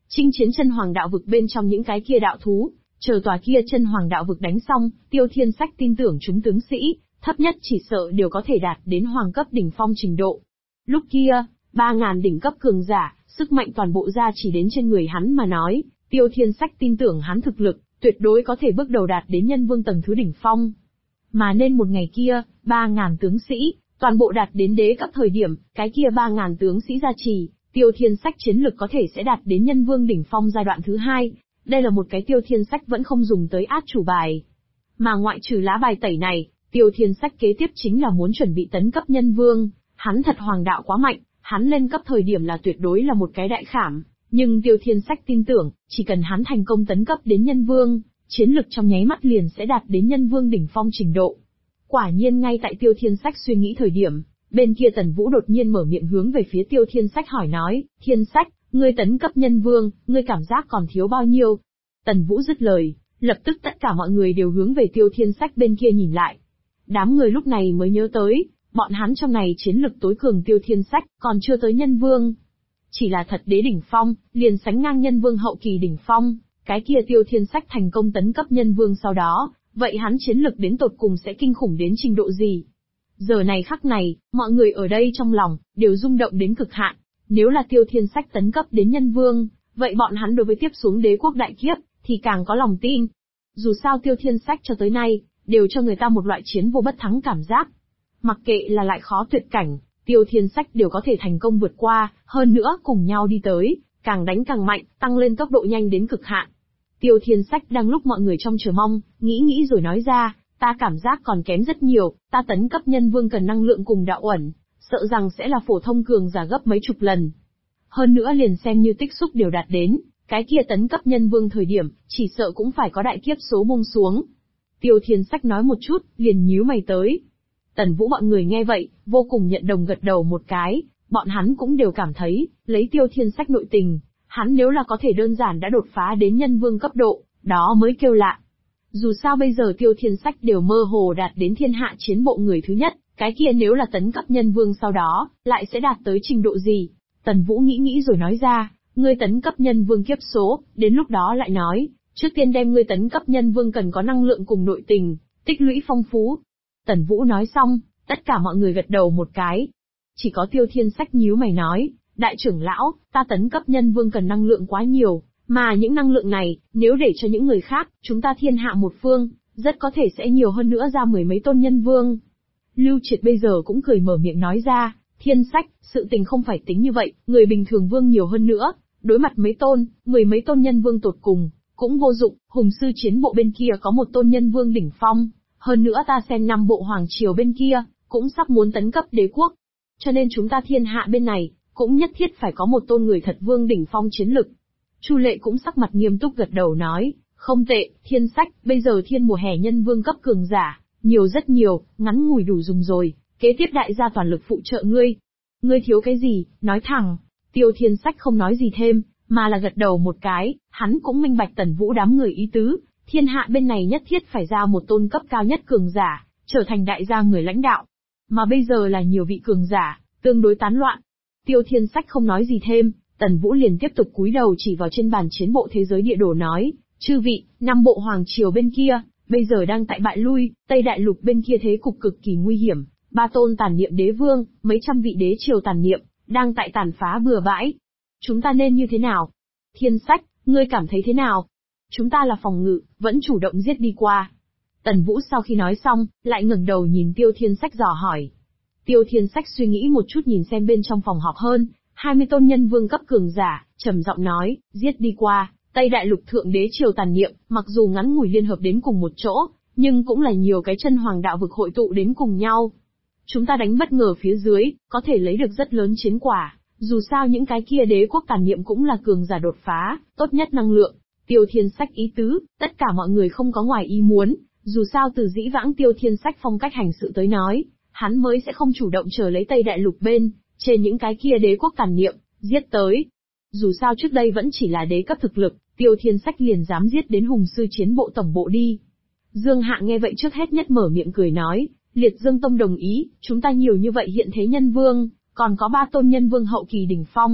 chinh chiến chân hoàng đạo vực bên trong những cái kia đạo thú, chờ tòa kia chân hoàng đạo vực đánh xong, Tiêu Thiên Sách tin tưởng chúng tướng sĩ, thấp nhất chỉ sợ đều có thể đạt đến hoàng cấp đỉnh phong trình độ. Lúc kia, 3.000 đỉnh cấp cường giả, sức mạnh toàn bộ ra chỉ đến trên người hắn mà nói, Tiêu Thiên Sách tin tưởng hắn thực lực, tuyệt đối có thể bước đầu đạt đến nhân vương tầng thứ đỉnh phong. Mà nên một ngày kia, 3.000 tướng sĩ, toàn bộ đạt đến đế cấp thời điểm, cái kia 3.000 tướng sĩ gia trì, Tiêu Thiên Sách chiến lực có thể sẽ đạt đến nhân vương đỉnh phong giai đoạn thứ 2. Đây là một cái Tiêu Thiên Sách vẫn không dùng tới át chủ bài. Mà ngoại trừ lá bài tẩy này, Tiêu Thiên Sách kế tiếp chính là muốn chuẩn bị tấn cấp nhân vương. Hắn thật hoàng đạo quá mạnh, hắn lên cấp thời điểm là tuyệt đối là một cái đại khảm. Nhưng Tiêu Thiên Sách tin tưởng, chỉ cần hắn thành công tấn cấp đến nhân vương, chiến lực trong nháy mắt liền sẽ đạt đến nhân vương đỉnh phong trình độ. Quả nhiên ngay tại Tiêu Thiên Sách suy nghĩ thời điểm, bên kia Tần Vũ đột nhiên mở miệng hướng về phía Tiêu Thiên Sách hỏi nói, Thiên Sách, ngươi tấn cấp nhân vương, ngươi cảm giác còn thiếu bao nhiêu? Tần Vũ dứt lời, lập tức tất cả mọi người đều hướng về Tiêu Thiên Sách bên kia nhìn lại. Đám người lúc này mới nhớ tới, bọn hắn trong này chiến lực tối cường Tiêu Thiên Sách, còn chưa tới nhân vương. Chỉ là thật đế đỉnh phong, liền sánh ngang nhân vương hậu kỳ đỉnh phong, cái kia Tiêu Thiên Sách thành công tấn cấp nhân vương sau đó, vậy hắn chiến lực đến tột cùng sẽ kinh khủng đến trình độ gì? Giờ này khắc này, mọi người ở đây trong lòng, đều rung động đến cực hạn. Nếu là Tiêu Thiên Sách tấn cấp đến nhân vương, vậy bọn hắn đối với tiếp xuống đế quốc đại kiếp, thì càng có lòng tin. Dù sao Tiêu Thiên Sách cho tới nay, đều cho người ta một loại chiến vô bất thắng cảm giác. Mặc kệ là lại khó tuyệt cảnh, Tiêu Thiên Sách đều có thể thành công vượt qua, hơn nữa cùng nhau đi tới, càng đánh càng mạnh, tăng lên tốc độ nhanh đến cực hạn. Tiêu Thiên Sách đang lúc mọi người trong chờ mong, nghĩ rồi nói ra, ta cảm giác còn kém rất nhiều, ta tấn cấp nhân vương cần năng lượng cùng đạo uẩn, sợ rằng sẽ là phổ thông cường giả gấp mấy chục lần. Hơn nữa liền xem như tích xúc đều đạt đến, cái kia tấn cấp nhân vương thời điểm, chỉ sợ cũng phải có đại kiếp số buông xuống. Tiêu Thiên Sách nói một chút, liền nhíu mày tới. Tần Vũ bọn người nghe vậy, vô cùng nhận đồng gật đầu một cái, bọn hắn cũng đều cảm thấy, lấy Tiêu Thiên Sách nội tình, hắn nếu là có thể đơn giản đã đột phá đến nhân vương cấp độ, đó mới kêu lạ. Dù sao bây giờ Tiêu Thiên Sách đều mơ hồ đạt đến thiên hạ chiến bộ người thứ nhất, cái kia nếu là tấn cấp nhân vương sau đó, lại sẽ đạt tới trình độ gì? Tần Vũ nghĩ rồi nói ra, ngươi tấn cấp nhân vương kiếp số, đến lúc đó lại nói, trước tiên đem ngươi tấn cấp nhân vương cần có năng lượng cùng nội tình, tích lũy phong phú. Tần Vũ nói xong, tất cả mọi người gật đầu một cái. Chỉ có Tiêu Thiên Sách nhíu mày nói, đại trưởng lão, ta tấn cấp nhân vương cần năng lượng quá nhiều, mà những năng lượng này, nếu để cho những người khác, chúng ta thiên hạ một phương, rất có thể sẽ nhiều hơn nữa ra mười mấy tôn nhân vương. Lưu Triệt bây giờ cũng cười mở miệng nói ra, Thiên Sách, sự tình không phải tính như vậy, người bình thường vương nhiều hơn nữa, đối mặt mấy tôn, mười mấy tôn nhân vương tột cùng, cũng vô dụng, hùng sư chiến bộ bên kia có một tôn nhân vương đỉnh phong, hơn nữa ta xem năm bộ hoàng triều bên kia, cũng sắp muốn tấn cấp đế quốc. Cho nên chúng ta thiên hạ bên này, cũng nhất thiết phải có một tôn người thật vương đỉnh phong chiến lực. Chu Lệ cũng sắc mặt nghiêm túc gật đầu nói, không tệ, Thiên Sách, bây giờ thiên mùa hè nhân vương cấp cường giả, nhiều rất nhiều, ngắn ngủi đủ dùng rồi, kế tiếp đại gia toàn lực phụ trợ ngươi. Ngươi thiếu cái gì, nói thẳng. Tiêu Thiên Sách không nói gì thêm, mà là gật đầu một cái, hắn cũng minh bạch Tần Vũ đám người ý tứ, thiên hạ bên này nhất thiết phải ra một tôn cấp cao nhất cường giả, trở thành đại gia người lãnh đạo. Mà bây giờ là nhiều vị cường giả, tương đối tán loạn. Tiêu Thiên Sách không nói gì thêm, Tần Vũ liền tiếp tục cúi đầu chỉ vào trên bàn chiến bộ thế giới địa đồ nói, chư vị, năm bộ hoàng triều bên kia, bây giờ đang tại bại lui, Tây Đại Lục bên kia thế cục cực kỳ nguy hiểm, 3 tôn tàn niệm đế vương, mấy trăm vị đế triều tàn niệm, đang tại tàn phá bừa bãi. Chúng ta nên như thế nào? Thiên Sách, ngươi cảm thấy thế nào? Chúng ta là phòng ngự, vẫn chủ động giết đi qua. Tần Vũ sau khi nói xong, lại ngẩng đầu nhìn Tiêu Thiên Sách dò hỏi. Tiêu Thiên Sách suy nghĩ một chút nhìn xem bên trong phòng họp hơn, 20 tôn nhân vương cấp cường giả, trầm giọng nói, giết đi qua, Tây Đại Lục thượng đế triều tàn niệm, mặc dù ngắn ngủi liên hợp đến cùng một chỗ, nhưng cũng là nhiều cái chân hoàng đạo vực hội tụ đến cùng nhau. Chúng ta đánh bất ngờ phía dưới, có thể lấy được rất lớn chiến quả, dù sao những cái kia đế quốc tàn niệm cũng là cường giả đột phá, tốt nhất năng lượng. Tiêu Thiên Sách ý tứ, tất cả mọi người không có ngoài ý muốn, dù sao từ dĩ vãng Tiêu Thiên Sách phong cách hành sự tới nói, hắn mới sẽ không chủ động chờ lấy Tây Đại Lục bên, trên những cái kia đế quốc tàn niệm, giết tới. Dù sao trước đây vẫn chỉ là đế cấp thực lực, Tiêu Thiên Sách liền dám giết đến hùng sư chiến bộ tổng bộ đi. Dương Hạ nghe vậy trước hết nhất mở miệng cười nói, Liệt Dương Tông đồng ý, chúng ta nhiều như vậy hiện thế nhân vương, còn có 3 tôn nhân vương hậu kỳ đỉnh phong,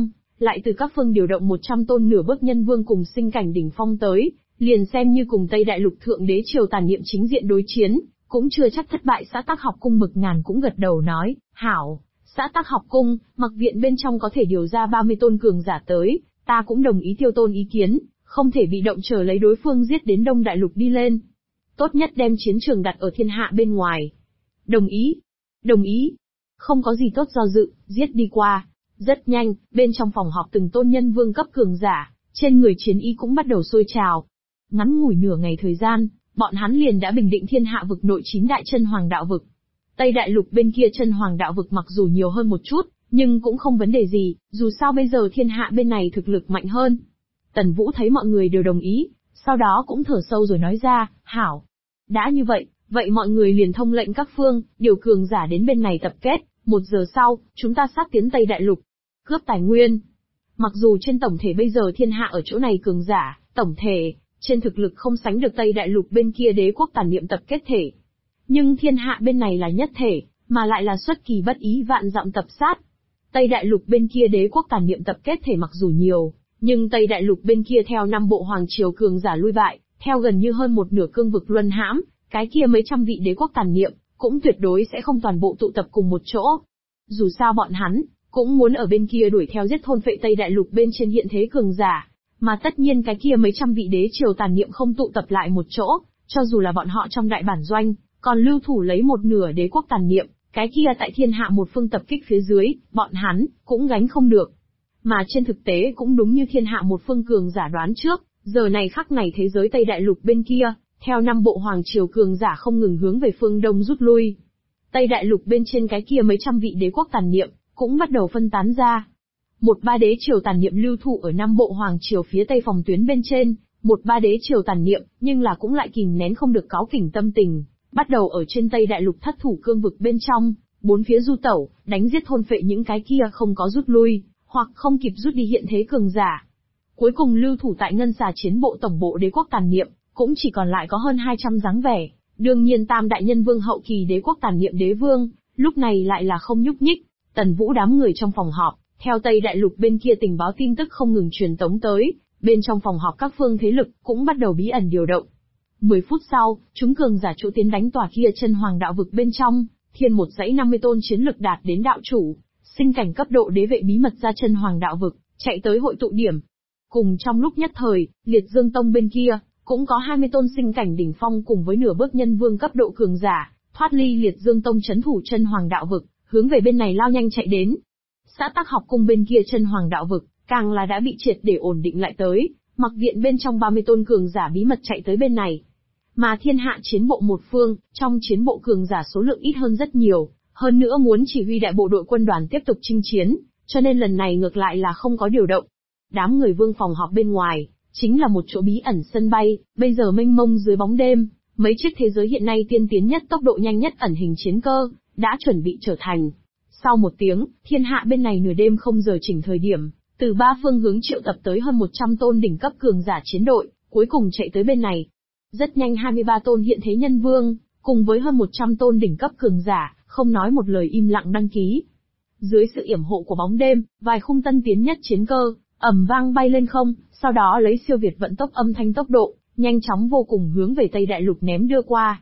lại từ các phương điều động 100 tôn nửa bước nhân vương cùng sinh cảnh đỉnh phong tới, liền xem như cùng Tây Đại Lục thượng đế triều tàn niệm chính diện đối chiến, cũng chưa chắc thất bại. Xã Tắc Học Cung Mực Ngàn cũng gật đầu nói, hảo, Xã Tắc Học Cung, mặc viện bên trong có thể điều ra 30 tôn cường giả tới, ta cũng đồng ý Tiêu Tôn ý kiến, không thể bị động chờ lấy đối phương giết đến Đông Đại Lục đi lên. Tốt nhất đem chiến trường đặt ở thiên hạ bên ngoài. Đồng ý. Đồng ý. Không có gì tốt do dự, giết đi qua. Rất nhanh, bên trong phòng họp từng tôn nhân vương cấp cường giả, trên người chiến ý cũng bắt đầu sôi trào. Ngắn ngủi nửa ngày thời gian, bọn hắn liền đã bình định thiên hạ vực nội 9 đại chân hoàng đạo vực. Tây Đại Lục bên kia chân hoàng đạo vực mặc dù nhiều hơn một chút, nhưng cũng không vấn đề gì, dù sao bây giờ thiên hạ bên này thực lực mạnh hơn. Tần Vũ thấy mọi người đều đồng ý, sau đó cũng thở sâu rồi nói ra, hảo. Đã như vậy, vậy mọi người liền thông lệnh các phương, điều cường giả đến bên này tập kết, 1 giờ sau, chúng ta sát tiến Tây Đại Lục. Cướp tài nguyên. Mặc dù trên tổng thể bây giờ thiên hạ ở chỗ này cường giả, tổng thể, trên thực lực không sánh được Tây Đại Lục bên kia đế quốc tàn niệm tập kết thể. Nhưng thiên hạ bên này là nhất thể, mà lại là xuất kỳ bất ý vạn dặm tập sát. Tây Đại Lục bên kia đế quốc tàn niệm tập kết thể mặc dù nhiều, nhưng Tây Đại Lục bên kia theo 5 bộ hoàng triều cường giả lui bại, theo gần như hơn một nửa cương vực luân hãm, cái kia mấy trăm vị đế quốc tàn niệm, cũng tuyệt đối sẽ không toàn bộ tụ tập cùng một chỗ. Dù sao bọn hắn, cũng muốn ở bên kia đuổi theo giết thôn phệ Tây Đại Lục bên trên hiện thế cường giả, mà tất nhiên cái kia mấy trăm vị đế triều tàn niệm không tụ tập lại một chỗ, cho dù là bọn họ trong đại bản doanh, còn lưu thủ lấy một nửa đế quốc tàn niệm, cái kia tại thiên hạ một phương tập kích phía dưới, bọn hắn, cũng gánh không được. Mà trên thực tế cũng đúng như thiên hạ một phương cường giả đoán trước, giờ này khắc này thế giới Tây Đại Lục bên kia, theo 5 bộ hoàng triều cường giả không ngừng hướng về phương đông rút lui. Tây Đại Lục bên trên cái kia mấy trăm vị đế quốc tàn niệm, cũng bắt đầu phân tán ra. 1-3 đế triều tàn niệm lưu thủ ở 5 bộ hoàng triều phía tây phòng tuyến bên trên, 1-3 đế triều tàn niệm, nhưng là cũng lại kìm nén không được cáu kỉnh tâm tình, bắt đầu ở trên Tây Đại Lục thất thủ cương vực bên trong, bốn phía du tẩu, đánh giết thôn phệ những cái kia không có rút lui, hoặc không kịp rút đi hiện thế cường giả. Cuối cùng lưu thủ tại ngân xà chiến bộ tổng bộ đế quốc tàn niệm, cũng chỉ còn lại có hơn 200 dáng vẻ. Đương nhiên tam đại nhân vương hậu kỳ đế quốc tàn niệm đế vương, lúc này lại là không nhúc nhích. Tần Vũ đám người trong phòng họp, theo Tây Đại Lục bên kia tình báo tin tức không ngừng truyền tống tới, bên trong phòng họp các phương thế lực cũng bắt đầu bí ẩn điều động. 10 phút sau, chúng cường giả chỗ tiến đánh tòa kia chân hoàng đạo vực bên trong, thiên một dãy 50 tôn chiến lực đạt đến đạo chủ, sinh cảnh cấp độ đế vệ bí mật ra chân hoàng đạo vực, chạy tới hội tụ điểm. Cùng trong lúc nhất thời, Liệt Dương Tông bên kia, cũng có 20 tôn sinh cảnh đỉnh phong cùng với nửa bước nhân vương cấp độ cường giả, thoát ly Liệt Dương Tông trấn thủ chân hoàng đạo vực, hướng về bên này lao nhanh chạy đến. Xã Tắc Học Cung bên kia chân hoàng đạo vực, càng là đã bị triệt để ổn định lại tới, mặc viện bên trong 30 tôn cường giả bí mật chạy tới bên này. Mà thiên hạ chiến bộ một phương, trong chiến bộ cường giả số lượng ít hơn rất nhiều, hơn nữa muốn chỉ huy đại bộ đội quân đoàn tiếp tục chinh chiến, cho nên lần này ngược lại là không có điều động. Đám người vương phòng họp bên ngoài, chính là một chỗ bí ẩn sân bay, bây giờ mênh mông dưới bóng đêm, mấy chiếc thế giới hiện nay tiên tiến nhất tốc độ nhanh nhất ẩn hình chiến cơ, đã chuẩn bị trở thành. Sau một tiếng, thiên hạ bên này nửa đêm không giờ chỉnh thời điểm, từ 3 phương hướng triệu tập tới hơn 100 tôn đỉnh cấp cường giả chiến đội, cuối cùng chạy tới bên này. Rất nhanh 23 tôn hiện thế nhân vương, cùng với hơn 100 tôn đỉnh cấp cường giả, không nói một lời im lặng đăng ký. Dưới sự yểm hộ của bóng đêm, vài khung tân tiến nhất chiến cơ, ầm vang bay lên không, sau đó lấy siêu việt vận tốc âm thanh tốc độ, nhanh chóng vô cùng hướng về Tây Đại Lục ném đưa qua.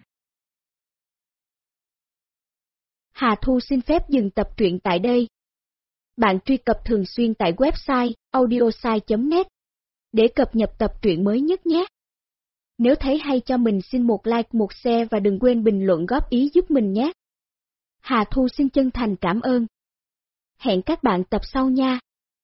Hà Thu xin phép dừng tập truyện tại đây. Bạn truy cập thường xuyên tại website audiosai.net để cập nhật tập truyện mới nhất nhé. Nếu thấy hay cho mình xin một like, một share và đừng quên bình luận góp ý giúp mình nhé. Hà Thu xin chân thành cảm ơn. Hẹn các bạn tập sau nha.